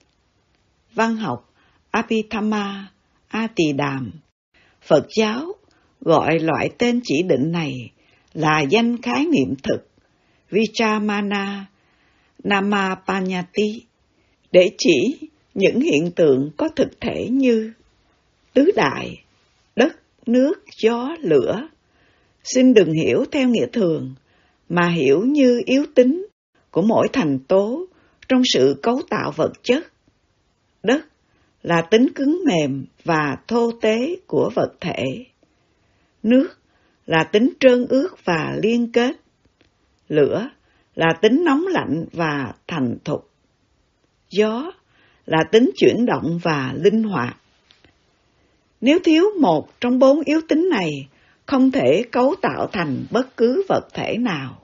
Văn học Abhidhamma Ati-đàm, Phật giáo gọi loại tên chỉ định này là danh khái niệm thực Vichamana Namapanyati, để chỉ những hiện tượng có thực thể như tứ đại, đất, nước, gió, lửa. Xin đừng hiểu theo nghĩa thường, mà hiểu như yếu tính của mỗi thành tố trong sự cấu tạo vật chất. Đất là tính cứng mềm và thô tế của vật thể. Nước là tính trơn ướt và liên kết. Lửa là tính nóng lạnh và thành thục. Gió là tính chuyển động và linh hoạt. Nếu thiếu một trong bốn yếu tính này, không thể cấu tạo thành bất cứ vật thể nào.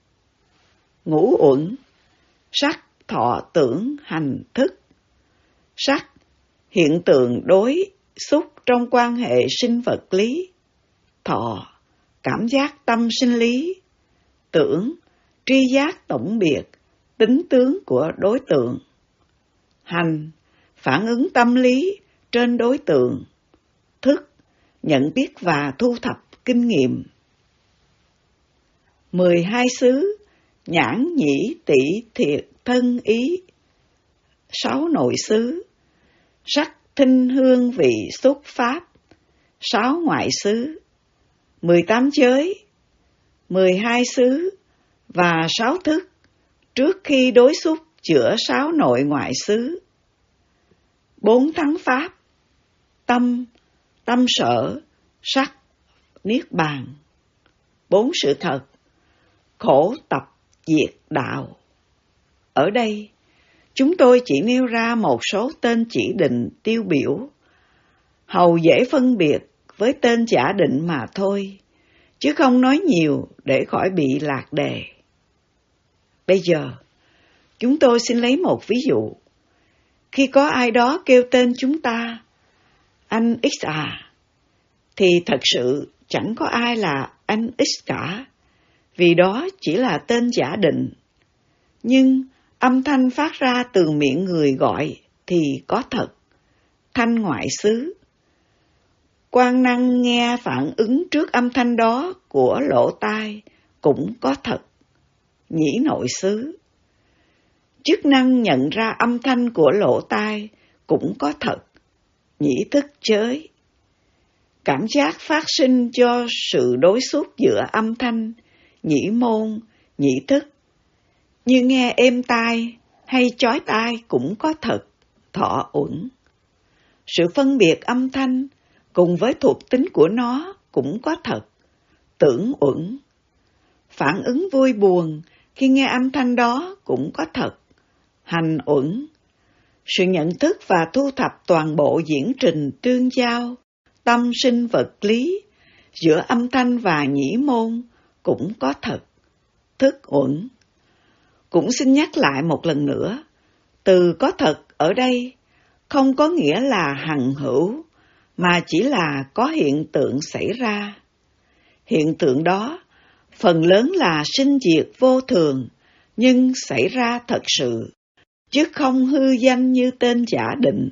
Ngũ uẩn, sắc, thọ, tưởng, hành, thức. Sắc, hiện tượng đối xúc trong quan hệ sinh vật lý. Thọ, cảm giác tâm sinh lý. Tưởng, tri giác tổng biệt, tính tướng của đối tượng. Hành, phản ứng tâm lý trên đối tượng. thức, nhận biết và thu thập kinh nghiệm. Mười hai xứ, nhãn nhĩ tỷ thiệt thân ý. Sáu nội xứ, sắc thinh hương vị xúc pháp. Sáu ngoại xứ, mười tám giới, mười hai xứ và sáu thức trước khi đối xúc giữa sáu nội ngoại xứ. Bốn thắng pháp, tâm, tâm sở, sắc, niết bàn. Bốn sự thật, khổ tập diệt đạo. Ở đây, chúng tôi chỉ nêu ra một số tên chỉ định tiêu biểu, hầu dễ phân biệt với tên giả định mà thôi, chứ không nói nhiều để khỏi bị lạc đề. Bây giờ, chúng tôi xin lấy một ví dụ. Khi có ai đó kêu tên chúng ta, anh X à, thì thật sự chẳng có ai là anh X cả, vì đó chỉ là tên giả định. Nhưng âm thanh phát ra từ miệng người gọi thì có thật, thanh ngoại xứ. Quan năng nghe phản ứng trước âm thanh đó của lỗ tai cũng có thật, nhĩ nội xứ. Chức năng nhận ra âm thanh của lỗ tai cũng có thật, nhĩ thức giới. Cảm giác phát sinh do sự đối xúc giữa âm thanh, nhĩ môn, nhĩ thức, như nghe êm tai hay chói tai cũng có thật, thọ uẩn. Sự phân biệt âm thanh cùng với thuộc tính của nó cũng có thật, tưởng uẩn. Phản ứng vui buồn khi nghe âm thanh đó cũng có thật, hành uẩn. Sự nhận thức và thu thập toàn bộ diễn trình tương giao, tâm sinh vật lý giữa âm thanh và nhĩ môn cũng có thật, thức uẩn. Cũng xin nhắc lại một lần nữa, từ có thật ở đây không có nghĩa là hằng hữu, mà chỉ là có hiện tượng xảy ra. Hiện tượng đó phần lớn là sinh diệt vô thường, nhưng xảy ra thật sự, chứ không hư danh như tên giả định.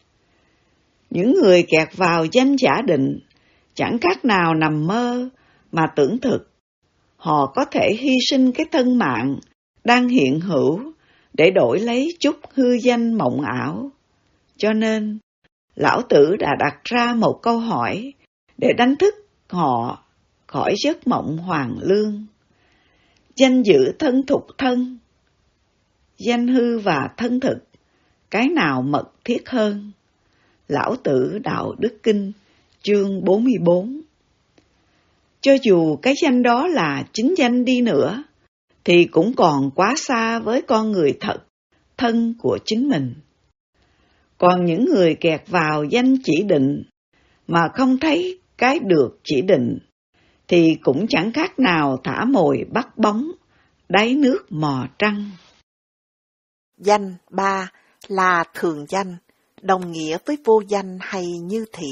Những người kẹt vào danh giả định chẳng khác nào nằm mơ mà tưởng thực. Họ có thể hy sinh cái thân mạng đang hiện hữu để đổi lấy chút hư danh mộng ảo. Cho nên, Lão Tử đã đặt ra một câu hỏi để đánh thức họ khỏi giấc mộng hoàng lương. Danh dự thân thục thân, danh hư và thân thực, cái nào mật thiết hơn? Lão Tử Đạo Đức Kinh, chương bốn mươi bốn. Cho dù cái danh đó là chính danh đi nữa, thì cũng còn quá xa với con người thật, thân của chính mình. Còn những người kẹt vào danh chỉ định mà không thấy cái được chỉ định, thì cũng chẳng khác nào thả mồi bắt bóng, đáy nước mò trăng. Danh ba là thường danh, đồng nghĩa với vô danh hay như thị,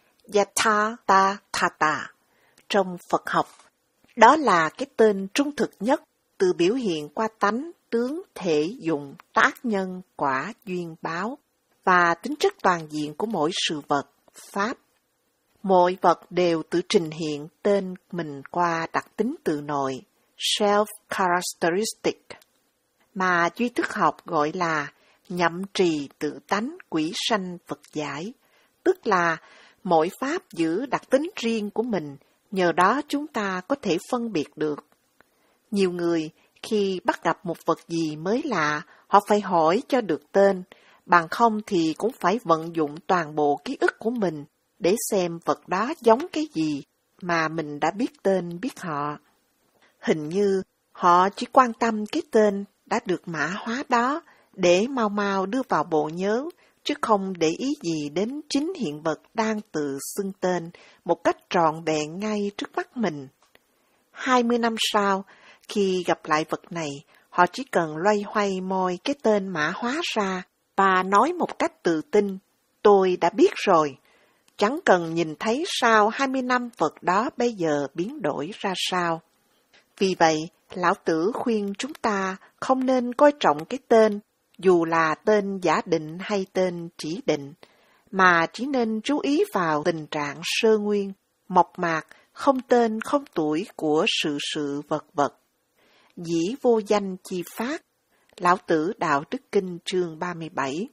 yatha thata trong Phật học. Đó là cái tên trung thực nhất, từ biểu hiện qua tánh, tướng, thể, dụng, tác nhân, quả, duyên, báo, và tính chất toàn diện của mỗi sự vật, pháp. Mỗi vật đều tự trình hiện tên mình qua đặc tính tự nội, self-characteristic, mà duy thức học gọi là nhậm trì tự tánh quỷ sanh vật giải, tức là mỗi pháp giữ đặc tính riêng của mình, nhờ đó chúng ta có thể phân biệt được. Nhiều người khi bắt gặp một vật gì mới lạ, họ phải hỏi cho được tên, bằng không thì cũng phải vận dụng toàn bộ ký ức của mình để xem vật đó giống cái gì mà mình đã biết tên biết họ. Hình như họ chỉ quan tâm cái tên đã được mã hóa đó để mau mau đưa vào bộ nhớ, chứ không để ý gì đến chính hiện vật đang tự xưng tên một cách trọn vẹn ngay trước mắt mình. Hai mươi năm sau, khi gặp lại vật này, họ chỉ cần loay hoay moi cái tên mã hóa ra và nói một cách tự tin, tôi đã biết rồi. Chẳng cần nhìn thấy sau hai mươi năm vật đó bây giờ biến đổi ra sao. Vì vậy, Lão Tử khuyên chúng ta không nên coi trọng cái tên, dù là tên giả định hay tên chỉ định, mà chỉ nên chú ý vào tình trạng sơ nguyên, mộc mạc, không tên không tuổi của sự sự vật vật. Dĩ vô danh chi phát. Lão Tử Đạo Đức Kinh chương ba mươi bảy.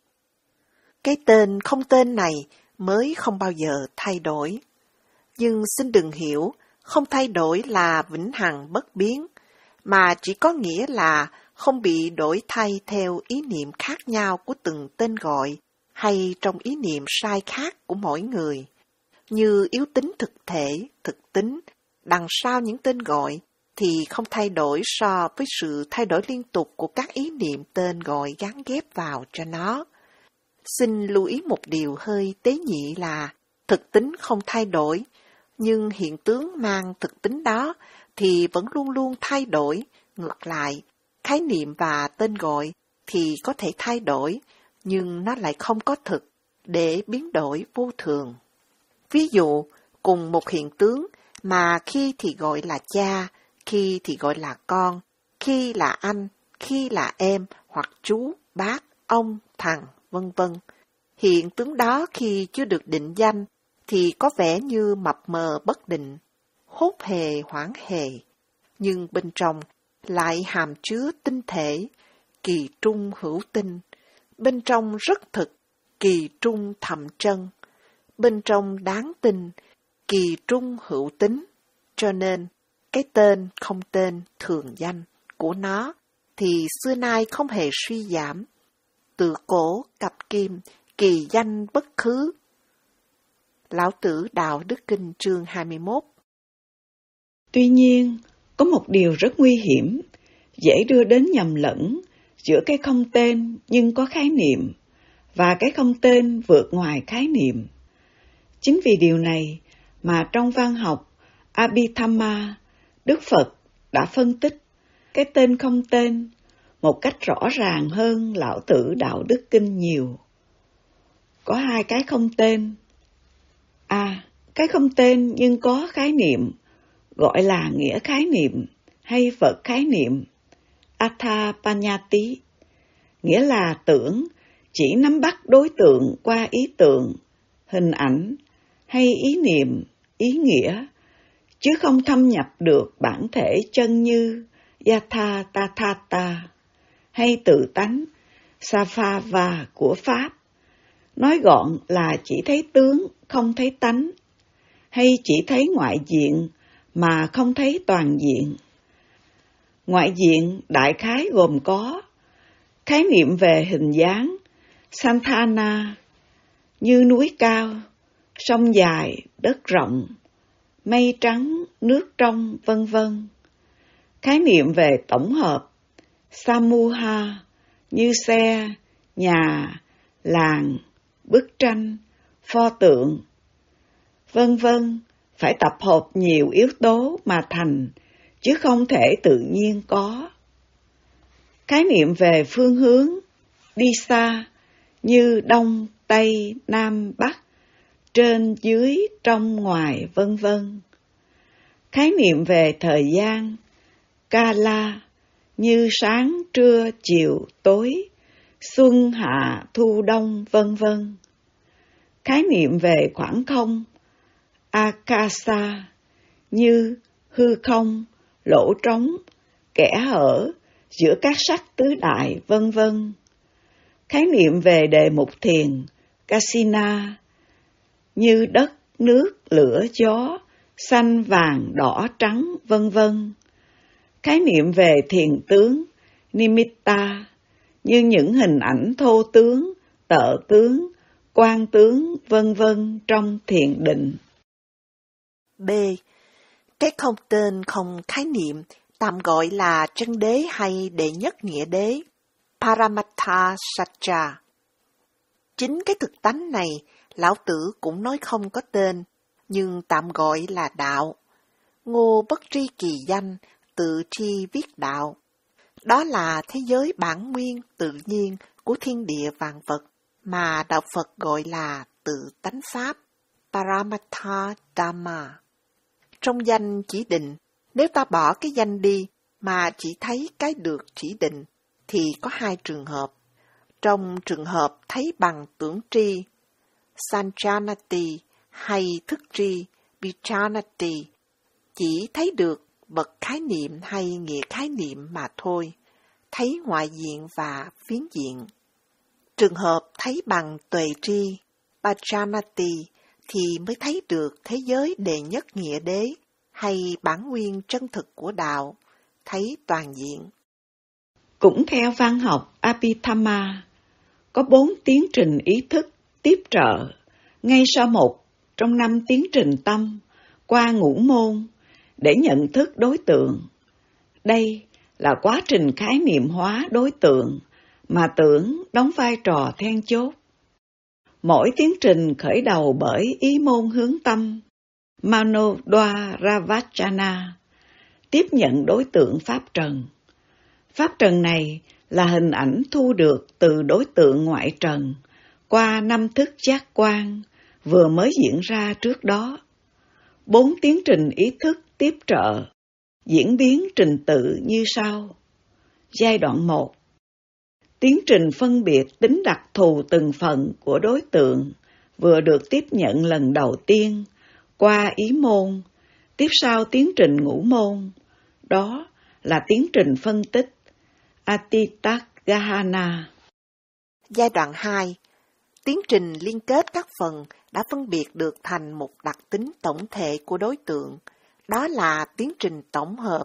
Cái tên không tên này mới không bao giờ thay đổi. Nhưng xin đừng hiểu, không thay đổi là vĩnh hằng bất biến, mà chỉ có nghĩa là không bị đổi thay theo ý niệm khác nhau của từng tên gọi, hay trong ý niệm sai khác của mỗi người. Như yếu tính thực thể, thực tính, đằng sau những tên gọi, thì không thay đổi so với sự thay đổi liên tục của các ý niệm tên gọi gắn ghép vào cho nó. Xin lưu ý một điều hơi tế nhị là thực tính không thay đổi, nhưng hiện tướng mang thực tính đó thì vẫn luôn luôn thay đổi. Ngược lại, khái niệm và tên gọi thì có thể thay đổi, nhưng nó lại không có thực, để biến đổi vô thường. Ví dụ, cùng một hiện tướng mà khi thì gọi là cha, khi thì gọi là con, khi là anh, khi là em, hoặc chú, bác, ông, thằng, vân vân. Hiện tướng đó khi chưa được định danh thì có vẻ như mập mờ bất định, hốt hề hoảng hề, nhưng bên trong lại hàm chứa tinh thể, kỳ trung hữu tinh, bên trong rất thực, kỳ trung thầm chân, bên trong đáng tin, kỳ trung hữu tính. Cho nên, cái tên không tên thường danh của nó thì xưa nay không hề suy giảm. Từ cổ cặp kim, kỳ danh bất khứ. Lão Tử Đạo Đức Kinh chương hai mươi mốt. Tuy nhiên, có một điều rất nguy hiểm, dễ đưa đến nhầm lẫn giữa cái không tên nhưng có khái niệm và cái không tên vượt ngoài khái niệm. Chính vì điều này mà trong văn học Abhidhamma, Đức Phật đã phân tích cái tên không tên một cách rõ ràng hơn Lão Tử Đạo Đức Kinh nhiều. Có hai cái không tên. A. Cái không tên nhưng có khái niệm, gọi là nghĩa khái niệm hay vật khái niệm, Atthapanyati, nghĩa là tưởng chỉ nắm bắt đối tượng qua ý tượng, hình ảnh hay ý niệm, ý nghĩa, chứ không thâm nhập được bản thể chân như Yatha Tathata hay tự tánh Savava của Pháp. Nói gọn là chỉ thấy tướng, không thấy tánh, hay chỉ thấy ngoại diện mà không thấy toàn diện. Ngoại diện đại khái gồm có khái niệm về hình dáng, Santana, như núi cao, sông dài, đất rộng, mây trắng, nước trong, vân vân. Khái niệm về tổng hợp, Samuha, như xe, nhà, làng, bức tranh, pho tượng, vân vân, phải tập hợp nhiều yếu tố mà thành, chứ không thể tự nhiên có. Khái niệm về phương hướng, đi xa, như đông, tây, nam, bắc, trên, dưới, trong, ngoài, vân vân. Khái niệm về thời gian, Kala, như sáng, trưa, chiều, tối, xuân, hạ, thu, đông, vân vân. Khái niệm về khoảng không, Akasa, như hư không, lỗ trống, kẽ hở giữa các sắc tứ đại, vân vân. Khái niệm về đề mục thiền, Kasina, như đất, nước, lửa, gió, xanh, vàng, đỏ, trắng, vân vân. Khái niệm về thiền tướng, Nimitta, như những hình ảnh thô tướng, tợ tướng, quan tướng, vân vân trong thiền định. B. Cái không tên không khái niệm tạm gọi là chân đế hay đệ nhất nghĩa đế, Paramattha Satcha. Chính cái thực tánh này, Lão Tử cũng nói không có tên, nhưng tạm gọi là đạo. Ngô Bất Tri kỳ danh, tự tri viết đạo. Đó là thế giới bản nguyên tự nhiên của thiên địa vạn vật, mà đạo Phật gọi là tự tánh Pháp, Paramattha Dhamma. Trong danh chỉ định, nếu ta bỏ cái danh đi mà chỉ thấy cái được chỉ định, thì có hai trường hợp. Trong trường hợp thấy bằng tưởng tri, Sanchanati hay thức tri Vichanati chỉ thấy được vật khái niệm hay nghĩa khái niệm mà thôi, thấy ngoại diện và phiến diện. Trường hợp thấy bằng tuệ tri Vichanati thì mới thấy được thế giới đệ nhất nghĩa đế hay bản nguyên chân thực của đạo, thấy toàn diện. Cũng theo văn học Abhidhamma, có bốn tiến trình ý thức tiếp trợ ngay sau một trong năm tiến trình tâm qua ngũ môn để nhận thức đối tượng. Đây là quá trình khái niệm hóa đối tượng mà tưởng đóng vai trò then chốt. Mỗi tiến trình khởi đầu bởi ý môn hướng tâm Manodwaravachana, tiếp nhận đối tượng Pháp Trần. Pháp Trần này là hình ảnh thu được từ đối tượng ngoại trần qua năm thức giác quan vừa mới diễn ra trước đó. Bốn tiến trình ý thức tiếp trợ diễn biến trình tự như sau. Giai đoạn một. Tiến trình phân biệt tính đặc thù từng phần của đối tượng vừa được tiếp nhận lần đầu tiên qua ý môn, tiếp sau tiến trình ngũ môn, đó là tiến trình phân tích Atitagahana. Giai đoạn hai. Tiến trình liên kết các phần đã phân biệt được thành một đặc tính tổng thể của đối tượng, đó là tiến trình tổng hợp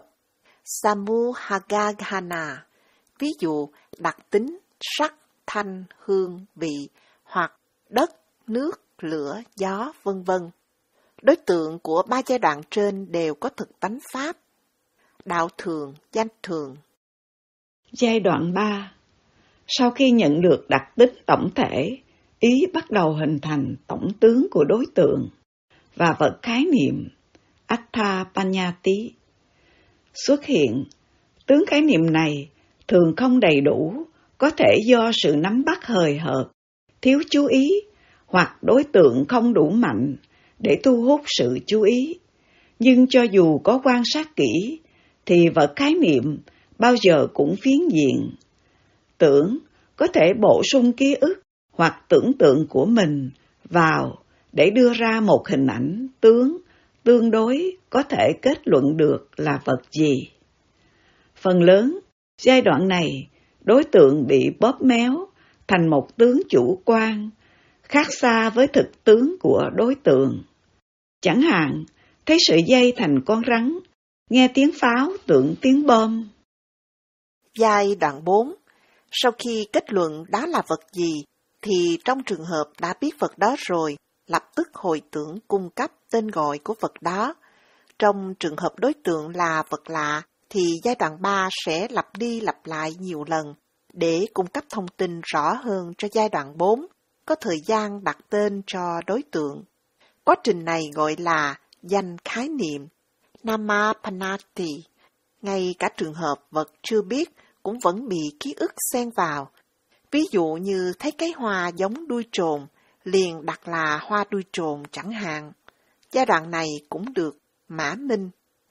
Samuhagahana. Ví dụ, đặc tính sắc, thanh, hương, vị, hoặc đất, nước, lửa, gió, vân vân. Đối tượng của ba giai đoạn trên đều có thực tánh Pháp, đạo thường, danh thường. Giai đoạn ba. Sau khi nhận được đặc tính tổng thể, ý bắt đầu hình thành tổng tướng của đối tượng và vật khái niệm Atthapanyati xuất hiện. Tướng khái niệm này thường không đầy đủ, có thể do sự nắm bắt hời hợt, thiếu chú ý, hoặc đối tượng không đủ mạnh để thu hút sự chú ý. Nhưng cho dù có quan sát kỹ, thì vật khái niệm bao giờ cũng phiến diện. Tưởng có thể bổ sung ký ức hoặc tưởng tượng của mình vào để đưa ra một hình ảnh tướng tương đối có thể kết luận được là vật gì. Phần lớn, giai đoạn này, đối tượng bị bóp méo thành một tướng chủ quan, khác xa với thực tướng của đối tượng. Chẳng hạn, thấy sợi dây thành con rắn, nghe tiếng pháo tưởng tiếng bom. Giai đoạn bốn. Sau khi kết luận đó là vật gì, thì trong trường hợp đã biết vật đó rồi, lập tức hồi tưởng cung cấp tên gọi của vật đó. Trong trường hợp đối tượng là vật lạ, thì giai đoạn ba sẽ lặp đi lặp lại nhiều lần để cung cấp thông tin rõ hơn cho giai đoạn bốn, có thời gian đặt tên cho đối tượng. Quá trình này gọi là danh khái niệm, Namapanati. Ngay cả trường hợp vật chưa biết cũng vẫn bị ký ức xen vào. Ví dụ như thấy cái hoa giống đuôi trồn, liền đặt là hoa đuôi trồn chẳng hạn. Giai đoạn này cũng được mã minh.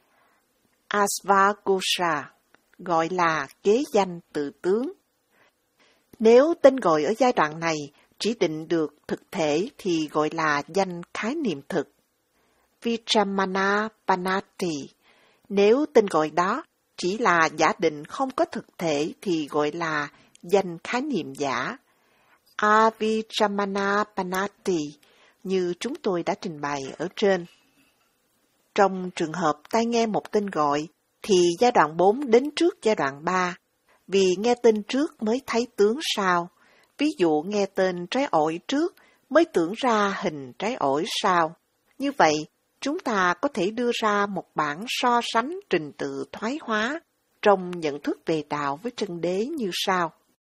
Asvagosha gọi là kế danh tự tướng. Nếu tên gọi ở giai đoạn này chỉ định được thực thể thì gọi là danh khái niệm thực. Vichamana Panati. Nếu tên gọi đó chỉ là giả định không có thực thể thì gọi là danh khái niệm giả. Avichamana Panati như chúng tôi đã trình bày ở trên. Trong trường hợp tai nghe một tên gọi thì giai đoạn bốn đến trước giai đoạn ba, vì nghe tên trước mới thấy tướng sau. Ví dụ nghe tên trái ổi trước mới tưởng ra hình trái ổi sau. Như vậy, chúng ta có thể đưa ra một bản so sánh trình tự thoái hóa trong nhận thức về đạo với chân đế như sau.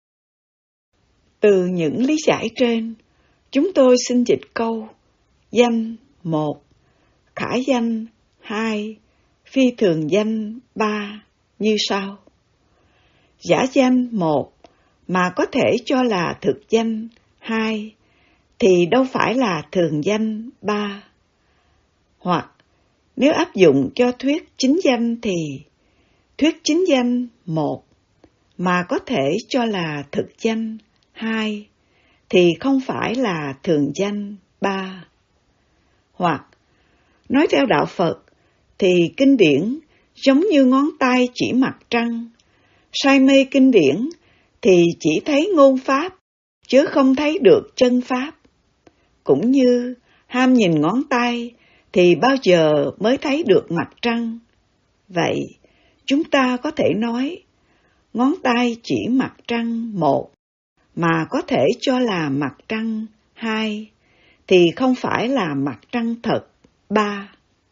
Từ những lý giải trên, chúng tôi xin dịch câu danh một, khả danh hai, phi thường danh ba như sau. Giả danh một mà có thể cho là thực danh hai thì đâu phải là thường danh ba. Hoặc nếu áp dụng cho thuyết chính danh thì thuyết chính danh một mà có thể cho là thực danh hai thì không phải là thường danh ba. Hoặc, nói theo đạo Phật, thì kinh điển giống như ngón tay chỉ mặt trăng. Say mê kinh điển thì chỉ thấy ngôn pháp, chứ không thấy được chân pháp. Cũng như ham nhìn ngón tay thì bao giờ mới thấy được mặt trăng. Vậy, chúng ta có thể nói, ngón tay chỉ mặt trăng một, mà có thể cho là mặt trăng hai, thì không phải là mặt trăng thật ba.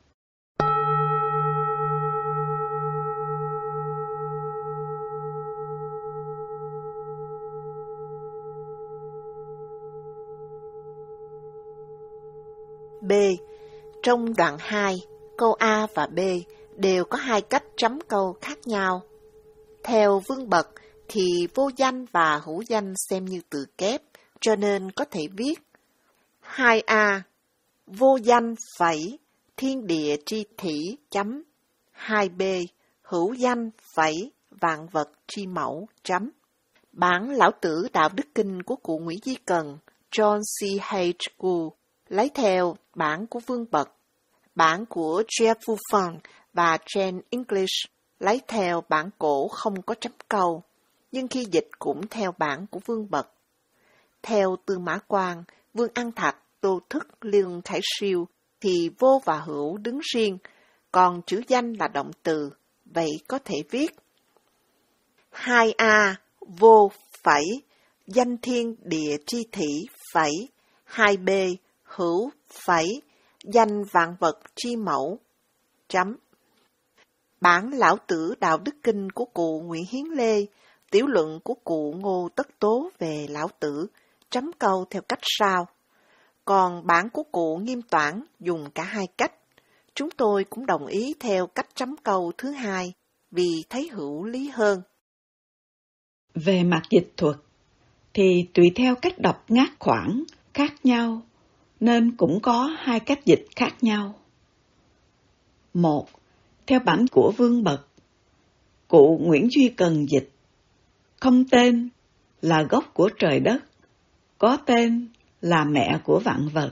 B. Trong đoạn hai, câu A và B đều có hai cách chấm câu khác nhau. Theo Vương Bật thì vô danh và hữu danh xem như từ kép, cho nên có thể viết hai A. Vô danh phẩy thiên địa tri thủy chấm. hai B. Hữu danh phẩy vạn vật tri mẫu chấm. Bản Lão Tử Đạo Đức Kinh của cụ Nguyễn Duy Cần, John C. H. Gould, lấy theo bản của Vương Bật. Bản của Jeff Buffon và Jane English lấy theo bản cổ không có chấm câu, nhưng khi dịch cũng theo bản của Vương Bật. Theo Tư Mã Quang, Vương An Thạch, Tô Thức, Lương Khải Siêu thì vô và hữu đứng riêng, còn chữ danh là động từ, vậy có thể viết hai A. Vô phẩy danh thiên địa tri thủy phẩy hai B. Hữu phẩy danh vạn vật tri mẫu chấm. Bản Lão Tử Đạo Đức Kinh của cụ Nguyễn Hiến Lê, tiểu luận của cụ Ngô Tất Tố về Lão Tử chấm câu theo cách sau. Còn bản của cụ Nghiêm Toản dùng cả hai cách. Chúng tôi cũng đồng ý theo cách chấm câu thứ hai vì thấy hữu lý hơn. Về mặt dịch thuật thì tùy theo cách đọc ngắt khoảng khác nhau nên cũng có hai cách dịch khác nhau. Một, theo bản của Vương Bật, cụ Nguyễn Duy Cần dịch không tên là gốc của trời đất, có tên là mẹ của vạn vật.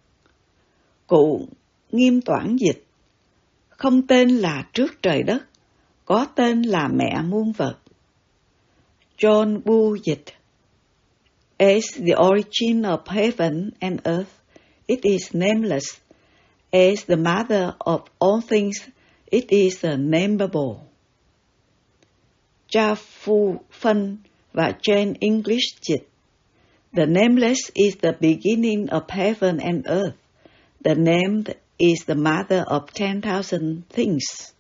Cụ Nghiêm Toản dịch không tên là trước trời đất, có tên là mẹ muôn vật. John Bull dịch As the origin of heaven and earth, it is nameless. As the mother of all things, it is unnameable. Cha Phu Phân và Jane English dịch The nameless is the beginning of heaven and earth. The named is the mother of ten thousand things.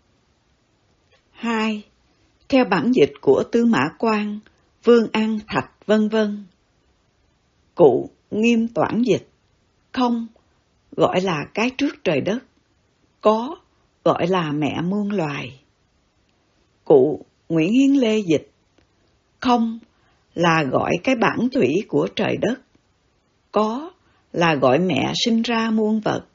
Hai. Theo bản dịch của Tư Mã Quang, Vương An Thạch vân vân, cụ Nghiêm Toản dịch không gọi là cái trước trời đất, có gọi là mẹ muôn loài. Cụ Nguyễn Hiến Lê dịch không là gọi cái bản thủy của trời đất, có là gọi mẹ sinh ra muôn vật.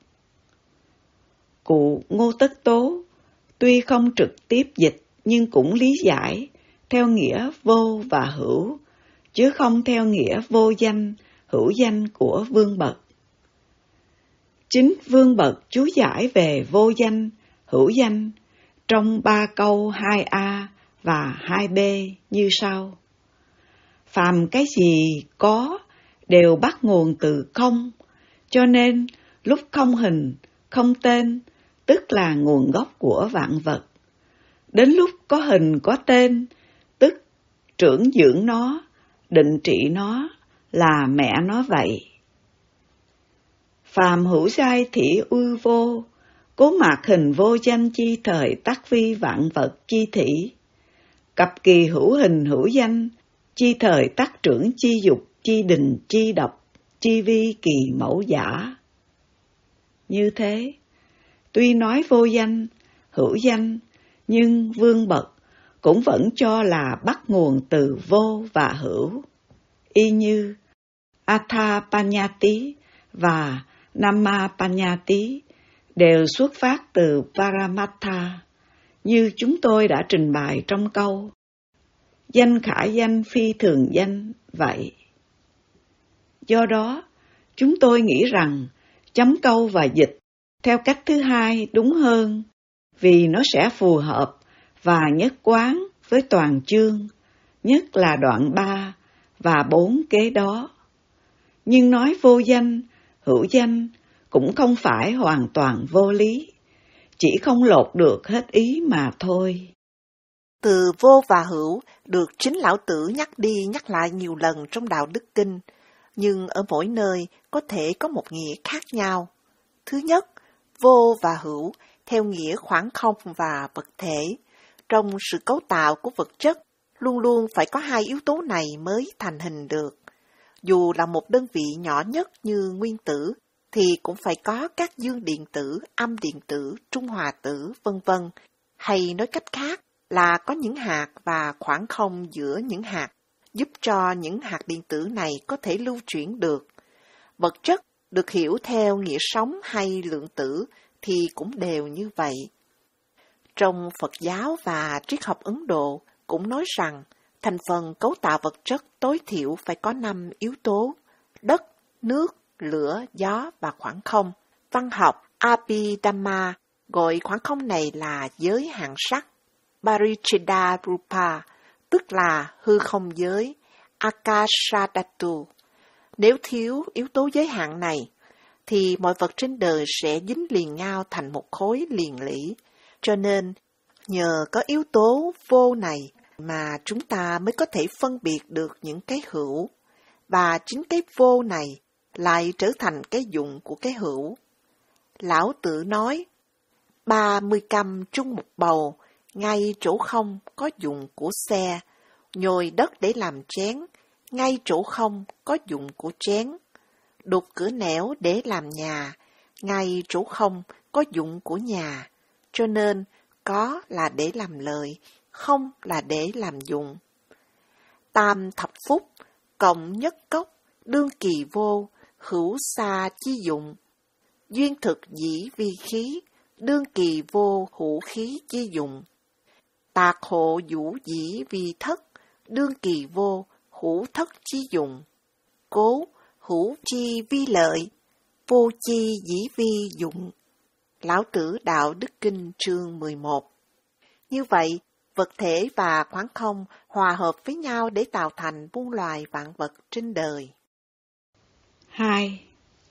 Cụ Ngô Tất Tố tuy không trực tiếp dịch nhưng cũng lý giải theo nghĩa vô và hữu, chứ không theo nghĩa vô danh, hữu danh của Vương Bật. Chính Vương Bật chú giải về vô danh, hữu danh trong ba câu hai A và hai B như sau. Phàm cái gì có đều bắt nguồn từ không, cho nên lúc không hình, không tên, tức là nguồn gốc của vạn vật. Đến lúc có hình có tên, tức trưởng dưỡng nó, định trị nó, là mẹ nó vậy. Phàm hữu giai thị ư vô, cố mạc hình vô danh chi thời tắc vi vạn vật chi thị. Cập kỳ hữu hình hữu danh, chi thời tắc trưởng chi dục chi đình chi độc, chi vi kỳ mẫu giả. Như thế, tuy nói vô danh, hữu danh, nhưng Vương Bật cũng vẫn cho là bắt nguồn từ vô và hữu, y như Athapanyati và Namapanyati đều xuất phát từ Paramattha, như chúng tôi đã trình bày trong câu danh khả danh phi thường danh vậy. Do đó, chúng tôi nghĩ rằng chấm câu và dịch theo cách thứ hai đúng hơn, vì nó sẽ phù hợp và nhất quán với toàn chương, nhất là đoạn ba và bốn kế đó. Nhưng nói vô danh, hữu danh cũng không phải hoàn toàn vô lý, chỉ không lột được hết ý mà thôi. Từ vô và hữu được chính Lão Tử nhắc đi nhắc lại nhiều lần trong Đạo Đức Kinh, nhưng ở mỗi nơi có thể có một nghĩa khác nhau. Thứ nhất, vô và hữu theo nghĩa khoảng không và vật thể. Trong sự cấu tạo của vật chất, luôn luôn phải có hai yếu tố này mới thành hình được. Dù là một đơn vị nhỏ nhất như nguyên tử, thì cũng phải có các dương điện tử, âm điện tử, trung hòa tử, vân vân. Hay nói cách khác là có những hạt và khoảng không giữa những hạt, giúp cho những hạt điện tử này có thể lưu chuyển được. Vật chất được hiểu theo nghĩa sống hay lượng tử thì cũng đều như vậy. Trong Phật giáo và triết học Ấn Độ cũng nói rằng thành phần cấu tạo vật chất tối thiểu phải có năm yếu tố: đất, nước, lửa, gió và khoảng không. Văn học Abhidhamma gọi khoảng không này là giới hạn sắc, Paricheda Rupa, tức là hư không giới, Akashadhatu. Nếu thiếu yếu tố giới hạn này, thì mọi vật trên đời sẽ dính liền nhau thành một khối liền lỉ. Cho nên, nhờ có yếu tố vô này mà chúng ta mới có thể phân biệt được những cái hữu, và chính cái vô này lại trở thành cái dụng của cái hữu. Lão Tử nói, ba mươi căm chung một bầu, ngay chỗ không có dụng của xe, nhồi đất để làm chén, ngay chỗ không có dụng của chén, đục cửa nẻo để làm nhà, ngay chỗ không có dụng của nhà. Cho nên, có là để làm lợi, không là để làm dụng. Tam thập phúc, cộng nhất cốc, đương kỳ vô, hữu xa chi dụng. Duyên thực dĩ vi khí, đương kỳ vô hữu khí chi dụng. Tạc hộ vũ dĩ vi thất, đương kỳ vô hữu thất chi dụng. Cố, hữu chi vi lợi, vô chi dĩ vi dụng. Lão Tử Đạo Đức Kinh chương mười một. Như vậy, vật thể và khoảng không hòa hợp với nhau để tạo thành muôn loài vạn vật trên đời. hai.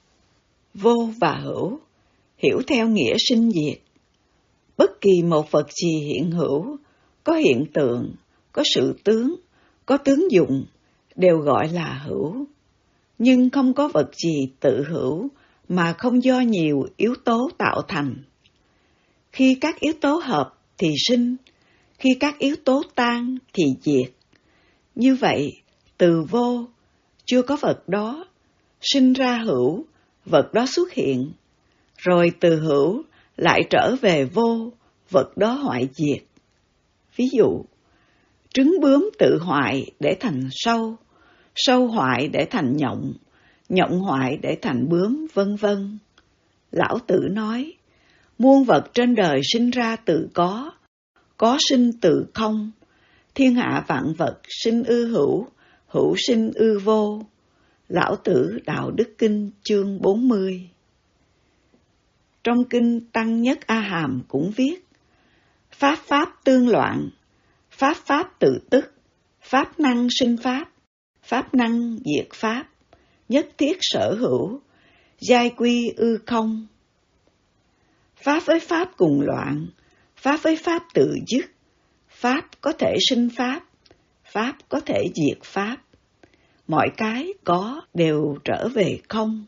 Vô và hữu, hiểu theo nghĩa sinh diệt. Bất kỳ một vật gì hiện hữu, có hiện tượng, có sự tướng, có tướng dụng, đều gọi là hữu. Nhưng không có vật gì tự hữu mà không do nhiều yếu tố tạo thành. Khi các yếu tố hợp thì sinh, khi các yếu tố tan thì diệt. Như vậy, từ vô, chưa có vật đó, sinh ra hữu, vật đó xuất hiện, rồi từ hữu lại trở về vô, vật đó hoại diệt. Ví dụ, trứng bướm tự hoại để thành sâu, sâu hoại để thành nhộng, nhộng hoại để thành bướm, vân vân. Lão Tử nói, muôn vật trên đời sinh ra tự có, có sinh tự không, thiên hạ vạn vật sinh ư hữu, hữu sinh ư vô. Lão Tử Đạo Đức Kinh chương bốn mươi. Trong kinh Tăng Nhất A Hàm cũng viết, Pháp pháp tương loạn, pháp pháp tự tức, pháp năng sinh pháp, pháp năng diệt pháp, nhất thiết sở hữu, giai quy ư không. Pháp với pháp cùng loạn, pháp với pháp tự dứt, pháp có thể sinh pháp, pháp có thể diệt pháp. Mọi cái có đều trở về không.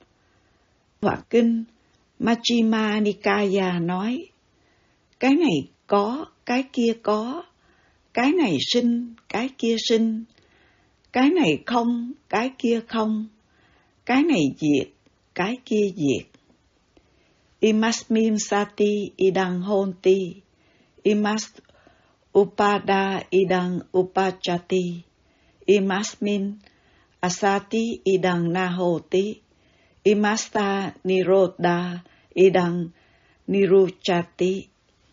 Hoặc kinh Majjhima Nikaya nói, cái này có, cái kia có, cái này sinh, cái kia sinh, cái này không, cái kia không, cái này diệt, cái kia diệt. Imasmin sati idang honti, imas upada idang upachati, imasmin asati idang nahoti, imasta nirodha idang niruchati.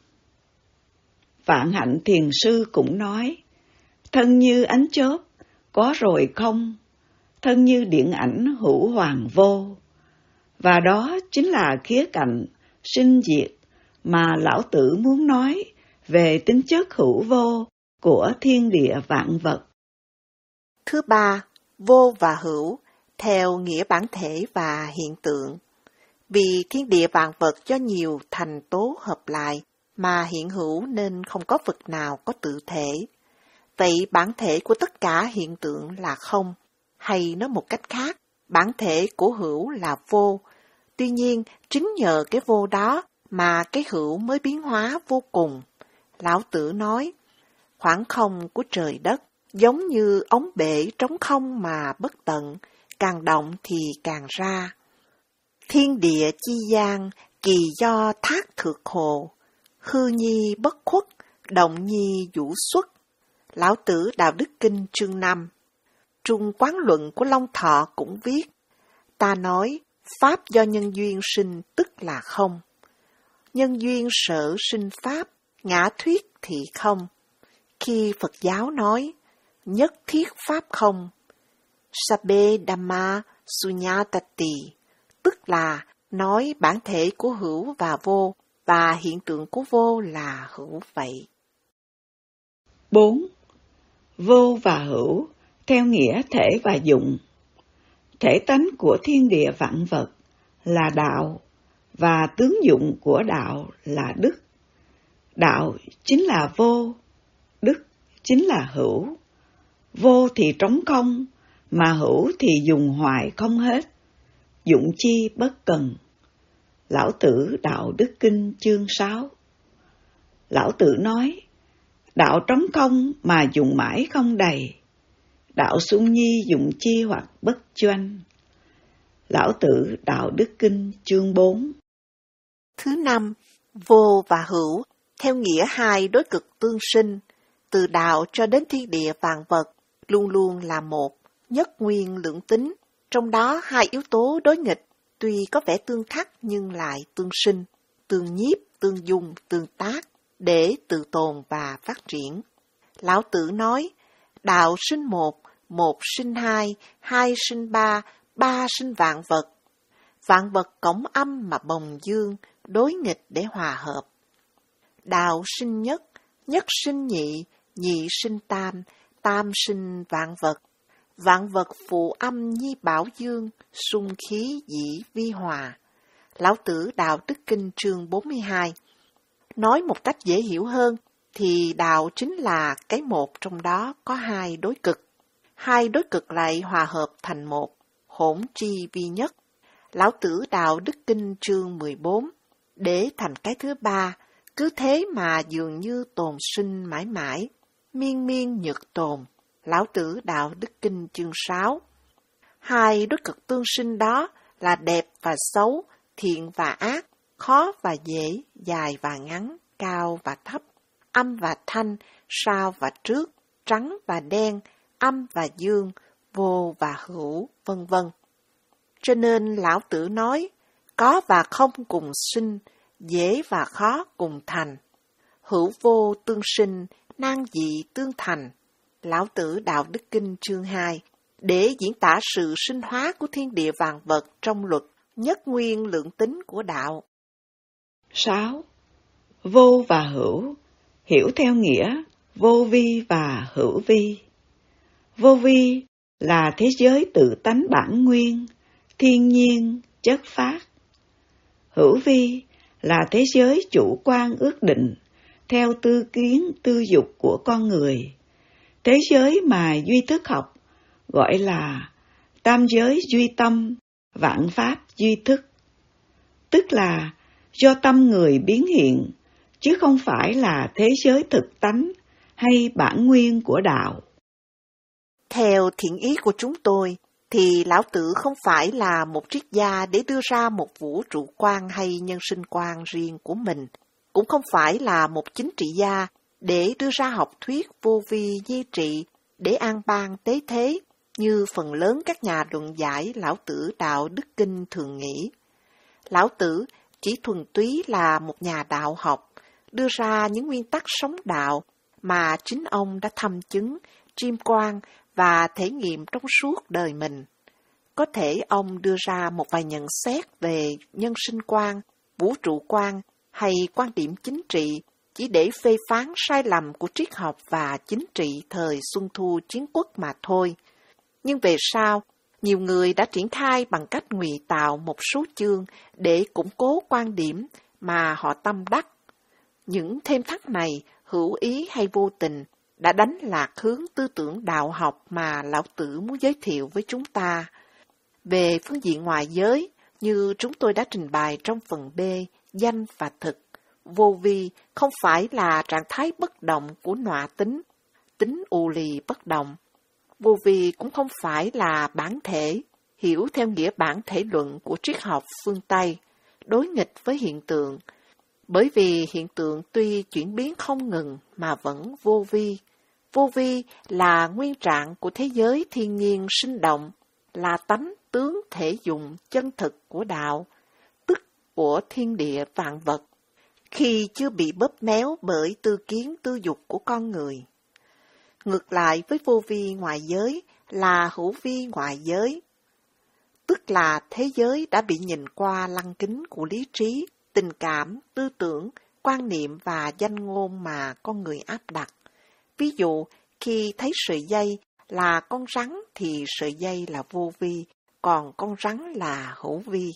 Vạn Hạnh Thiền Sư cũng nói, thân như ánh chớp, có rồi không, thân như điện ảnh hữu hoàng vô. Và đó chính là khía cạnh sinh diệt mà Lão Tử muốn nói về tính chất hữu vô của thiên địa vạn vật. Thứ ba, vô và hữu, theo nghĩa bản thể và hiện tượng. Vì thiên địa vạn vật do nhiều thành tố hợp lại mà hiện hữu nên không có vật nào có tự thể. Vậy bản thể của tất cả hiện tượng là không, hay nói một cách khác, bản thể của hữu là vô. Tuy nhiên, chính nhờ cái vô đó mà cái hữu mới biến hóa vô cùng. Lão Tử nói, khoảng không của trời đất giống như ống bể trống không mà bất tận, càng động thì càng ra. Thiên địa chi gian, kỳ do thác thược hồ, hư nhi bất khuất, động nhi vũ xuất. Lão Tử Đạo Đức Kinh chương năm. Trung Quán Luận của Long Thọ cũng viết, ta nói, pháp do nhân duyên sinh tức là không. Nhân duyên sở sinh pháp, ngã thuyết thì không. Khi Phật giáo nói, nhất thiết pháp không, Sabbe Dhamma Sunyatati, tức là nói bản thể của hữu và vô, và hiện tượng của vô là hữu vậy. bốn. Vô và hữu, theo nghĩa thể và dụng. Thể tánh của thiên địa vạn vật là đạo, và tướng dụng của đạo là đức. Đạo chính là vô, đức chính là hữu. Vô thì trống không, mà hữu thì dùng hoài không hết. Dụng chi bất cần. Lão Tử Đạo Đức Kinh chương sáu. Lão Tử nói, đạo trống không mà dùng mãi không đầy. Đạo sung nhi dụng chi hoặc bất choanh. Lão Tử Đạo Đức Kinh chương bốn. Thứ năm, vô và hữu, theo nghĩa hai đối cực tương sinh, từ đạo cho đến thiên địa vạn vật, luôn luôn là một, nhất nguyên lưỡng tính, trong đó hai yếu tố đối nghịch, tuy có vẻ tương khắc nhưng lại tương sinh, tương nhiếp, tương dung, tương tác, để tự tồn và phát triển. Lão Tử nói, đạo sinh một, một sinh hai, hai sinh ba, ba sinh vạn vật. Vạn vật cổng âm mà bồng dương, đối nghịch để hòa hợp. Đạo sinh nhất, nhất sinh nhị, nhị sinh tam, tam sinh vạn vật. Vạn vật phụ âm nhi bảo dương, xung khí dĩ vi hòa. Lão Tử Đạo Đức Kinh chương bốn mươi hai. Nói một cách dễ hiểu hơn, thì đạo chính là cái một trong đó có hai đối cực. Hai đối cực lại hòa hợp thành một, hỗn tri vi nhất. Lão Tử Đạo Đức Kinh chương mười bốn. Để thành cái thứ ba, cứ thế mà dường như tồn sinh mãi mãi, miên miên nhược tồn. Lão Tử Đạo Đức Kinh chương sáu. Hai đối cực tương sinh đó là đẹp và xấu, thiện và ác, khó và dễ, dài và ngắn, cao và thấp, âm và thanh, sau và trước, trắng và đen, âm và dương, vô và hữu, vân vân. Cho nên Lão Tử nói, có và không cùng sinh, dễ và khó cùng thành. Hữu vô tương sinh, nan dị tương thành. Lão Tử Đạo Đức Kinh chương hai, để diễn tả sự sinh hóa của thiên địa vạn vật trong luật nhất nguyên lượng tính của đạo. sáu. Vô và hữu, hiểu theo nghĩa vô vi và hữu vi. Vô vi là thế giới tự tánh bản nguyên, thiên nhiên, chất phát. Hữu vi là thế giới chủ quan ước định, theo tư kiến, tư dục của con người. Thế giới mà duy thức học gọi là tam giới duy tâm, vạn pháp duy thức. Tức là do tâm người biến hiện, chứ không phải là thế giới thực tánh hay bản nguyên của đạo. Theo thiện ý của chúng tôi, thì Lão Tử không phải là một triết gia để đưa ra một vũ trụ quan hay nhân sinh quan riêng của mình, cũng không phải là một chính trị gia để đưa ra học thuyết vô vi di trị để an bang tế thế, như phần lớn các nhà luận giải Lão Tử Đạo Đức Kinh thường nghĩ. Lão Tử chỉ thuần túy là một nhà đạo học, đưa ra những nguyên tắc sống đạo mà chính ông đã thăm chứng, chiêm quan và thể nghiệm trong suốt đời mình. Có thể ông đưa ra một vài nhận xét về nhân sinh quan, vũ trụ quan hay quan điểm chính trị chỉ để phê phán sai lầm của triết học và chính trị thời Xuân Thu Chiến Quốc mà thôi. Nhưng về sau, nhiều người đã triển khai bằng cách ngụy tạo một số chương để củng cố quan điểm mà họ tâm đắc. Những thêm thắt này, hữu ý hay vô tình, đã đánh lạc hướng tư tưởng đạo học mà Lão Tử muốn giới thiệu với chúng ta. Về phương diện ngoại giới, như chúng tôi đã trình bày trong phần B, danh và thực, vô vi không phải là trạng thái bất động của nọa tính, tính ù lì bất động. Vô vi cũng không phải là bản thể, hiểu theo nghĩa bản thể luận của triết học phương Tây, đối nghịch với hiện tượng, bởi vì hiện tượng tuy chuyển biến không ngừng mà vẫn vô vi. Vô vi là nguyên trạng của thế giới thiên nhiên sinh động, là tánh tướng thể dụng chân thực của đạo, tức của thiên địa vạn vật, khi chưa bị bóp méo bởi tư kiến tư dục của con người. Ngược lại với vô vi ngoại giới là hữu vi ngoại giới, tức là thế giới đã bị nhìn qua lăng kính của lý trí, tình cảm, tư tưởng, quan niệm và danh ngôn mà con người áp đặt. Ví dụ, khi thấy sợi dây là con rắn thì sợi dây là vô vi, còn con rắn là hữu vi.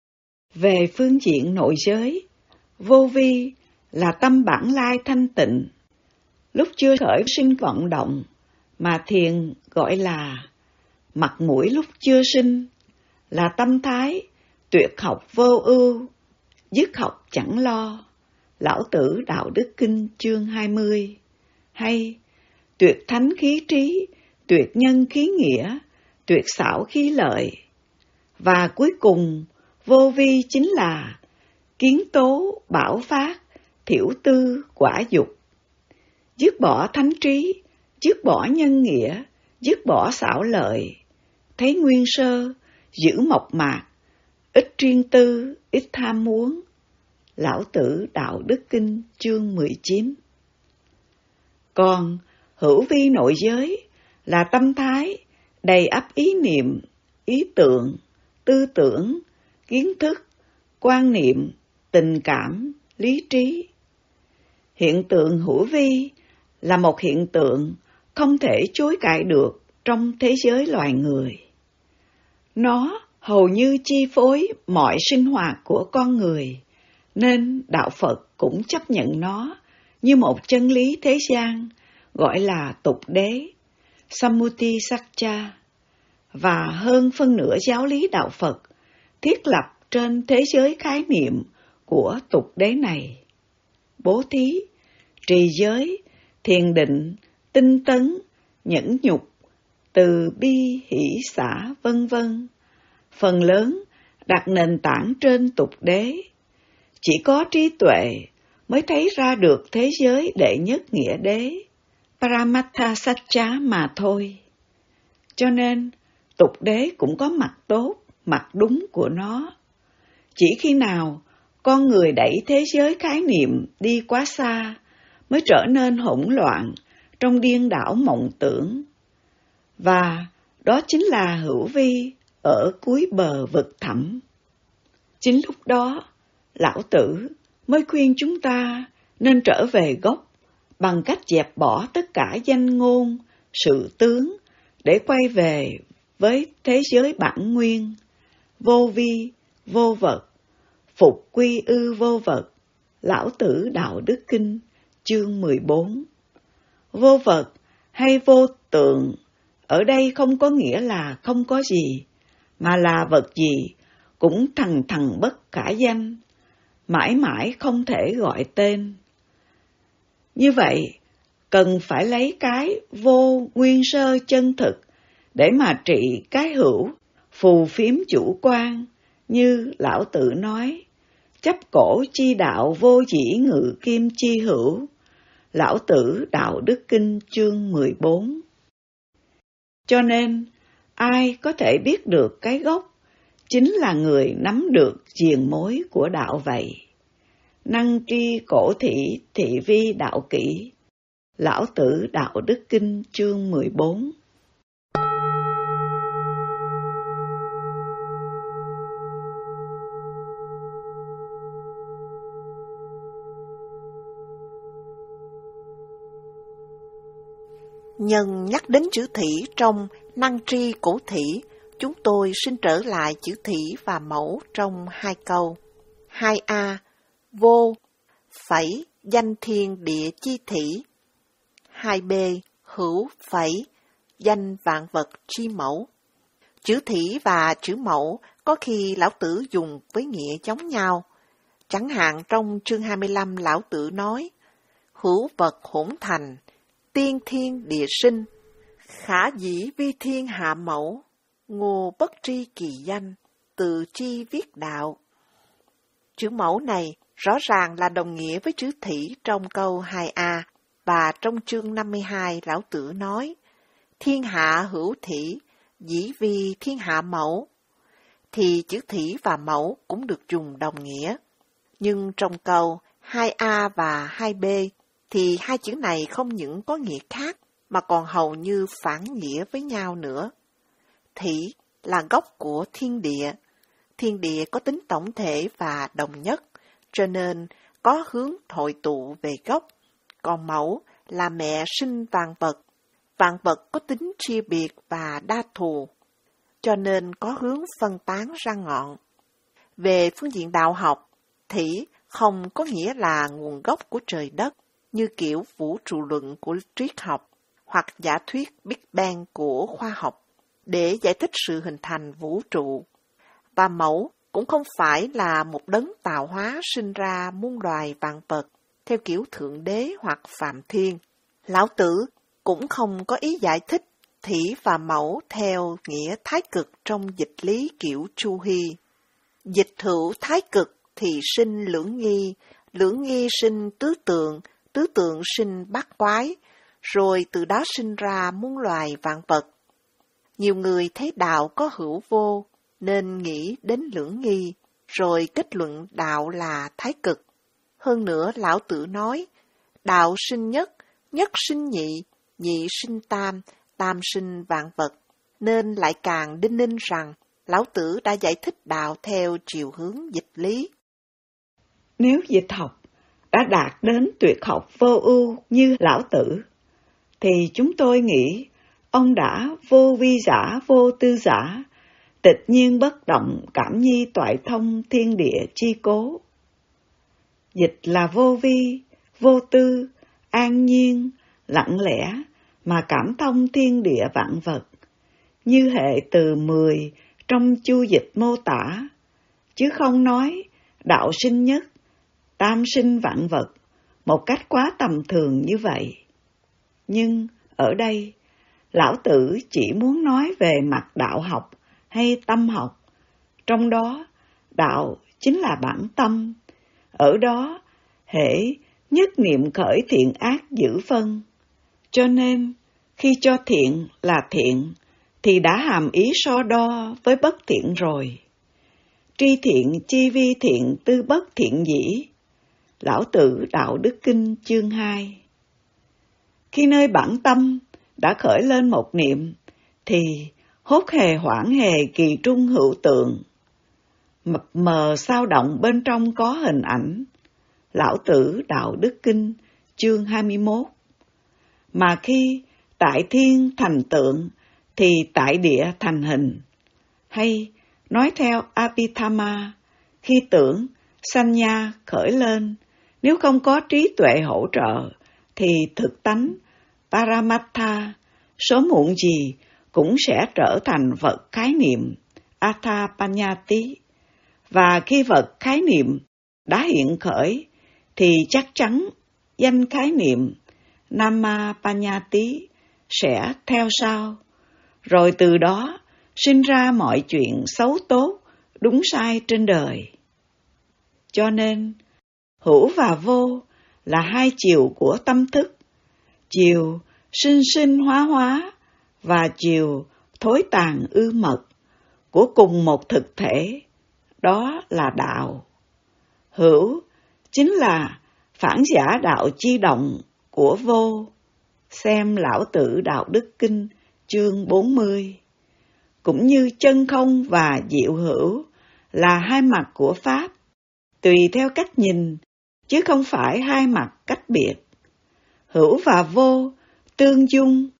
Về phương diện nội giới, vô vi là tâm bản lai thanh tịnh, lúc chưa khởi sinh vận động, mà thiền gọi là mặt mũi lúc chưa sinh, là tâm thái tuyệt học vô ưu, dứt học chẳng lo. Lão Tử Đạo Đức Kinh chương hai mươi. Hay tuyệt thánh khí trí, tuyệt nhân khí nghĩa, tuyệt xảo khí lợi. Và cuối cùng, vô vi chính là kiến tố bảo phát, thiểu tư quả dục. Dứt bỏ thánh trí, dứt bỏ nhân nghĩa, dứt bỏ xảo lợi, thấy nguyên sơ, giữ mộc mạc, ít riêng tư, ít tham muốn. Lão Tử Đạo Đức Kinh chương mười chín. Còn hữu vi nội giới là tâm thái đầy ắp ý niệm, ý tưởng, tư tưởng, kiến thức, quan niệm, tình cảm, lý trí. Hiện tượng hữu vi là một hiện tượng không thể chối cãi được trong thế giới loài người. Nó hầu như chi phối mọi sinh hoạt của con người, nên Đạo Phật cũng chấp nhận nó như một chân lý thế gian, gọi là tục đế, Sammuti Sakcha, và hơn phân nửa giáo lý Đạo Phật thiết lập trên thế giới khái niệm của tục đế này. Bố thí, trì giới, thiền định, tinh tấn, nhẫn nhục, từ bi, hỷ xả, vân vân, phần lớn đặt nền tảng trên tục đế. Chỉ có trí tuệ mới thấy ra được thế giới đệ nhất nghĩa đế, Paramattha Satcha mà thôi. Cho nên, tục đế cũng có mặt tốt, mặt đúng của nó. Chỉ khi nào con người đẩy thế giới khái niệm đi quá xa mới trở nên hỗn loạn trong điên đảo mộng tưởng. Và đó chính là hữu vi ở cuối bờ vực thẳm. Chính lúc đó, Lão Tử mới khuyên chúng ta nên trở về gốc bằng cách dẹp bỏ tất cả danh ngôn, sự tướng để quay về với thế giới bản nguyên, vô vi, vô vật, phục quy ư vô vật. Lão Tử Đạo Đức Kinh chương mười bốn. Vô vật hay vô tượng ở đây không có nghĩa là không có gì, mà là vật gì cũng thằng thằng bất khả danh, mãi mãi không thể gọi tên. Như vậy, cần phải lấy cái vô nguyên sơ chân thực để mà trị cái hữu, phù phiếm chủ quan, như Lão Tử nói, chấp cổ chi đạo vô dĩ ngự kim chi hữu. Lão Tử Đạo Đức Kinh chương mười bốn. Cho nên, ai có thể biết được cái gốc, chính là người nắm được diền mối của đạo vậy. Năng tri cổ thị thị vi đạo kỷ. Lão Tử Đạo Đức Kinh chương mười bốn. Nhân nhắc đến chữ thủy trong năng tri cổ thủy, chúng tôi xin trở lại chữ thủy và mẫu trong hai câu. hai a. Vô, phẩy, danh thiên địa chi thủy. hai b. Hữu, phẩy, danh vạn vật chi mẫu. Chữ thủy và chữ mẫu có khi Lão Tử dùng với nghĩa giống nhau. Chẳng hạn trong chương hai mươi lăm Lão Tử nói, hữu vật hỗn thành, tiên thiên địa sinh, khả dĩ vi thiên hạ mẫu, ngô bất tri kỳ danh, tự tri viết đạo. Chữ mẫu này rõ ràng là đồng nghĩa với chữ thủy trong câu hai a, và trong chương năm mươi hai Lão Tử nói, thiên hạ hữu thủy, dĩ vi thiên hạ mẫu, thì chữ thủy và mẫu cũng được dùng đồng nghĩa. Nhưng trong câu hai a và hai b thì hai chữ này không những có nghĩa khác mà còn hầu như phản nghĩa với nhau nữa. Thủy là gốc của thiên địa. Thiên địa có tính tổng thể và đồng nhất, cho nên có hướng hội tụ về gốc. Còn mẫu là mẹ sinh vạn vật. Vạn vật có tính chia biệt và đa thù, cho nên có hướng phân tán ra ngọn. Về phương diện đạo học, thủy không có nghĩa là nguồn gốc của trời đất, như kiểu vũ trụ luận của triết học, hoặc giả thuyết Big Bang của khoa học, để giải thích sự hình thành vũ trụ. Và mẫu cũng không phải là một đấng tạo hóa sinh ra muôn loài vạn vật, theo kiểu thượng đế hoặc phạm thiên. Lão Tử cũng không có ý giải thích thủy và mẫu theo nghĩa thái cực trong dịch lý kiểu Chu Hy. Dịch hữu thái cực thì sinh lưỡng nghi, lưỡng nghi sinh tứ tượng, tứ tượng sinh bát quái, rồi từ đó sinh ra muôn loài vạn vật. Nhiều người thấy đạo có hữu vô, nên nghĩ đến lưỡng nghi, rồi kết luận đạo là thái cực. Hơn nữa Lão Tử nói, đạo sinh nhất, nhất sinh nhị, nhị sinh tam, tam sinh vạn vật, nên lại càng đinh ninh rằng Lão Tử đã giải thích đạo theo chiều hướng dịch lý. Nếu dịch học đã đạt đến tuyệt học vô ưu như Lão Tử, thì chúng tôi nghĩ ông đã vô vi giả vô tư giả, tịch nhiên bất động cảm nhi toại thông thiên địa chi cố. Dịch là vô vi, vô tư, an nhiên, lặng lẽ mà cảm thông thiên địa vạn vật, như hệ từ mười trong chu dịch mô tả, chứ không nói đạo sinh nhất, tam sinh vạn vật một cách quá tầm thường như vậy. Nhưng ở đây, Lão Tử chỉ muốn nói về mặt đạo học hay tâm học, trong đó đạo chính là bản tâm, ở đó hễ nhất niệm khởi thiện ác giữ phân. Cho nên, khi cho thiện là thiện, thì đã hàm ý so đo với bất thiện rồi. Tri thiện chi vi thiện tư bất thiện dĩ. Lão Tử Đạo Đức Kinh chương hai. Khi nơi bản tâm đã khởi lên một niệm, thì hốt hề hoảng hề kỳ trung hữu tượng. Mập mờ sao động bên trong có hình ảnh. Lão Tử Đạo Đức Kinh chương hai mươi mốt. Mà khi tại thiên thành tượng, thì tại địa thành hình. Hay nói theo Abhidhamma, khi tưởng sanya khởi lên, nếu không có trí tuệ hỗ trợ, thì thực tánh Paramattha sớm muộn gì cũng sẽ trở thành vật khái niệm Athapanyati. Và khi vật khái niệm đã hiện khởi, thì chắc chắn danh khái niệm Namapanyati sẽ theo sau, rồi từ đó sinh ra mọi chuyện xấu tốt, đúng sai trên đời. Cho nên, hữu và vô là hai chiều của tâm thức, chiều sinh sinh hóa hóa và chiều thối tàn ư mật của cùng một thực thể, đó là đạo. Hữu chính là phản giả đạo chi động của vô, xem Lão Tử Đạo Đức Kinh chương bốn mươi. Cũng như chân không và diệu hữu là hai mặt của Pháp, tùy theo cách nhìn, chứ không phải hai mặt cách biệt. Hữu và vô tương dung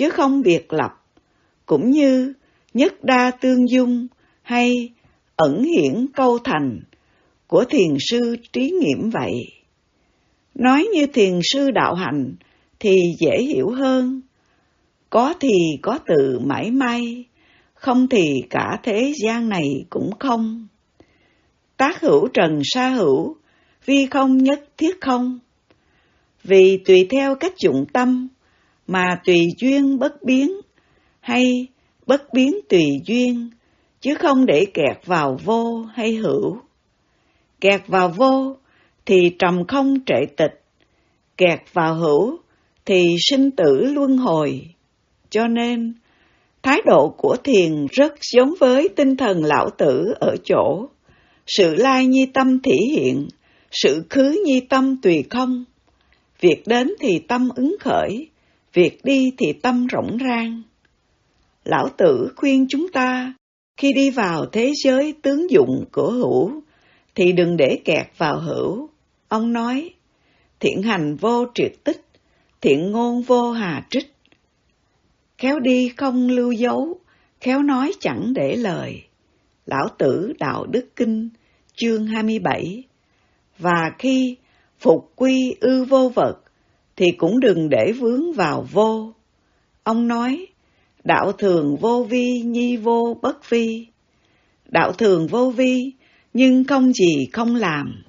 chứ không biệt lập, cũng như nhất đa tương dung hay ẩn hiển câu thành của thiền sư trí nghiệm vậy. Nói như thiền sư đạo hạnh thì dễ hiểu hơn. Có thì có từ mãi may, không thì cả thế gian này cũng không. Tác hữu trần sa hữu, vi không nhất thiết không. Vì tùy theo cách dụng tâm mà tùy duyên bất biến, hay bất biến tùy duyên, chứ không để kẹt vào vô hay hữu. Kẹt vào vô thì trầm không trệ tịch, kẹt vào hữu thì sinh tử luân hồi. Cho nên, thái độ của thiền rất giống với tinh thần lão tử ở chỗ sự lai nhi tâm thể hiện, sự khứ nhi tâm tùy không. Việc đến thì tâm ứng khởi, việc đi thì tâm rỗng rang. Lão tử khuyên chúng ta, khi đi vào thế giới tướng dụng của hữu, thì đừng để kẹt vào hữu. Ông nói, thiện hành vô triệt tích, thiện ngôn vô hà trích. Khéo đi không lưu dấu, khéo nói chẳng để lời. Lão Tử Đạo Đức Kinh, chương hai mươi bảy. Và khi phục quy ư vô vật, thì cũng đừng để vướng vào vô. Ông nói, đạo thường vô vi nhi vô bất vi. Đạo thường vô vi, nhưng không gì không làm.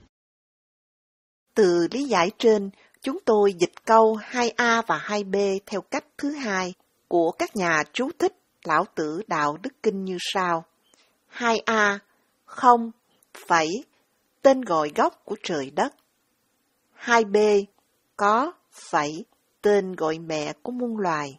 Từ lý giải trên, chúng tôi dịch câu hai A và hai B theo cách thứ hai của các nhà chú thích Lão Tử Đạo Đức Kinh như sau. hai A. Không, phẩy, tên gọi gốc của trời đất. hai B. Có, phẩy, tên gọi mẹ của muôn loài.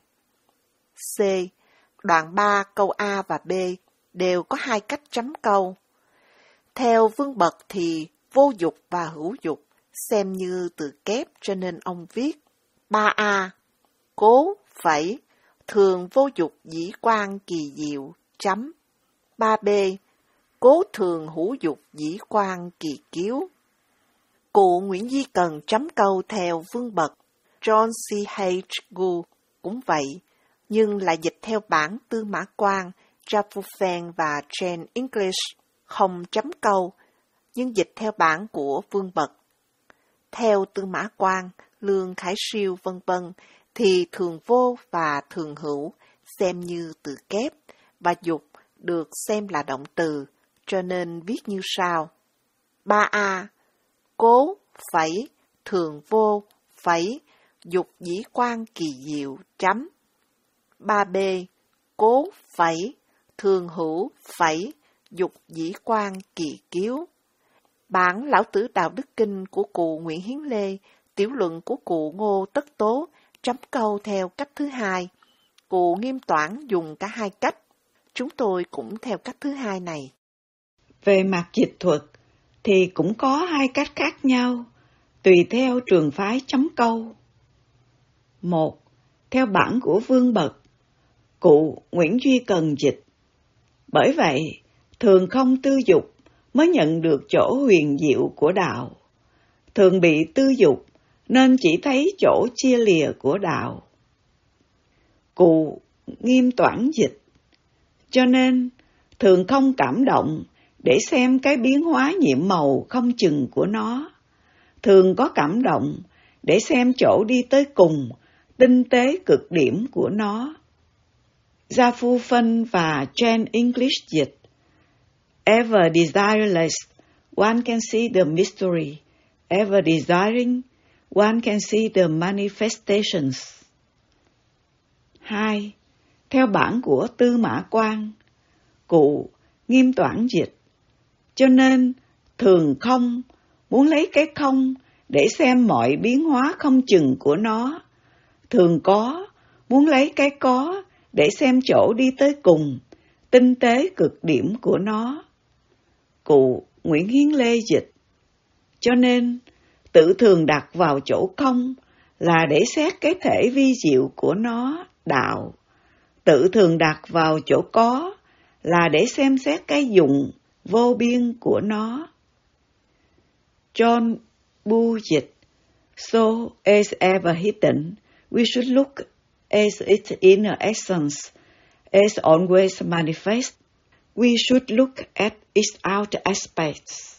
C. Đoạn ba câu A và B đều có hai cách chấm câu. Theo Vương Bật thì vô dục và hữu dục xem như từ kép, cho nên ông viết ba A. Cố, phẩy, thường vô dục dĩ quan kỳ diệu, chấm. ba B. Cố thường hữu dục dĩ quan kỳ kiếu. Cụ Nguyễn Duy Cần chấm câu theo Vương Bật. John C. H. Gould cũng vậy, nhưng lại dịch theo bản Tư Mã Quang, Japufen và Jane English, không chấm câu, nhưng dịch theo bản của Vương Bật. Theo Tư Mã Quang, Lương Khải Siêu vân vân thì thường vô và thường hữu xem như từ kép, và dục được xem là động từ, cho nên viết như sau. ba A. Cố, phẩy, thường vô, phẩy, dục dĩ quan kỳ diệu, chấm. ba B. Cố, phẩy, thường hữu, phẩy, dục dĩ quan kỳ kiếu. Bản Lão Tử Đạo Đức Kinh của cụ Nguyễn Hiến Lê, tiểu luận của cụ Ngô Tất Tố, chấm câu theo cách thứ hai. Cụ Nghiêm Toản dùng cả hai cách. Chúng tôi cũng theo cách thứ hai này. Về mặt dịch thuật thì cũng có hai cách khác nhau, tùy theo trường phái chấm câu. Một, theo bản của Vương Bật, cụ Nguyễn Duy Cần dịch. Bởi vậy, thường không tư dục mới nhận được chỗ huyền diệu của đạo. Thường bị tư dục nên chỉ thấy chỗ chia lìa của đạo. Cụ Nghiêm Toản dịch. Cho nên, thường không cảm động để xem cái biến hóa nhiệm màu không chừng của nó. Thường có cảm động để xem chỗ đi tới cùng, tinh tế cực điểm của nó. Gia Phu Phân và Jane English dịch. Ever desireless, one can see the mystery. Ever desiring, one can see the manifestations. Hai, theo bản của Tư Mã Quang, cụ Nghiêm Toản dịch. Cho nên, thường không, muốn lấy cái không để xem mọi biến hóa không chừng của nó. Thường có, muốn lấy cái có để xem chỗ đi tới cùng, tinh tế cực điểm của nó. Cụ Nguyễn Hiến Lê dịch. Cho nên, tự thường đặt vào chỗ không là để xét cái thể vi diệu của nó, đạo. Tự thường đặt vào chỗ có là để xem xét cái dụng, vô biên của nó. John Bu dịch. So as ever hidden, we should look as its inner essence is always manifest, we should look at its outer aspects.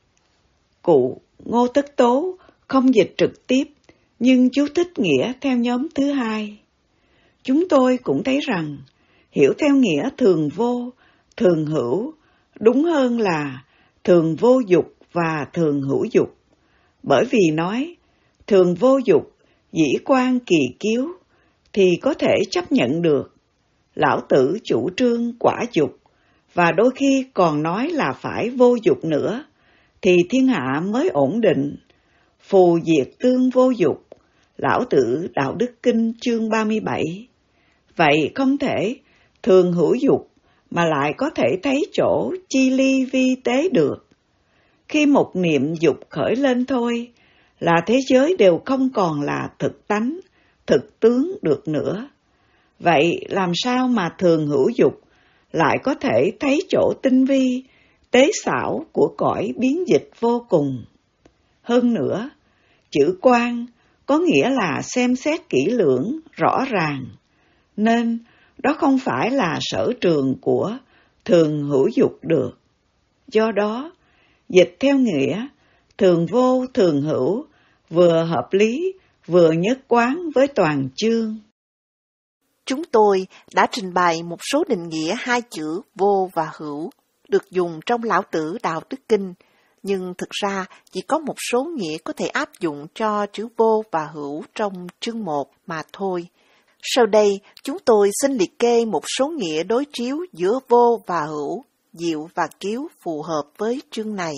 Cụ Ngô Tất Tố không dịch trực tiếp, nhưng chú thích nghĩa theo nhóm thứ hai. Chúng tôi cũng thấy rằng, hiểu theo nghĩa thường vô, thường hữu, đúng hơn là thường vô dục và thường hữu dục. Bởi vì nói, thường vô dục, dĩ quan kỳ kiếu, thì có thể chấp nhận được. Lão Tử chủ trương quả dục, và đôi khi còn nói là phải vô dục nữa, thì thiên hạ mới ổn định. Phù diệt tương vô dục, Lão Tử Đạo Đức Kinh chương ba mươi bảy. Vậy không thể thường hữu dục mà lại có thể thấy chỗ chi ly vi tế được. Khi một niệm dục khởi lên thôi là thế giới đều không còn là thực tánh, thực tướng được nữa. Vậy làm sao mà thường hữu dục lại có thể thấy chỗ tinh vi, tế xảo của cõi biến dịch vô cùng? Hơn nữa, chữ quan có nghĩa là xem xét kỹ lưỡng, rõ ràng, nên đó không phải là sở trường của thường hữu dục được. Do đó, dịch theo nghĩa thường vô thường hữu vừa hợp lý vừa nhất quán với toàn chương. Chúng tôi đã trình bày một số định nghĩa hai chữ vô và hữu được dùng trong Lão Tử Đạo Đức Kinh, nhưng thực ra chỉ có một số nghĩa có thể áp dụng cho chữ vô và hữu trong chương một mà thôi. Sau đây, chúng tôi xin liệt kê một số nghĩa đối chiếu giữa vô và hữu, diệu và kiếu phù hợp với chương này.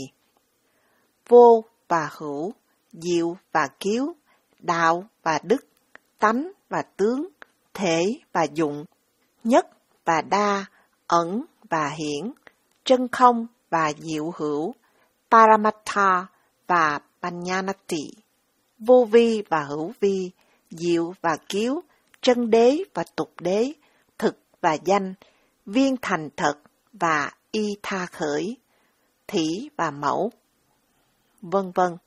Vô và hữu, diệu và kiếu, đạo và đức, tánh và tướng, thể và dụng, nhất và đa, ẩn và hiển, chân không và diệu hữu, Paramattha và Panyati, vô vi và hữu vi, diệu và kiếu, chân đế và tục đế, thực và danh, viên thành thật và y tha khởi, thỉ và mẫu, vân vân.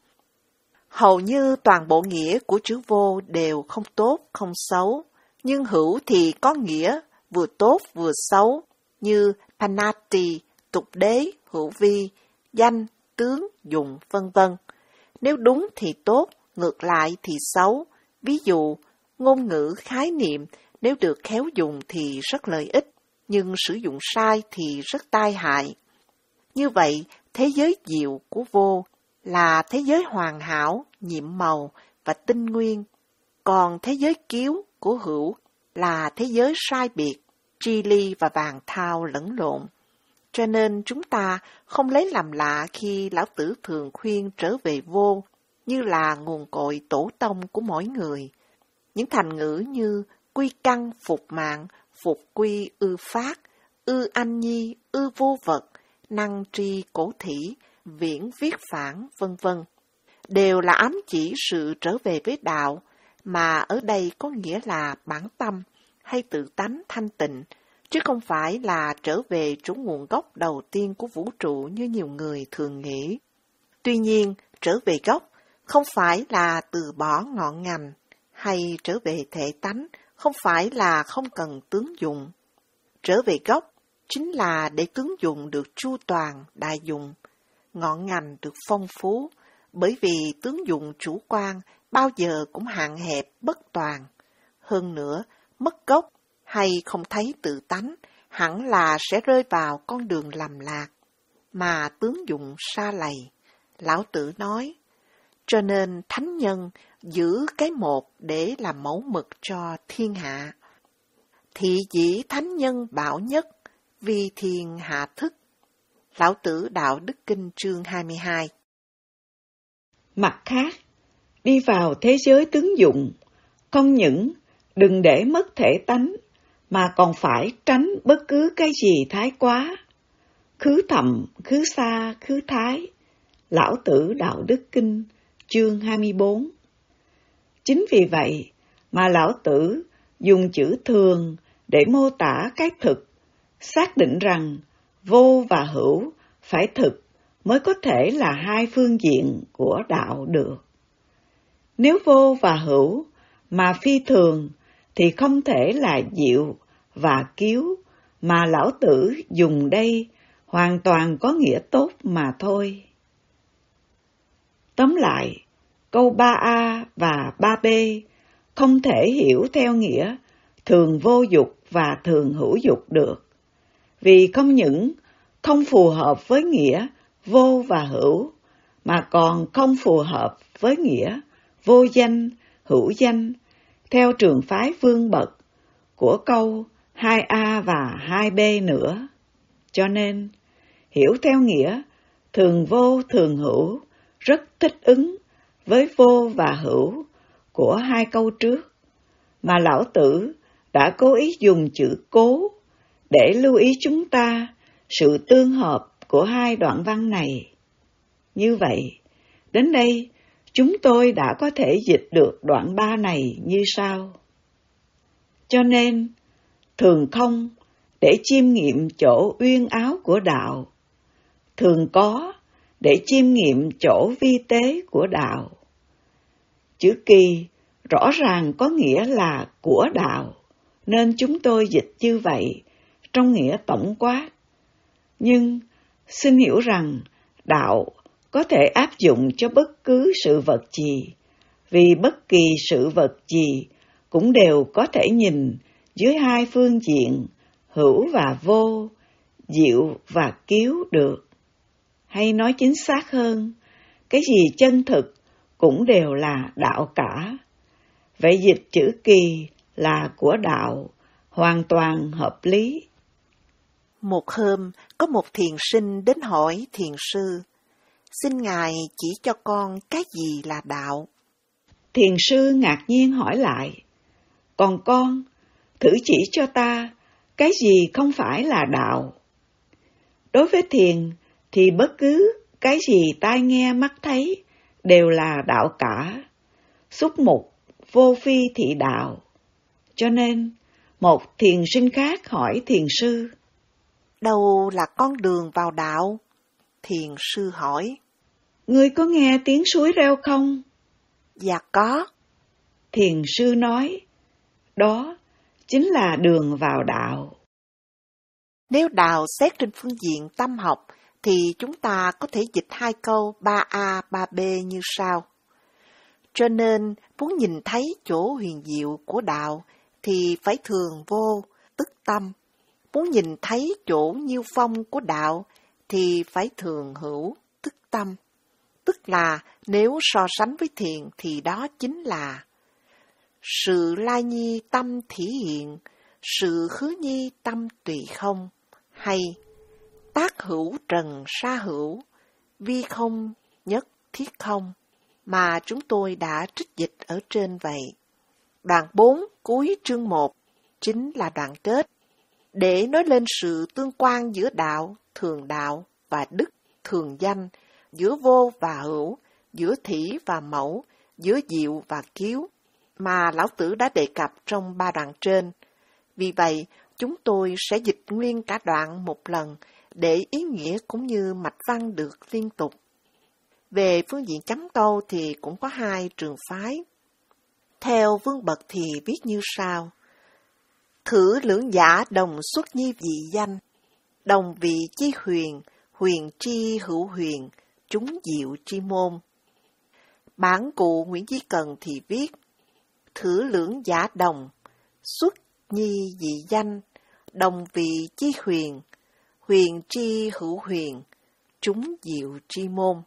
Hầu như toàn bộ nghĩa của chữ vô đều không tốt, không xấu, nhưng hữu thì có nghĩa vừa tốt vừa xấu, như Panati, tục đế, hữu vi, danh, tướng, dụng, vân vân. Nếu đúng thì tốt, ngược lại thì xấu. Ví dụ, ngôn ngữ khái niệm nếu được khéo dùng thì rất lợi ích, nhưng sử dụng sai thì rất tai hại. Như vậy, thế giới diệu của vô là thế giới hoàn hảo, nhiệm màu và tinh nguyên, còn thế giới kiếu của hữu là thế giới sai biệt, tri ly và vàng thao lẫn lộn. Cho nên chúng ta không lấy làm lạ khi Lão Tử thường khuyên trở về vô như là nguồn cội tổ tông của mỗi người. Những thành ngữ như quy căn phục mạng, phục quy ư phát, ư anh nhi, ư vô vật, năng tri cổ thỉ, viễn viết phản, vân vân đều là ám chỉ sự trở về với đạo, mà ở đây có nghĩa là bản tâm hay tự tánh thanh tịnh, chứ không phải là trở về chỗ nguồn gốc đầu tiên của vũ trụ như nhiều người thường nghĩ. Tuy nhiên, trở về gốc không phải là từ bỏ ngọn ngành, hay trở về thể tánh không phải là không cần tướng dụng. Trở về gốc chính là để tướng dụng được chu toàn, đại dụng, ngọn ngành được phong phú, bởi vì tướng dụng chủ quan bao giờ cũng hạn hẹp, bất toàn. Hơn nữa, mất gốc hay không thấy tự tánh, hẳn là sẽ rơi vào con đường lầm lạc, mà tướng dụng sa lầy. Lão Tử nói, cho nên thánh nhân giữ cái một để làm mẫu mực cho thiên hạ. Thị dĩ thánh nhân bảo nhất, vì thiên hạ thức. Lão Tử Đạo Đức Kinh chương hai mươi hai. Mặt khác, đi vào thế giới tướng dụng, không những đừng để mất thể tánh, mà còn phải tránh bất cứ cái gì thái quá. Khứ thậm, khứ xa, khứ thái. Lão Tử Đạo Đức Kinh chương hai mươi bốn. Chính vì vậy mà Lão Tử dùng chữ thường để mô tả cái thực, xác định rằng vô và hữu phải thực mới có thể là hai phương diện của đạo được. Nếu vô và hữu mà phi thường thì không thể là diệu và cứu mà lão tử dùng đây hoàn toàn có nghĩa tốt mà thôi. Tóm lại, câu ba a và ba b không thể hiểu theo nghĩa thường vô dục và thường hữu dục được, vì không những không phù hợp với nghĩa vô và hữu, mà còn không phù hợp với nghĩa vô danh, hữu danh, theo trường phái Vương Bật của câu hai a và hai b nữa. Cho nên, hiểu theo nghĩa thường vô thường hữu rất thích ứng với vô và hữu của hai câu trước, mà lão tử đã cố ý dùng chữ cố để lưu ý chúng ta sự tương hợp của hai đoạn văn này. Như vậy, đến đây chúng tôi đã có thể dịch được đoạn ba này như sau. Cho nên, thường không để chiêm nghiệm chỗ uyên áo của đạo, thường có để chiêm nghiệm chỗ vi tế của đạo. Chữ kỳ rõ ràng có nghĩa là của đạo, nên chúng tôi dịch như vậy trong nghĩa tổng quát. Nhưng xin hiểu rằng đạo có thể áp dụng cho bất cứ sự vật gì, vì bất kỳ sự vật gì cũng đều có thể nhìn dưới hai phương diện hữu và vô, diệu và cứu được. Hay nói chính xác hơn, cái gì chân thực cũng đều là đạo cả. Vậy dịch chữ kỳ là của đạo hoàn toàn hợp lý. Một hôm, có một thiền sinh đến hỏi thiền sư, xin Ngài chỉ cho con cái gì là đạo. Thiền sư ngạc nhiên hỏi lại, còn con, thử chỉ cho ta cái gì không phải là đạo. Đối với thiền thì bất cứ cái gì tai nghe mắt thấy đều là đạo cả. Xúc mục vô phi thị đạo. Cho nên, một thiền sinh khác hỏi thiền sư, đâu là con đường vào đạo? Thiền sư hỏi, ngươi có nghe tiếng suối reo không? Dạ có. Thiền sư nói, đó chính là đường vào đạo. Nếu đạo xét trên phương diện tâm học, thì chúng ta có thể dịch hai câu ba a, ba b như sau. Cho nên, muốn nhìn thấy chỗ huyền diệu của đạo, thì phải thường vô, tức tâm. Muốn nhìn thấy chỗ nhiêu phong của đạo, thì phải thường hữu, tức tâm. Tức là, nếu so sánh với thiền, thì đó chính là sự lai nhi tâm thỉ hiện, sự khứ nhi tâm tùy không, hay tác hữu trần sa hữu, vi không nhất thiết không, mà chúng tôi đã trích dịch ở trên vậy. Đoạn bốn cuối chương một chính là đoạn kết, để nói lên sự tương quan giữa đạo, thường đạo và đức, thường danh, giữa vô và hữu, giữa thỉ và mẫu, giữa diệu và cứu, mà Lão Tử đã đề cập trong ba đoạn trên. Vì vậy, chúng tôi sẽ dịch nguyên cả đoạn một lần, để ý nghĩa cũng như mạch văn được liên tục. Về phương diện chấm câu thì cũng có hai trường phái. Theo Vương Bật thì viết như sau. Thử lưỡng giả đồng xuất nhi vị danh, đồng vị chi huyền, huyền chi hữu huyền, chúng diệu chi môn. Bản cụ Nguyễn Chí Cần thì viết, thử lưỡng giả đồng, xuất nhi dị danh, đồng vị chi huyền, huyền chi hữu huyền, chúng diệu chi môn.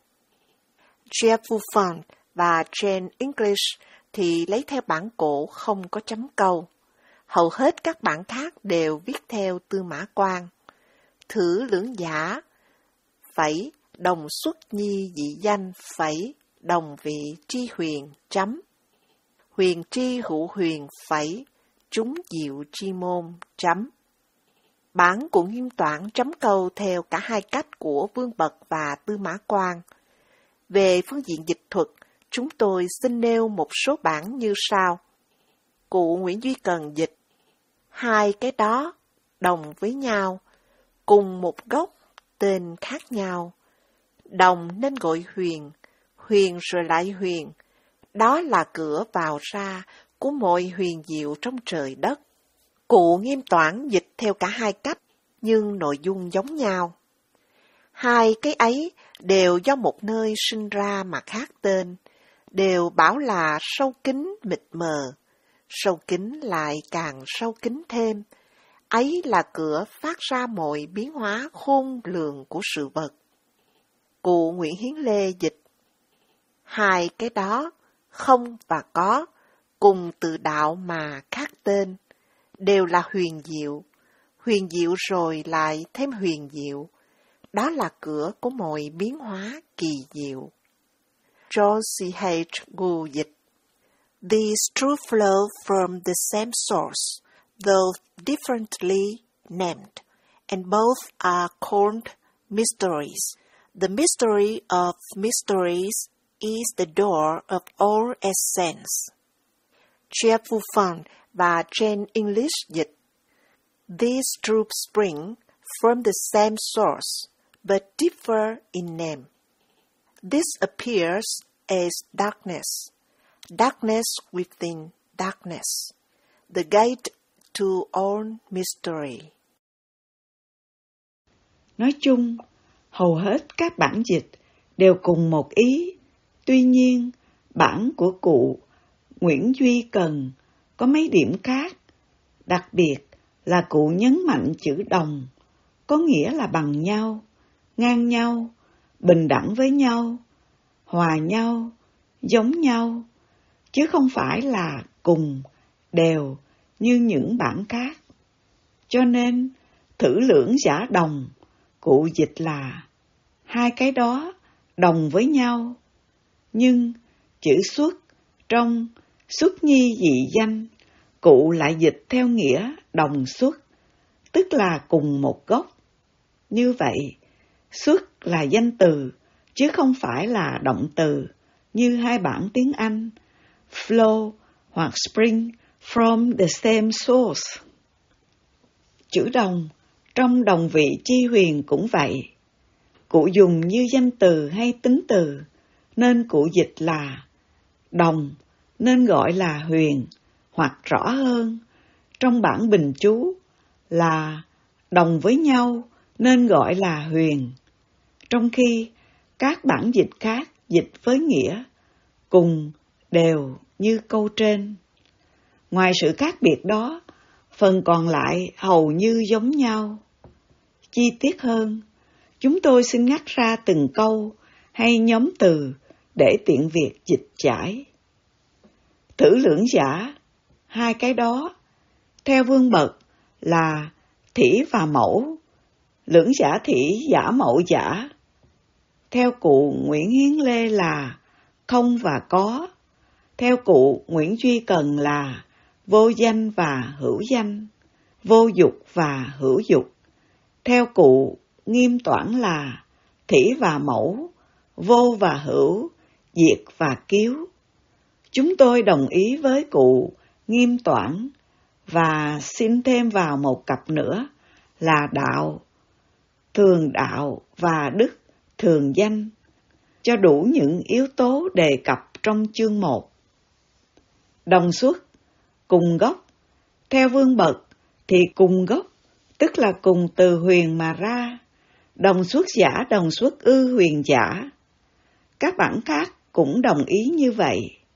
Jeff Buffon và Jane English thì lấy theo bản cổ không có chấm câu. Hầu hết các bản khác đều viết theo Tư Mã Quang. Thử lưỡng giả, phẩy, đồng xuất nhi dị danh, phẩy, đồng vị tri huyền, chấm. Huyền tri hữu huyền, phẩy, chúng diệu chi môn, chấm. Bản của Nghiêm Toản chấm câu theo cả hai cách của Vương Bật và Tư Mã Quang. Về phương diện dịch thuật, chúng tôi xin nêu một số bản như sau. Cụ Nguyễn Duy Cần dịch, hai cái đó đồng với nhau, cùng một gốc, tên khác nhau. Đồng nên gọi huyền, huyền rồi lại huyền, đó là cửa vào ra của mọi huyền diệu trong trời đất. Cụ Nghiêm Toản dịch theo cả hai cách, nhưng nội dung giống nhau. Hai cái ấy đều do một nơi sinh ra mà khác tên, đều bảo là sâu kín mịt mờ, sâu kín lại càng sâu kín thêm. Ấy là cửa phát ra mọi biến hóa khôn lường của sự vật. Cụ Nguyễn Hiến Lê dịch: hai cái đó, không và có, cùng từ đạo mà khác tên, đều là huyền diệu, huyền diệu rồi lại thêm huyền diệu. Đó là cửa của mọi biến hóa kỳ diệu. John C H Gould dịch: These truth flow from the same source, though differently named, and both are called mysteries. The mystery of mysteries is the door of all essence. Jeff Buffon và Jane English dịch: These truths spring from the same source, but differ in name. This appears as darkness, darkness within darkness, the gate to all mystery. Nói chung, hầu hết các bản dịch đều cùng một ý. Tuy nhiên, bản của cụ Nguyễn Duy Cần có mấy điểm khác. Đặc biệt là cụ nhấn mạnh chữ đồng, có nghĩa là bằng nhau, ngang nhau, bình đẳng với nhau, hòa nhau, giống nhau, chứ không phải là cùng, đều như những bản khác. Cho nên, thử lưỡng giả đồng, cụ dịch là hai cái đó đồng với nhau. Nhưng chữ xuất trong xuất nhi dị danh, cụ lại dịch theo nghĩa đồng xuất, tức là cùng một gốc. Như vậy, xuất là danh từ, chứ không phải là động từ, như hai bản tiếng Anh, flow hoặc spring from the same source. Chữ đồng trong đồng vị chi huyền cũng vậy. Cụ dùng như danh từ hay tính từ, nên cụ dịch là đồng, nên gọi là huyền, hoặc rõ hơn, trong bản bình chú là đồng với nhau, nên gọi là huyền. Trong khi các bản dịch khác dịch với nghĩa cùng, đều như câu trên. Ngoài sự khác biệt đó, phần còn lại hầu như giống nhau. Chi tiết hơn, chúng tôi xin ngắt ra từng câu hay nhóm từ để tiện việc dịch giải. Thử lưỡng giả, hai cái đó, theo Vương Bật là thỉ và mẫu, lưỡng giả thỉ giả mẫu giả. Theo cụ Nguyễn Hiến Lê là không và có. Theo cụ Nguyễn Duy Cần là vô danh và hữu danh, vô dục và hữu dục. Theo cụ Nghiêm Toản là thỉ và mẫu, vô và hữu, diệt và kiếu. Chúng tôi đồng ý với cụ Nghiêm Toản và xin thêm vào một cặp nữa là đạo, thường đạo và đức thường danh, cho đủ những yếu tố đề cập trong chương một. Đồng xuất, cùng gốc. Theo Vương Bật thì cùng gốc, tức là cùng từ huyền mà ra. Đồng xuất giả, đồng xuất ư huyền giả. Các bản khác cũng đồng ý như vậy.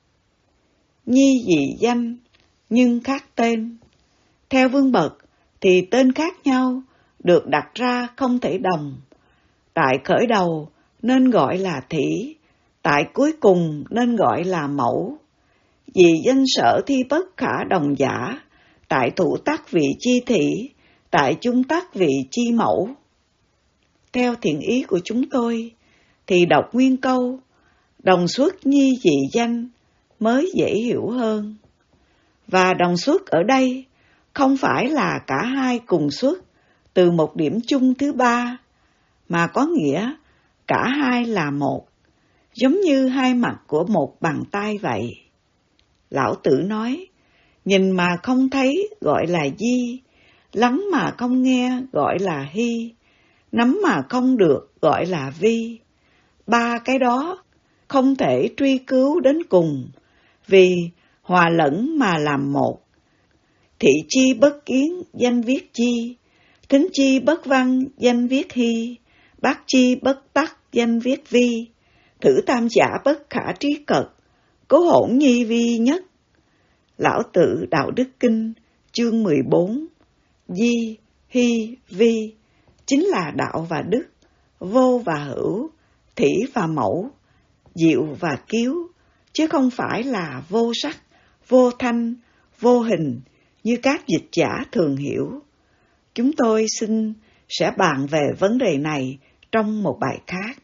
Nhi dị danh, nhưng khác tên. Theo Vương Bật thì tên khác nhau, được đặt ra không thể đồng. Tại khởi đầu nên gọi là thỉ, tại cuối cùng nên gọi là mẫu. Vì danh sở thi bất khả đồng giả, tại thủ tắc vị chi thỉ, tại chung tắc vị chi mẫu. Theo thiện ý của chúng tôi, thì đọc nguyên câu, đồng xuất nhi dị danh mới dễ hiểu hơn. Và đồng xuất ở đây không phải là cả hai cùng xuất từ một điểm chung thứ ba, mà có nghĩa cả hai là một, giống như hai mặt của một bàn tay vậy. Lão Tử nói, nhìn mà không thấy gọi là di, lắng mà không nghe gọi là hy, nắm mà không được gọi là vi. Ba cái đó không thể truy cứu đến cùng, vì hòa lẫn mà làm một. Thị chi bất kiến, danh viết chi, thính chi bất văn, danh viết hy, bát chi bất tắc, danh viết vi, thử tam giả bất khả trí cật, cố hỗn nhi vi nhất. Lão Tử Đạo Đức Kinh, chương mười bốn, di, hy, vi, chính là đạo và đức, vô và hữu, thỉ và mẫu, diệu và kiếu, chứ không phải là vô sắc, vô thanh, vô hình, như các dịch giả thường hiểu. Chúng tôi xin sẽ bàn về vấn đề này trong một bài khác.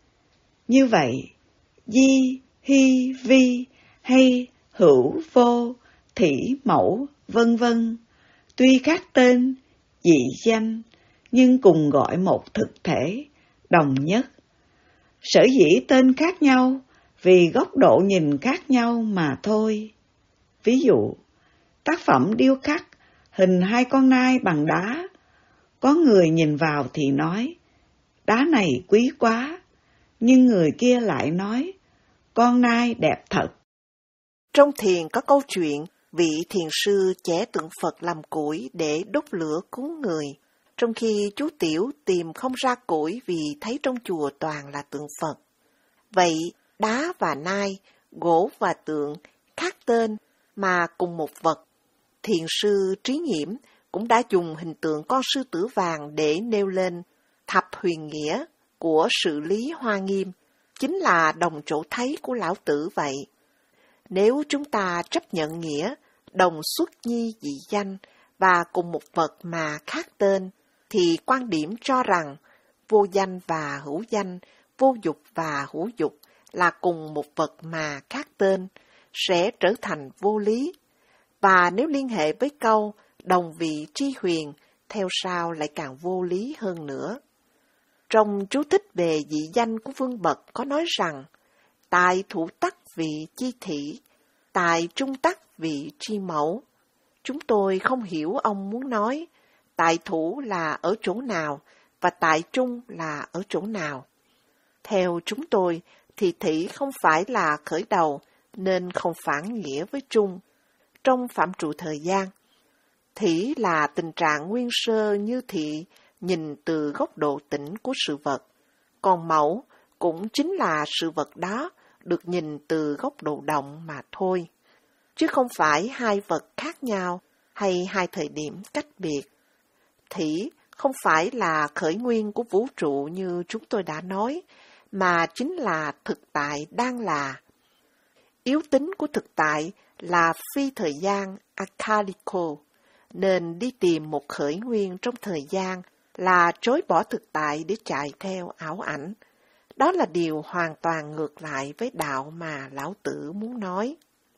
Như vậy, di, hy, vi hay hữu, vô, thỉ, mẫu, vân vân, tuy khác tên, dị danh, nhưng cùng gọi một thực thể, đồng nhất. Sở dĩ tên khác nhau vì góc độ nhìn khác nhau mà thôi. Ví dụ, tác phẩm điêu khắc hình hai con nai bằng đá, có người nhìn vào thì nói, đá này quý quá, nhưng người kia lại nói, con nai đẹp thật. Trong thiền có câu chuyện, vị thiền sư chẻ tượng Phật làm củi để đốt lửa cúng người, trong khi chú Tiểu tìm không ra củi vì thấy trong chùa toàn là tượng Phật. Vậy, đá và nai, gỗ và tượng, khác tên mà cùng một vật. Thiền sư Trí Nhiễm cũng đã dùng hình tượng con sư tử vàng để nêu lên thập huyền nghĩa của sự lý Hoa Nghiêm, chính là đồng chỗ thấy của Lão Tử vậy. Nếu chúng ta chấp nhận nghĩa, đồng xuất nhi dị danh và cùng một vật mà khác tên, thì quan điểm cho rằng vô danh và hữu danh, vô dục và hữu dục là cùng một vật mà khác tên, sẽ trở thành vô lý. Và nếu liên hệ với câu đồng vị tri huyền, theo sau lại càng vô lý hơn nữa. Trong chú thích về dị danh của Vương Bật có nói rằng, tại thủ tắc vị chi thị, tại trung tắc vị tri mẫu. Chúng tôi không hiểu ông muốn nói, tại thủ là ở chỗ nào và tại trung là ở chỗ nào. Theo chúng tôi, thì thị không phải là khởi đầu, nên không phản nghĩa với trung. Trong phạm trù thời gian, thị là tình trạng nguyên sơ như thị nhìn từ góc độ tĩnh của sự vật, còn mẫu cũng chính là sự vật đó được nhìn từ góc độ động mà thôi, chứ không phải hai vật khác nhau hay hai thời điểm cách biệt. Thị không phải là khởi nguyên của vũ trụ như chúng tôi đã nói, mà chính là thực tại đang là. Yếu tính của thực tại là phi thời gian akalico, nên đi tìm một khởi nguyên trong thời gian là chối bỏ thực tại để chạy theo ảo ảnh. Đó là điều hoàn toàn ngược lại với đạo mà Lão Tử muốn nói.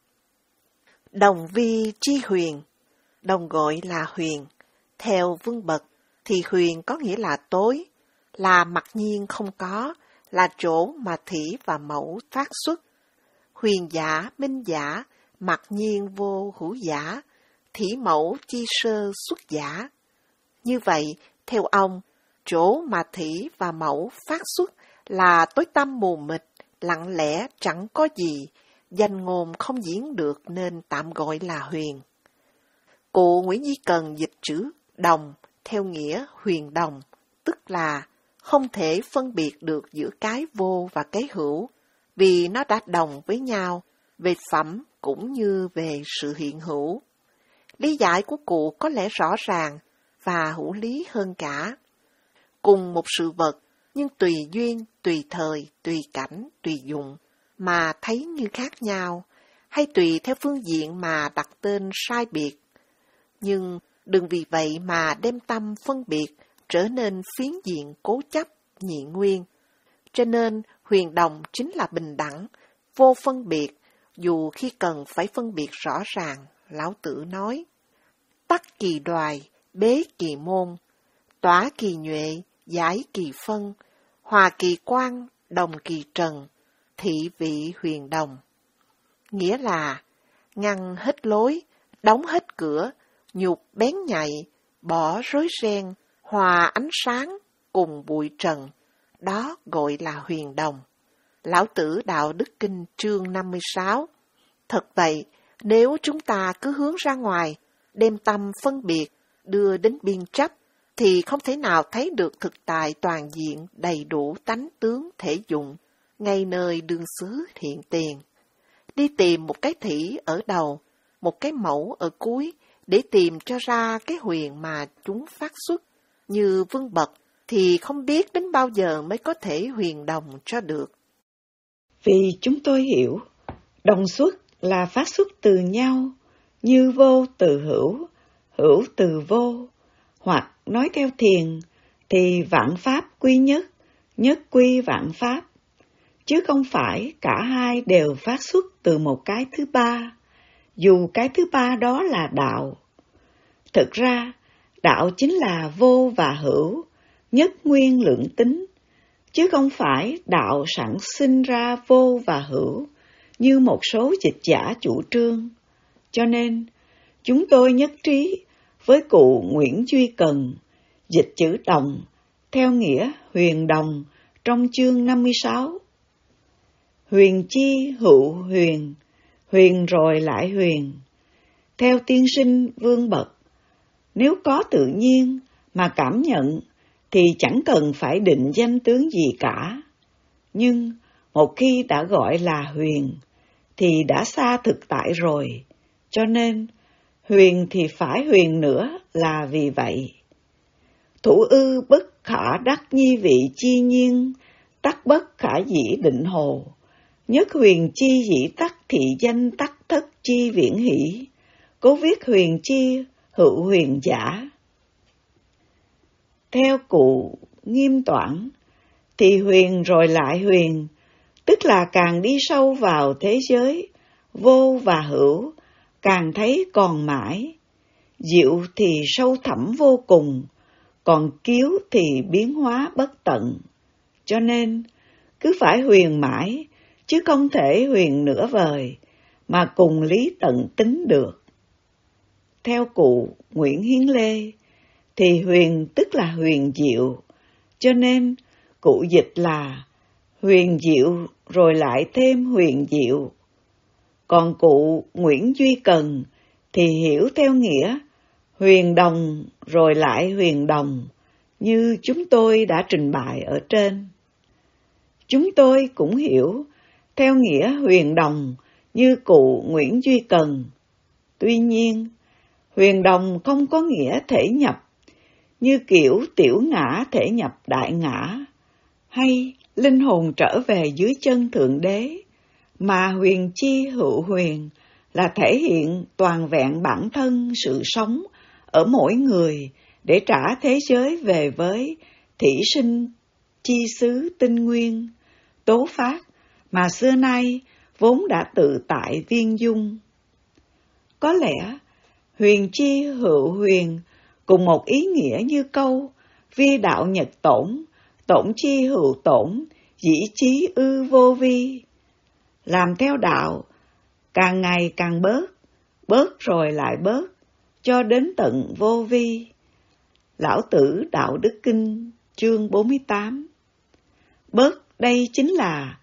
Đồng vi chi huyền, đồng gọi là huyền. Theo Vương Bật thì huyền có nghĩa là tối, là mặc nhiên không có, là chỗ mà thỉ và mẫu phát xuất. Huyền giả, minh giả, mặc nhiên vô hữu giả, thỉ mẫu chi sơ xuất giả. Như vậy, theo ông, chỗ mà thỉ và mẫu phát xuất là tối tăm mù mịt, lặng lẽ chẳng có gì, danh ngôn không diễn được nên tạm gọi là huyền. Cụ Nguyễn Di Cần dịch chữ đồng theo nghĩa huyền đồng, tức là không thể phân biệt được giữa cái vô và cái hữu, vì nó đã đồng với nhau về phẩm cũng như về sự hiện hữu. Lý giải của cụ có lẽ rõ ràng và hữu lý hơn cả. Cùng một sự vật, nhưng tùy duyên, tùy thời, tùy cảnh, tùy dụng, mà thấy như khác nhau, hay tùy theo phương diện mà đặt tên sai biệt. Nhưng đừng vì vậy mà đem tâm phân biệt trở nên phiến diện cố chấp, nhị nguyên. Cho nên huyền đồng chính là bình đẳng, vô phân biệt, dù khi cần phải phân biệt rõ ràng. Lão Tử nói, tắc kỳ đoài, bế kỳ môn, tỏa kỳ nhuệ, giải kỳ phân, hòa kỳ quan, đồng kỳ trần, thị vị huyền đồng. Nghĩa là ngăn hết lối, đóng hết cửa, nhục bén nhạy, bỏ rối ren, hòa ánh sáng cùng bụi trần. Đó gọi là huyền đồng. Lão Tử Đạo Đức Kinh chương năm mươi sáu. Thật vậy, Nếu chúng ta cứ hướng ra ngoài, đem tâm phân biệt, đưa đến biên chấp, thì không thể nào thấy được thực tại toàn diện đầy đủ tánh tướng thể dụng, ngay nơi đương xứ hiện tiền. Đi tìm một cái thỉ ở đầu, một cái mẫu ở cuối, để tìm cho ra cái huyền mà chúng phát xuất, như vân bậc, thì không biết đến bao giờ mới có thể huyền đồng cho được. Vì chúng tôi hiểu, đồng xuất là phát xuất từ nhau, như vô từ hữu, hữu từ vô, hoặc nói theo thiền thì vạn pháp quy nhất, nhất quy vạn pháp, chứ không phải cả hai đều phát xuất từ một cái thứ ba, dù cái thứ ba đó là đạo. Thực ra, đạo chính là vô và hữu, nhất nguyên lượng tính, chứ không phải đạo sản sinh ra vô và hữu, như một số dịch giả chủ trương. Cho nên, chúng tôi nhất trí với cụ Nguyễn Duy Cần, dịch chữ đồng, theo nghĩa huyền đồng trong chương năm mươi sáu. Huyền chi hữu huyền, huyền rồi lại huyền. Theo tiên sinh Vương Bậc, nếu có tự nhiên mà cảm nhận thì chẳng cần phải định danh tướng gì cả. Nhưng một khi đã gọi là huyền thì đã xa thực tại rồi, cho nên huyền thì phải huyền nữa là vì vậy. Thủ ư bất khả đắc nhi vị chi nhiên, tắc bất khả dĩ định hồ. Nhất huyền chi dĩ tắc thị danh tắc thất chi viễn hỷ. Cố viết huyền chi hữu huyền giả. Theo cụ Nghiêm Toản thì huyền rồi lại huyền, tức là càng đi sâu vào thế giới vô và hữu, càng thấy còn mãi. Diệu thì sâu thẳm vô cùng, còn kiếu thì biến hóa bất tận. Cho nên, cứ phải huyền mãi, chứ không thể huyền nửa vời, mà cùng lý tận tính được. Theo cụ Nguyễn Hiến Lê, thì huyền tức là huyền diệu, cho nên cụ dịch là huyền diệu rồi lại thêm huyền diệu. Còn cụ Nguyễn Duy Cần thì hiểu theo nghĩa huyền đồng rồi lại huyền đồng, như chúng tôi đã trình bày ở trên. Chúng tôi cũng hiểu theo nghĩa huyền đồng như cụ Nguyễn Duy Cần. Tuy nhiên, huyền đồng không có nghĩa thể nhập, như kiểu tiểu ngã thể nhập đại ngã, hay linh hồn trở về dưới chân Thượng Đế, mà huyền chi hữu huyền là thể hiện toàn vẹn bản thân sự sống ở mỗi người để trả thế giới về với thỉ sinh chi xứ tinh nguyên, tố phát mà xưa nay vốn đã tự tại viên dung. Có lẽ huyền chi hữu huyền cùng một ý nghĩa như câu vi đạo nhật tổn, tổn chi hữu tổn, dĩ chí ư vô vi. Làm theo đạo, càng ngày càng bớt, bớt rồi lại bớt, cho đến tận vô vi. Lão Tử Đạo Đức Kinh, chương bốn mươi tám. Bớt đây chính là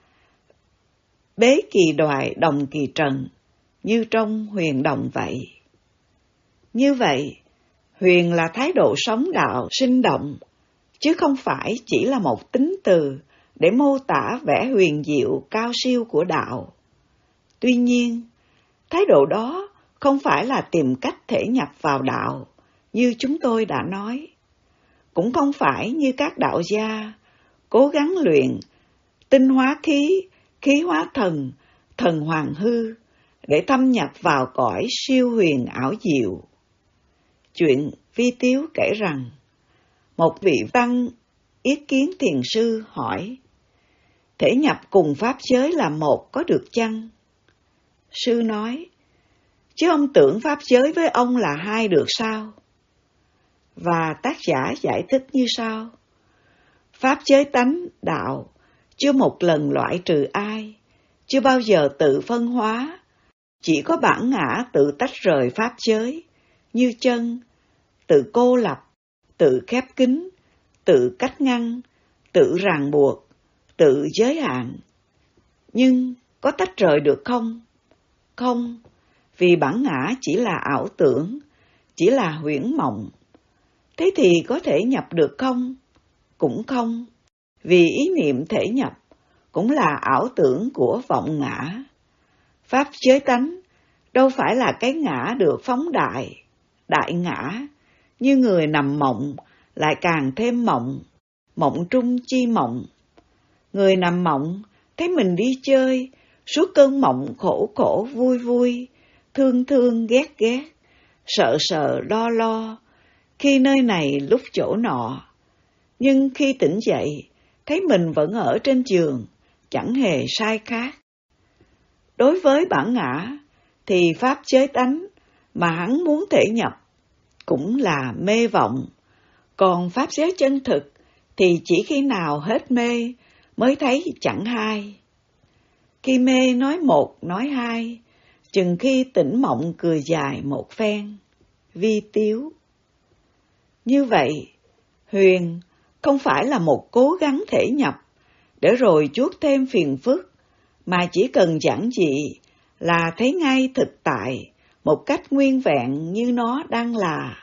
bế kỳ đoại đồng kỳ trần, như trong huyền đồng vậy. Như vậy, huyền là thái độ sống đạo sinh động, chứ không phải chỉ là một tính từ để mô tả vẻ huyền diệu cao siêu của đạo. Tuy nhiên, thái độ đó không phải là tìm cách thể nhập vào đạo, như chúng tôi đã nói. Cũng không phải như các đạo gia cố gắng luyện tinh hóa khí, khí hóa thần, thần hoàng hư, để thâm nhập vào cõi siêu huyền ảo diệu. Chuyện Vi Tiếu kể rằng, một vị tăng yết kiến thiền sư hỏi, thể nhập cùng pháp giới là một có được chăng? Sư nói, chứ ông tưởng pháp giới với ông là hai được sao? Và tác giả giải thích như sau: pháp giới tánh, đạo, chưa một lần loại trừ ai, chưa bao giờ tự phân hóa, chỉ có bản ngã tự tách rời pháp giới, như chân, tự cô lập, tự khép kín, tự cách ngăn, tự ràng buộc, tự giới hạn. Nhưng có tách rời được không? Không, vì bản ngã chỉ là ảo tưởng, chỉ là huyễn mộng. Thế thì có thể nhập được không? Cũng không, vì ý niệm thể nhập cũng là ảo tưởng của vọng ngã. Pháp giới tánh đâu phải là cái ngã được phóng đại, đại ngã, như người nằm mộng lại càng thêm mộng, mộng trung chi mộng. Người nằm mộng thấy mình đi chơi, suốt cơn mộng khổ khổ vui vui, thương thương ghét ghét, sợ sợ lo lo, khi nơi này lúc chỗ nọ. Nhưng khi tỉnh dậy, thấy mình vẫn ở trên giường, chẳng hề sai khác. Đối với bản ngã, thì pháp giới tánh mà hắn muốn thể nhập cũng là mê vọng. Còn pháp giới chân thực thì chỉ khi nào hết mê mới thấy chẳng hai. Khi mê nói một nói hai, chừng khi tỉnh mộng cười dài một phen, vi tiếu. Như vậy, huyền không phải là một cố gắng thể nhập để rồi chuốc thêm phiền phức, mà chỉ cần giản dị là thấy ngay thực tại một cách nguyên vẹn như nó đang là.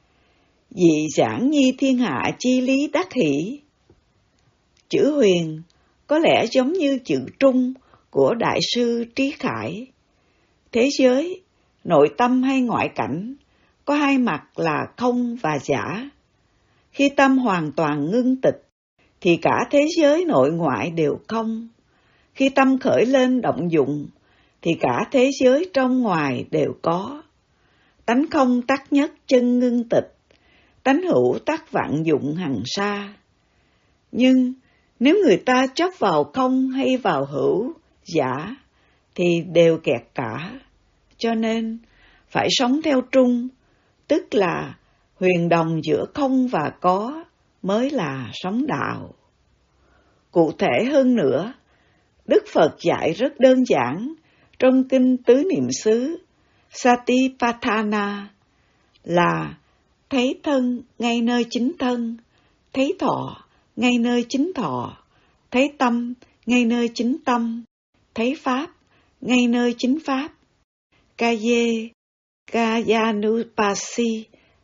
Dị giảng nhi thiên hạ chi lý đắc hỷ. Chữ huyền có lẽ giống như chữ trung của Đại sư Trí Khải. Thế giới, nội tâm hay ngoại cảnh, có hai mặt là không và giả. Khi tâm hoàn toàn ngưng tịch, thì cả thế giới nội ngoại đều không. Khi tâm khởi lên động dụng, thì cả thế giới trong ngoài đều có. Tánh không tắc nhất chân ngưng tịch, tánh hữu tắc vạn dụng hằng sa. Nhưng nếu người ta chấp vào không hay vào hữu, giả, thì đều kẹt cả. Cho nên, phải sống theo trung, tức là huyền đồng giữa không và có mới là sống đạo. Cụ thể hơn nữa, Đức Phật dạy rất đơn giản trong kinh Tứ Niệm xứ Satipatthana là thấy thân ngay nơi chính thân, thấy thọ ngay nơi chính thọ, thấy tâm ngay nơi chính tâm, thấy pháp ngay nơi chính pháp. Kaye Kayanupasi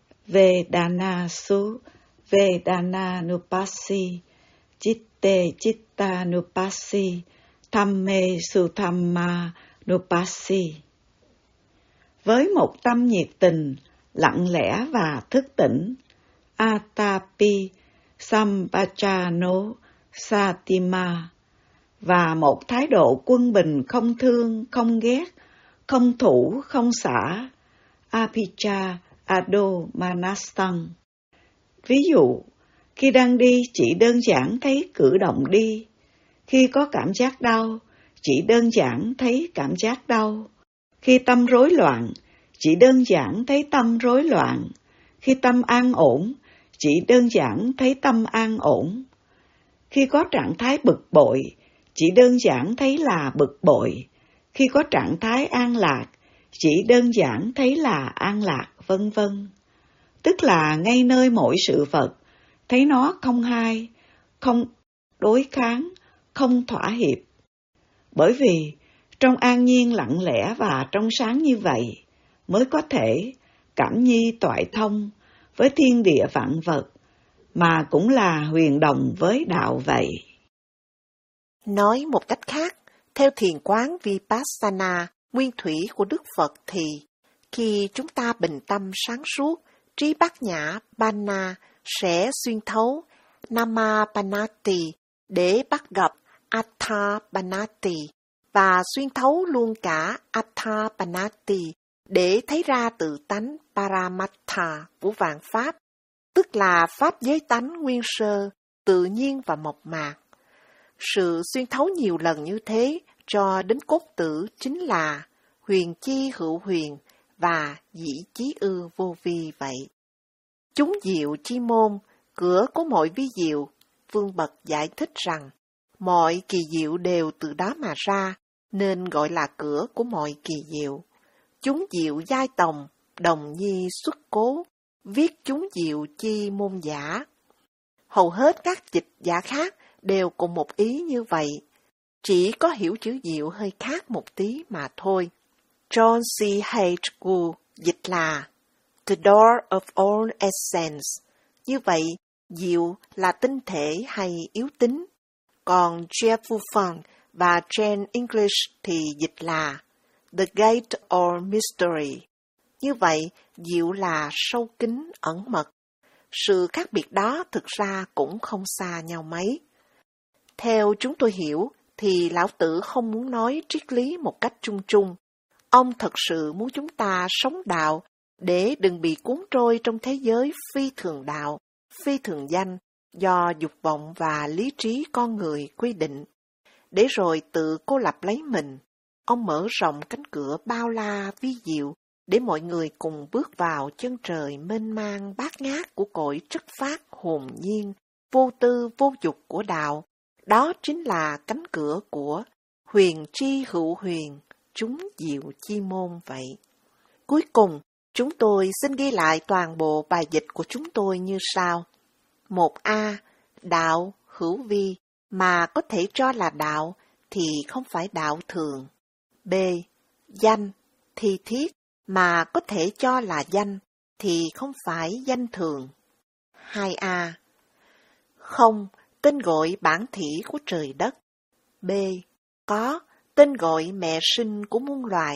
Vedanasu Vedananupasi Chitte Chittanupasi Dhamme Suthamma Nupasi. Với một tâm nhiệt tình, lặng lẽ và thức tỉnh, Atapi Sampachano Satima, và một thái độ quân bình không thương, không ghét, không thủ, không xả, Apicha Ado Manastang. Ví dụ, khi đang đi chỉ đơn giản thấy cử động đi, khi có cảm giác đau, chỉ đơn giản thấy cảm giác đau, khi tâm rối loạn, chỉ đơn giản thấy tâm rối loạn, khi tâm an ổn, chỉ đơn giản thấy tâm an ổn, khi có trạng thái bực bội, chỉ đơn giản thấy là bực bội, khi có trạng thái an lạc, chỉ đơn giản thấy là an lạc, vân vân. Tức là ngay nơi mỗi sự vật, thấy nó không hai, không đối kháng, không thỏa hiệp. Bởi vì trong an nhiên lặng lẽ và trong sáng như vậy, mới có thể cảm nhi toại thông với thiên địa vạn vật, mà cũng là huyền đồng với đạo vậy. Nói một cách khác, theo thiền quán Vipassana nguyên thủy của Đức Phật thì, khi chúng ta bình tâm sáng suốt, trí bát nhã Bana sẽ xuyên thấu Namapanati để bắt gặp Athapanati, và xuyên thấu luôn cả Athapanati để thấy ra tự tánh Paramattha của vạn pháp, tức là pháp giới tánh nguyên sơ, tự nhiên và mộc mạc. Sự xuyên thấu nhiều lần như thế cho đến cốt tử chính là huyền chi hữu huyền và dĩ chí ư vô vi vậy. Chúng diệu chi môn, cửa của mọi vi diệu, Vương Bật giải thích rằng mọi kỳ diệu đều từ đó mà ra, nên gọi là cửa của mọi kỳ diệu. Chúng diệu giai tòng, đồng nhi xuất cố, viết chúng diệu chi môn giả. Hầu hết các dịch giả khác đều cùng một ý như vậy, chỉ có hiểu chữ diệu hơi khác một tí mà thôi. John C. H. Wu dịch là The Door of All Essence. Như vậy, diệu là tinh thể hay yếu tính. Còn Jeff Wufang và Jane English thì dịch là The Gate or Mystery. Như vậy, diệu là sâu kín, ẩn mật. Sự khác biệt đó thực ra cũng không xa nhau mấy. Theo chúng tôi hiểu, thì Lão Tử không muốn nói triết lý một cách chung chung. Ông thật sự muốn chúng ta sống đạo để đừng bị cuốn trôi trong thế giới phi thường đạo, phi thường danh, do dục vọng và lý trí con người quy định. Để rồi tự cô lập lấy mình, ông mở rộng cánh cửa bao la vi diệu để mọi người cùng bước vào chân trời mênh mang bát ngát của cõi chất phát hồn nhiên, vô tư vô dục của đạo. Đó chính là cánh cửa của huyền tri hữu huyền, chúng diệu chi môn vậy. Cuối cùng, chúng tôi xin ghi lại toàn bộ bài dịch của chúng tôi như sau. một A. Đạo hữu vi mà có thể cho là đạo thì không phải đạo thường. B. Danh thi thiết mà có thể cho là danh thì không phải danh thường. hai A. Không, tên gọi bản thỉ của trời đất. B. Có, tên gọi mẹ sinh của muôn loài.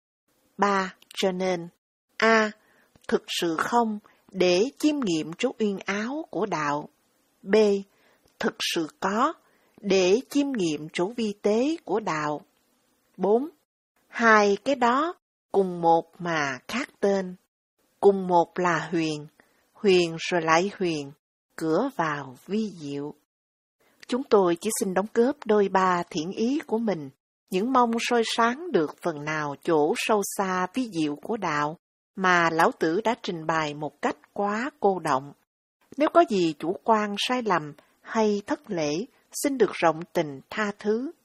ba. Cho nên, A. Thực sự không, để chiêm nghiệm chỗ uyên áo của đạo. B. Thực sự có, để chiêm nghiệm chỗ vi tế của đạo. bốn. Hai cái đó cùng một mà khác tên. Cùng một là huyền, huyền rồi lại huyền, cửa vào vi diệu. Chúng tôi chỉ xin đóng góp đôi ba thiện ý của mình, những mong soi sáng được phần nào chỗ sâu xa vi diệu của đạo mà Lão Tử đã trình bày một cách quá cô động. Nếu có gì chủ quan sai lầm hay thất lễ, xin được rộng tình tha thứ.